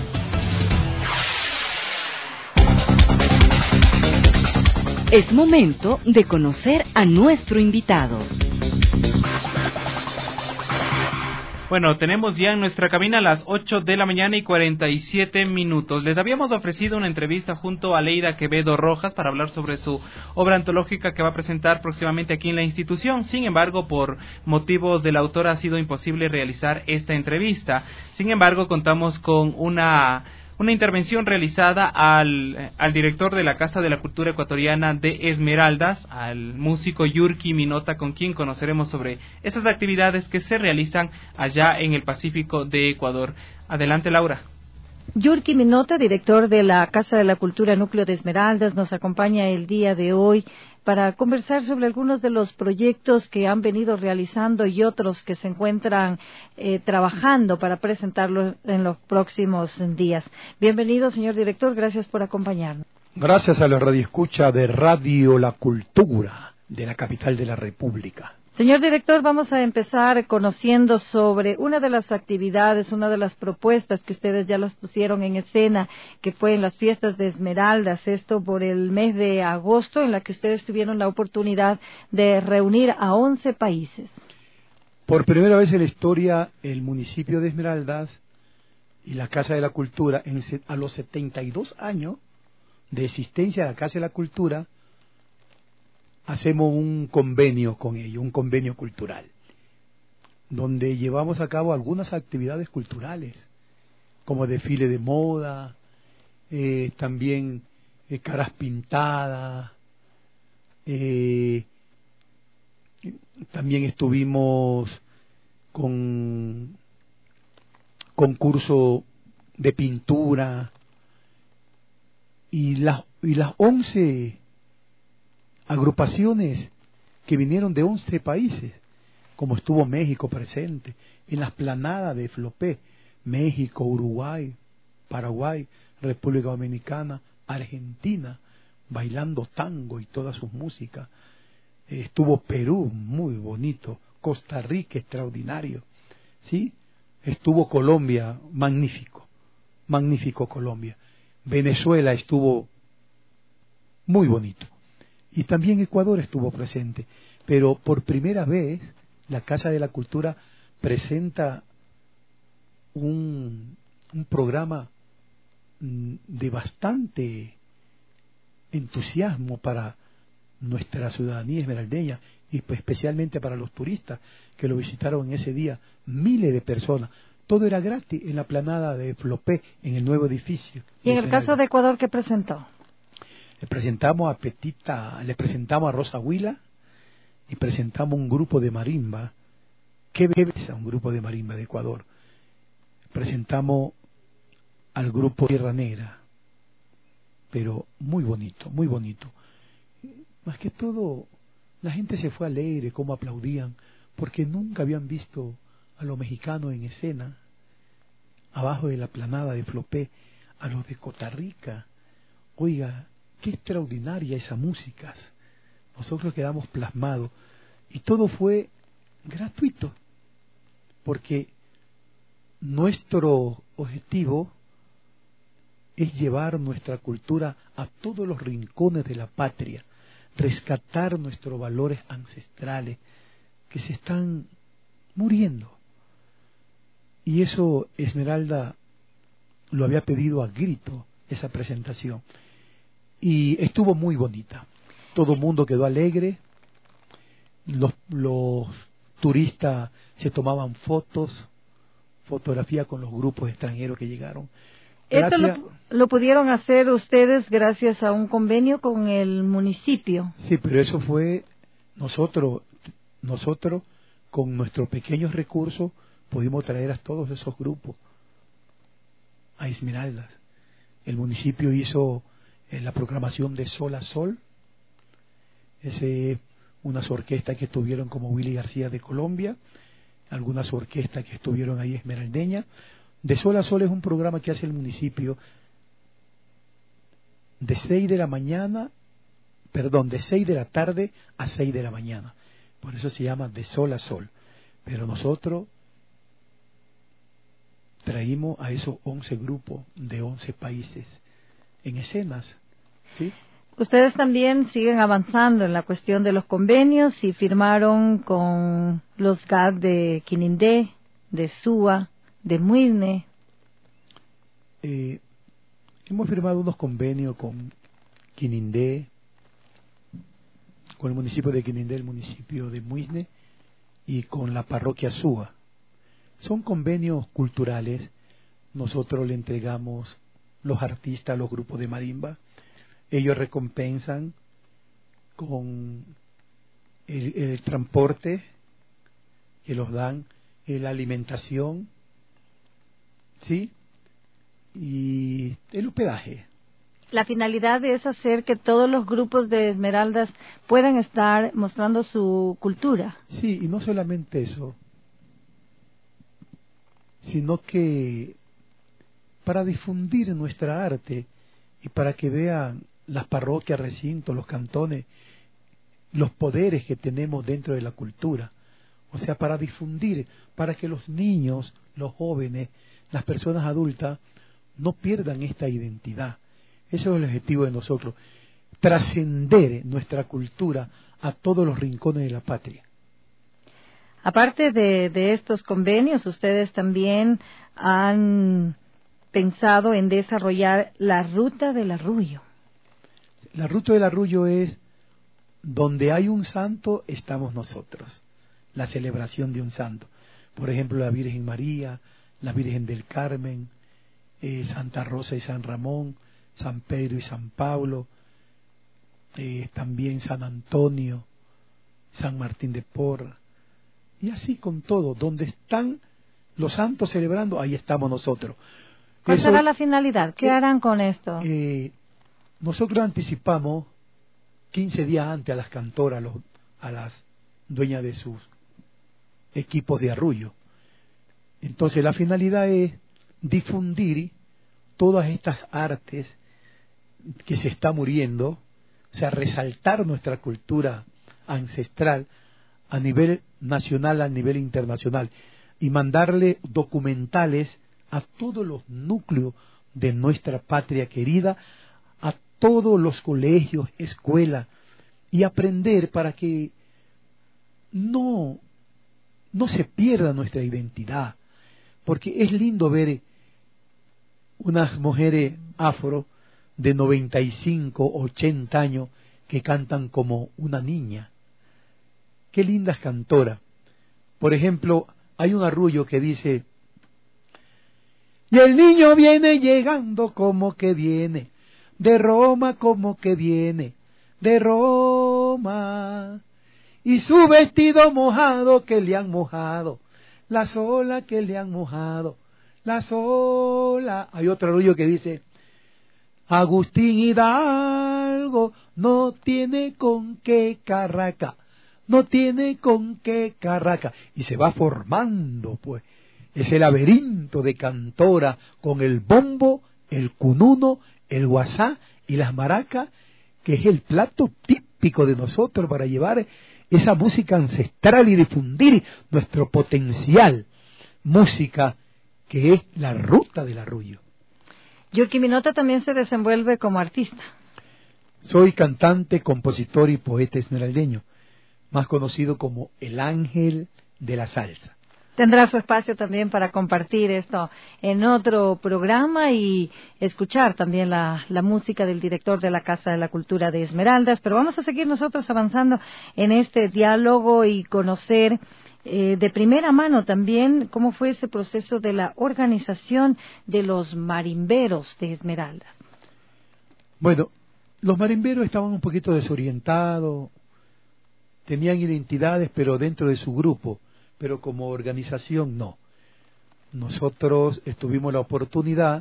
Es momento de conocer a nuestro invitado. Bueno, tenemos ya en nuestra cabina a las ocho de la mañana y cuarenta y siete minutos. Les habíamos ofrecido una entrevista junto a Leida Quevedo Rojas para hablar sobre su obra antológica que va a presentar próximamente aquí en la institución. Sin embargo, por motivos del autor ha sido imposible realizar esta entrevista. Sin embargo, contamos con una... Una intervención realizada al, al director de la Casa de la Cultura Ecuatoriana de Esmeraldas, al músico Yurki Minota, con quien conoceremos sobre esas actividades que se realizan allá en el Pacífico de Ecuador. Adelante, Laura. Yurki Minota, director de la Casa de la Cultura Núcleo de Esmeraldas, nos acompaña el día de hoy para conversar sobre algunos de los proyectos que han venido realizando y otros que se encuentran eh, trabajando para presentarlos en los próximos días. Bienvenido, señor director, gracias por acompañarnos. Gracias a la radioescucha de Radio La Cultura de la capital de la República. Señor director, vamos a empezar conociendo sobre una de las actividades, una de las propuestas que ustedes ya las pusieron en escena, que fue en las fiestas de Esmeraldas, esto por el mes de agosto, en la que ustedes tuvieron la oportunidad de reunir a once países. Por primera vez en la historia, el municipio de Esmeraldas y la Casa de la Cultura, en, a los setenta y dos años de existencia de la Casa de la Cultura, hacemos un convenio con ellos, un convenio cultural, donde llevamos a cabo algunas actividades culturales, como desfile de moda, eh, también eh, caras pintadas, eh, también estuvimos con concurso de pintura, y las, y las once agrupaciones que vinieron de once países, como estuvo México presente, en las planadas de Flopé, México, Uruguay, Paraguay, República Dominicana, Argentina, bailando tango y todas sus músicas. Estuvo Perú, muy bonito, Costa Rica, extraordinario, ¿sí? Estuvo Colombia, magnífico, magnífico Colombia. Venezuela estuvo muy bonito. Y también Ecuador estuvo presente. Pero por primera vez la Casa de la Cultura presenta un, un programa de bastante entusiasmo para nuestra ciudadanía esmeraldeña y pues especialmente para los turistas que lo visitaron en ese día, miles de personas. Todo era gratis en la planada de Flopé, en el nuevo edificio. ¿Y en el caso de Ecuador qué presentó? Le presentamos a Petita, le presentamos a Rosa Huila y presentamos un grupo de marimba. ¿Qué belleza un grupo de marimba de Ecuador? Presentamos al grupo Tierra Negra, pero muy bonito, muy bonito. Más que todo, la gente se fue alegre, como aplaudían, porque nunca habían visto a los mexicanos en escena, abajo de la planada de Flopé, a los de Costa Rica. Oiga, qué extraordinaria esa música. Nosotros quedamos plasmados y todo fue gratuito, porque nuestro objetivo es llevar nuestra cultura a todos los rincones de la patria, rescatar nuestros valores ancestrales que se están muriendo. Y eso Esmeralda lo había pedido a grito, esa presentación. Y estuvo muy bonita. Todo el mundo quedó alegre. Los, los turistas se tomaban fotos, fotografía con los grupos extranjeros que llegaron. Esto lo, lo pudieron hacer ustedes gracias a un convenio con el municipio. Sí, pero eso fue nosotros, nosotros con nuestros pequeños recursos pudimos traer a todos esos grupos a Esmeraldas. El municipio hizo eh, la programación de Sol a Sol, ese, unas orquestas que estuvieron como Willy García de Colombia, algunas orquestas que estuvieron ahí esmeraldeñas. De Sol a Sol es un programa que hace el municipio de seis de la mañana, perdón, de seis de la tarde a seis de la mañana. Por eso se llama De Sol a Sol. Pero nosotros traímos a esos once grupos de once países en escenas, ¿sí? Ustedes también siguen avanzando en la cuestión de los convenios y firmaron con los G A D de Quinindé, de Suba, de Muisne. Eh, hemos firmado unos convenios con Quinindé, con el municipio de Quinindé, el municipio de Muisne y con la parroquia Suba. Son convenios culturales. Nosotros le entregamos los artistas a los grupos de marimba. Ellos recompensan con el, el transporte que los dan, la alimentación, ¿sí? Y el hospedaje. La finalidad es hacer que todos los grupos de esmeraldas puedan estar mostrando su cultura. Sí, y no solamente eso, sino que para difundir nuestra arte y para que vean las parroquias, recintos, los cantones, los poderes que tenemos dentro de la cultura. O sea, para difundir, para que los niños, los jóvenes, las personas adultas no pierdan esta identidad. Eso es el objetivo de nosotros, trascender nuestra cultura a todos los rincones de la patria. Aparte de, de estos convenios, ustedes también han pensado en desarrollar la Ruta del Arrullo. La Ruta del Arrullo es donde hay un santo, estamos nosotros. La celebración de un santo. Por ejemplo, la Virgen María, la Virgen del Carmen, eh, Santa Rosa y San Ramón, San Pedro y San Pablo, eh, también San Antonio, San Martín de Porres, y así con todo. Donde están los santos celebrando, ahí estamos nosotros. ¿Cuál será la finalidad? ¿Qué eh, harán con esto? Eh, nosotros anticipamos quince días antes a las cantoras, los, a las dueñas de sus equipos de arrullo. Entonces la finalidad es difundir todas estas artes que se está muriendo, o sea, resaltar nuestra cultura ancestral a nivel nacional, a nivel internacional. y mandarle documentales a todos los núcleos de nuestra patria querida, a todos los colegios, escuelas, y aprender para que no, no se pierda nuestra identidad, porque es lindo ver unas mujeres afro de noventa y cinco, ochenta años que cantan como una niña. Qué lindas cantoras. Por ejemplo, hay un arrullo que dice: y el niño viene llegando como que viene, de Roma como que viene, de Roma, y su vestido mojado que le han mojado, la sola que le han mojado, la sola. Hay otro arrullo que dice: Agustín Hidalgo no tiene con qué carraca, no tiene con qué carraca. Y se va formando, pues, ese laberinto de cantora con el bombo, el cununo, el guasá y las maracas, que es el plato típico de nosotros para llevar esa música ancestral y difundir nuestro potencial, música que es la ruta del arrullo. Yurki Minota también se desenvuelve como artista. Soy cantante, compositor y poeta esmeraldeño, más conocido como el ángel de la salsa. Tendrá su espacio también para compartir esto en otro programa y escuchar también la, la música del director de la Casa de la Cultura de Esmeraldas. Pero vamos a seguir nosotros avanzando en este diálogo y conocer eh, de primera mano también cómo fue ese proceso de la organización de los marimberos de Esmeraldas. Bueno, los marimberos estaban un poquito desorientados, tenían identidades, pero dentro de su grupo, pero como organización no. Nosotros tuvimos la oportunidad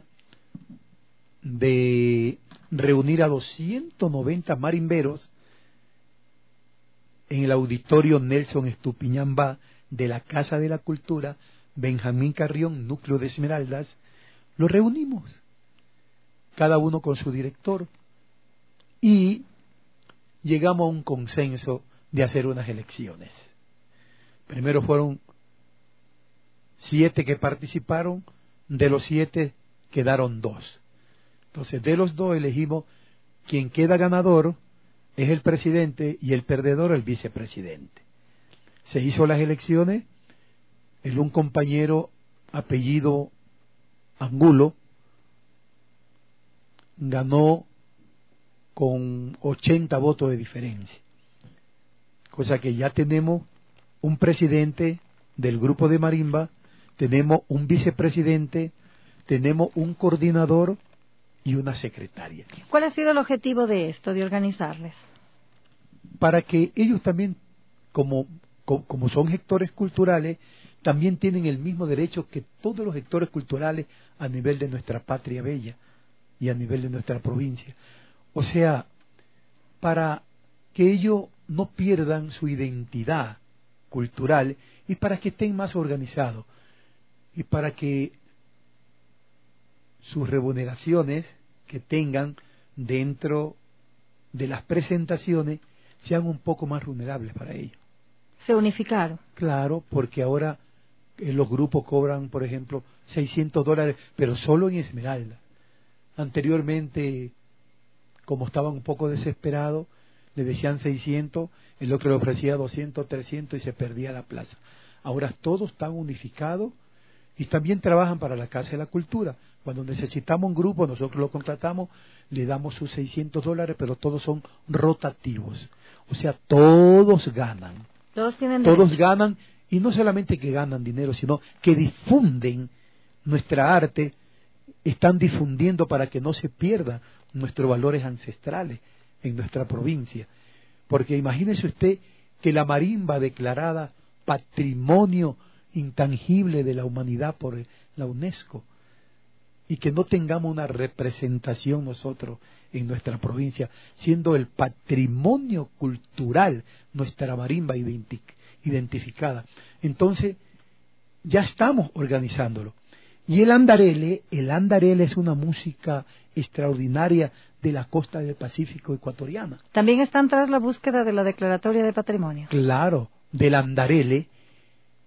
de reunir a doscientos noventa marimberos en el auditorio Nelson Estupiñán de la Casa de la Cultura, Benjamín Carrión, núcleo de Esmeraldas. Los reunimos, cada uno con su director, y llegamos a un consenso de hacer unas elecciones. Primero fueron siete que participaron, de los siete quedaron dos. Entonces, de los dos elegimos quien queda ganador es el presidente y el perdedor el vicepresidente. Se hizo las elecciones, el un compañero apellido Angulo ganó con ochenta votos de diferencia, cosa que ya tenemos un presidente del grupo de marimba, tenemos un vicepresidente, tenemos un coordinador y una secretaria. ¿Cuál ha sido el objetivo de esto, de organizarles? Para que ellos también, como, como, como son gestores culturales, también tienen el mismo derecho que todos los gestores culturales a nivel de nuestra patria bella y a nivel de nuestra provincia. O sea, para que ellos no pierdan su identidad cultural y para que estén más organizados y para que sus remuneraciones que tengan dentro de las presentaciones sean un poco más vulnerables para ellos. ¿Se unificaron? Claro, porque ahora eh, los grupos cobran, por ejemplo, seiscientos dólares, pero solo en Esmeralda. Anteriormente, como estaban un poco desesperados, le decían seiscientos, el otro le ofrecía doscientos, trescientos y se perdía la plaza. Ahora todos están unificados y también trabajan para la Casa de la Cultura. Cuando necesitamos un grupo, nosotros lo contratamos, le damos sus seiscientos dólares, pero todos son rotativos. O sea, todos ganan. Todos tienen Todos derecho. ganan, y no solamente que ganan dinero, sino que difunden nuestra arte, están difundiendo para que no se pierdan nuestros valores ancestrales en nuestra provincia. Porque imagínese usted que la marimba declarada patrimonio intangible de la humanidad por la UNESCO, y que no tengamos una representación nosotros en nuestra provincia, siendo el patrimonio cultural nuestra marimba identi- identificada. Entonces, ya estamos organizándolo. Y el andarele, el andarele es una música extraordinaria de la costa del Pacífico ecuatoriana. También están tras la búsqueda de la declaratoria de patrimonio. Claro, del andarele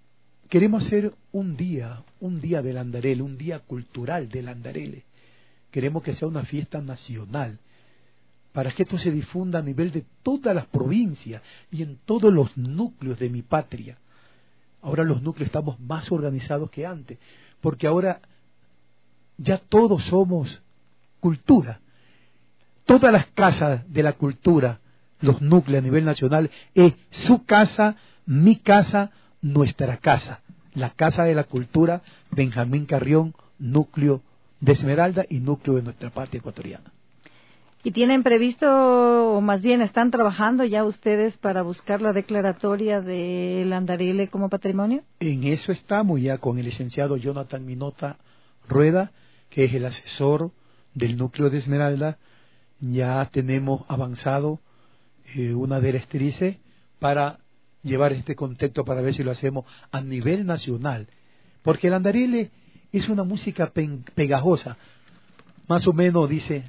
queremos hacer un día, un día del Andarele, un día cultural del Andarele. Queremos que sea una fiesta nacional, para que esto se difunda a nivel de todas las provincias y en todos los núcleos de mi patria. Ahora los núcleos estamos más organizados que antes, porque ahora ya todos somos cultura. Todas las casas de la cultura, los núcleos a nivel nacional, es su casa, mi casa, nuestra casa. La Casa de la Cultura, Benjamín Carrión, núcleo de Esmeralda y núcleo de nuestra patria ecuatoriana. ¿Y tienen previsto, o más bien están trabajando ya ustedes para buscar la declaratoria del Andarele como patrimonio? En eso estamos ya con el licenciado Jonathan Minota Rueda, que es el asesor del núcleo de Esmeralda. Ya tenemos avanzado eh, una directriz para llevar este contexto para ver si lo hacemos a nivel nacional. Porque el Andarele es una música pe- pegajosa. Más o menos dice: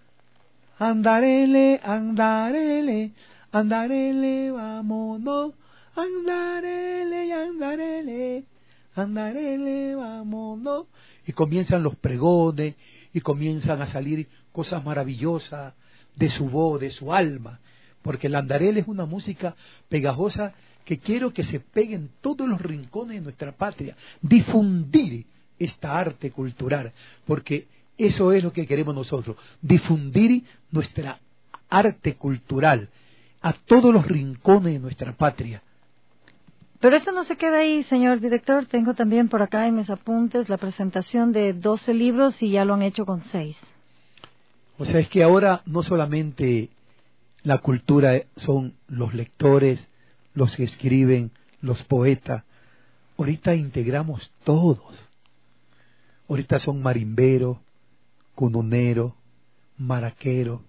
Andarele, andarele, andarele, vámonos, andarele, andarele, andarele, vámonos. Y comienzan los pregones, y comienzan a salir cosas maravillosas de su voz, de su alma, porque el Andarele es una música pegajosa que quiero que se pegue en todos los rincones de nuestra patria, difundir esta arte cultural, porque eso es lo que queremos nosotros, difundir nuestra arte cultural a todos los rincones de nuestra patria. Pero eso no se queda ahí, señor director. Tengo también por acá en mis apuntes la presentación de doce libros y ya lo han hecho con seis. O sea, es que ahora no solamente la cultura son los lectores, los que escriben, los poetas. Ahorita integramos todos. Ahorita son marimberos, cununeros, maraqueros,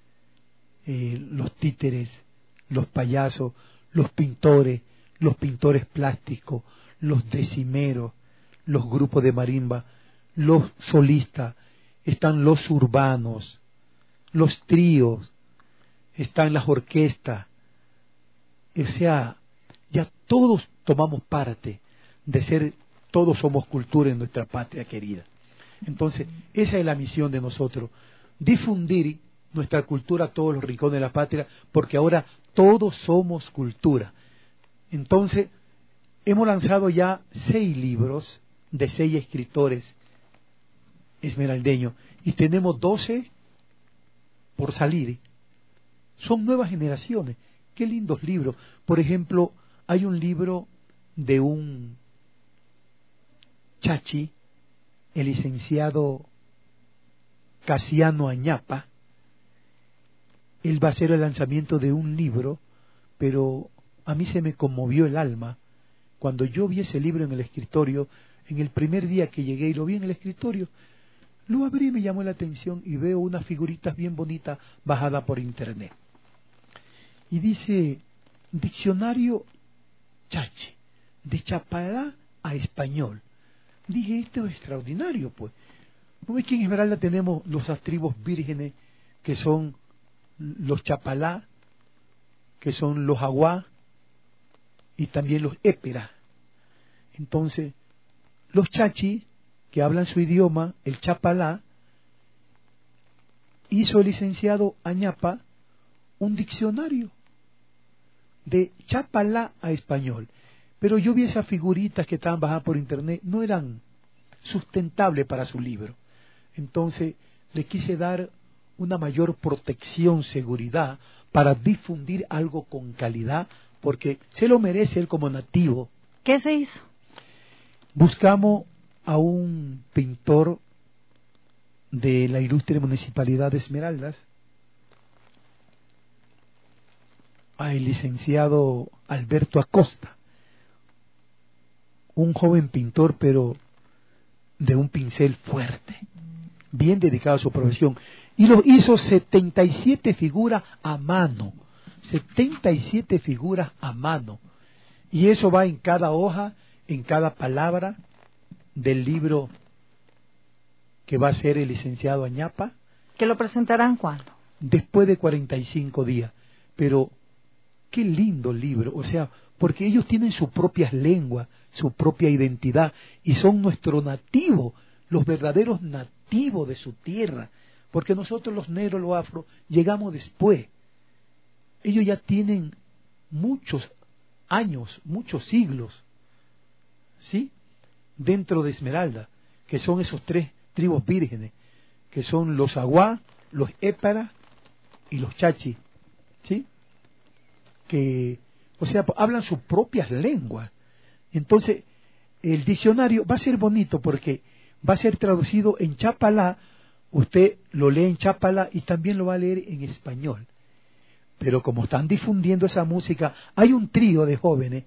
eh, los títeres, los payasos, los pintores, los pintores plásticos, los decimeros, los grupos de marimba, los solistas, están los urbanos, los tríos, están las orquestas. O sea, ya todos tomamos parte de ser, todos somos cultura en nuestra patria querida. Entonces, esa es la misión de nosotros, difundir nuestra cultura a todos los rincones de la patria, porque ahora todos somos cultura. Entonces, hemos lanzado ya seis libros de seis escritores esmeraldeños y tenemos doce por salir. Son nuevas generaciones. Qué lindos libros. Por ejemplo, hay un libro de un chachi, el licenciado Casiano Añapa. Él va a hacer el lanzamiento de un libro, pero a mí se me conmovió el alma cuando yo vi ese libro en el escritorio. En el primer día que llegué y lo vi en el escritorio, lo abrí y me llamó la atención y veo unas figuritas bien bonitas bajadas por internet. Y dice, diccionario chachi, de Chapalá a español. Dije, esto es extraordinario, pues. ¿No ves que en Esmeralda tenemos los astribos vírgenes, que son los Chapalá, que son los aguá, y también los épera? Entonces, los chachi, que hablan su idioma, el Chapalá, hizo el licenciado Añapa un diccionario de Chapalá a español. Pero yo vi esas figuritas que estaban bajadas por internet, no eran sustentables para su libro. Entonces le quise dar una mayor protección, seguridad, para difundir algo con calidad, porque se lo merece él como nativo. ¿Qué se hizo? Buscamos a un pintor de la ilustre Municipalidad de Esmeraldas, al licenciado Alberto Acosta, un joven pintor, pero de un pincel fuerte, bien dedicado a su profesión, y lo hizo setenta y siete figuras a mano, setenta y siete figuras a mano, y eso va en cada hoja, en cada palabra del libro que va a ser el licenciado Añapa. ¿Que lo presentarán cuándo? Después de cuarenta y cinco días, pero qué lindo libro, o sea, porque ellos tienen sus propias lenguas, su propia identidad, y son nuestros nativos, los verdaderos nativos de su tierra, porque nosotros los negros, los afro, llegamos después. Ellos ya tienen muchos años, muchos siglos, ¿sí?, dentro de Esmeralda, que son esos tres tribus vírgenes, que son los aguá, los épara y los chachi, ¿sí?, que, o sea, hablan sus propias lenguas. Entonces, el diccionario va a ser bonito porque va a ser traducido en chapalá, usted lo lee en chapalá y también lo va a leer en español. Pero como están difundiendo esa música, hay un trío de jóvenes,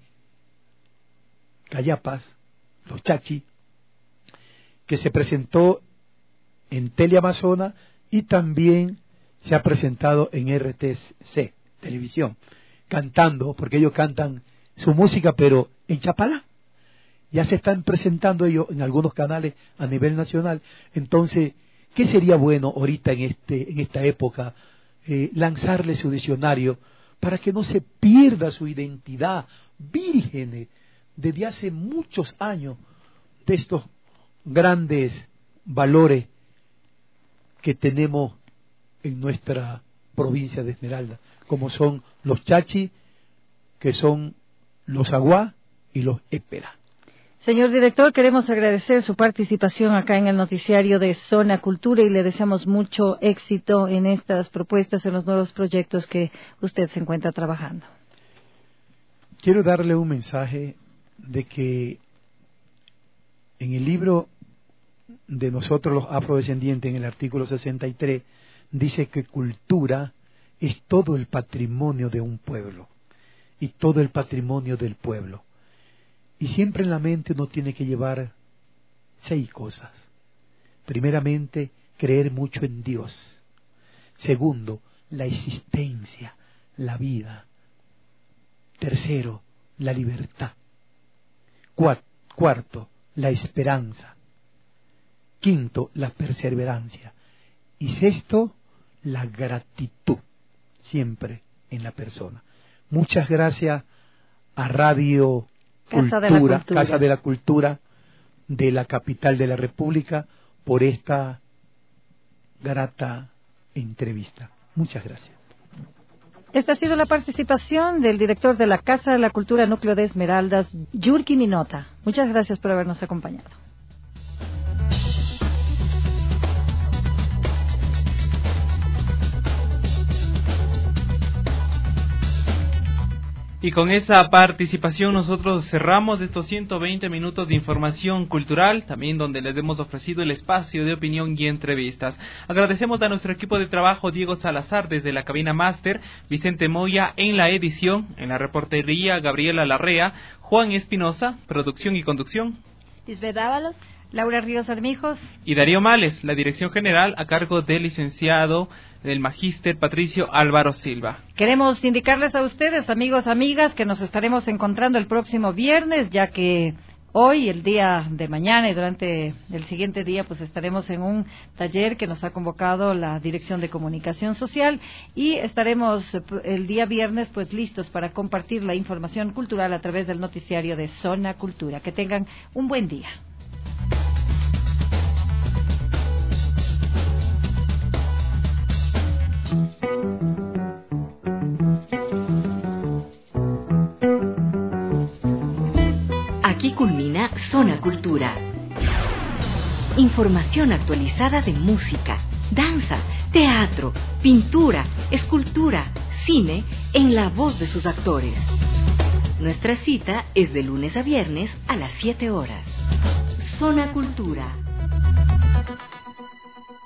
cayapas, los chachi, que se presentó en Teleamazona y también se ha presentado en R T C, televisión, cantando, porque ellos cantan su música, pero en chapalá. Ya se están presentando ellos en algunos canales a nivel nacional. Entonces, ¿qué sería bueno ahorita en este en esta época? Eh, lanzarle su diccionario para que no se pierda su identidad virgen desde hace muchos años de estos grandes valores que tenemos en nuestra provincia de Esmeralda, como son los chachi, que son los aguá y los épera. Señor director, queremos agradecer su participación acá en el noticiario de Zona Cultura y le deseamos mucho éxito en estas propuestas, en los nuevos proyectos que usted se encuentra trabajando. Quiero darle un mensaje de que en el libro de nosotros los afrodescendientes, en el artículo sesenta y tres, dice que cultura es todo el patrimonio de un pueblo y todo el patrimonio del pueblo. Y siempre en la mente uno tiene que llevar seis cosas. Primeramente, creer mucho en Dios. Segundo, la existencia, la vida. Tercero, la libertad. Cuarto, la esperanza. Quinto, la perseverancia. Y sexto, la gratitud, siempre en la persona. Muchas gracias a Radio Cultura, Casa de la Cultura, Casa de la Cultura de la capital de la República, por esta grata entrevista. Muchas gracias. Esta ha sido la participación del director de la Casa de la Cultura Núcleo de Esmeraldas, Yurki Minota. Muchas gracias por habernos acompañado. Y con esa participación nosotros cerramos estos ciento veinte minutos de información cultural, también donde les hemos ofrecido el espacio de opinión y entrevistas. Agradecemos a nuestro equipo de trabajo, Diego Salazar desde la cabina máster, Vicente Moya en la edición, en la reportería Gabriela Larrea, Juan Espinosa, producción y conducción, Lisbeth Ábalos, Laura Ríos Armijos y Darío Males, la dirección general a cargo del licenciado del magíster Patricio Álvaro Silva. Queremos indicarles a ustedes, amigos, amigas, que nos estaremos encontrando el próximo viernes, ya que hoy, el día de mañana y durante el siguiente día, pues estaremos en un taller que nos ha convocado la Dirección de Comunicación Social y estaremos el día viernes pues listos para compartir la información cultural a través del noticiario de Zona Cultura. Que tengan un buen día. Aquí culmina Zona Cultura. Información actualizada de música, danza, teatro, pintura, escultura, cine, en la voz de sus actores. Nuestra cita es de lunes a viernes a las siete horas. Zona Cultura.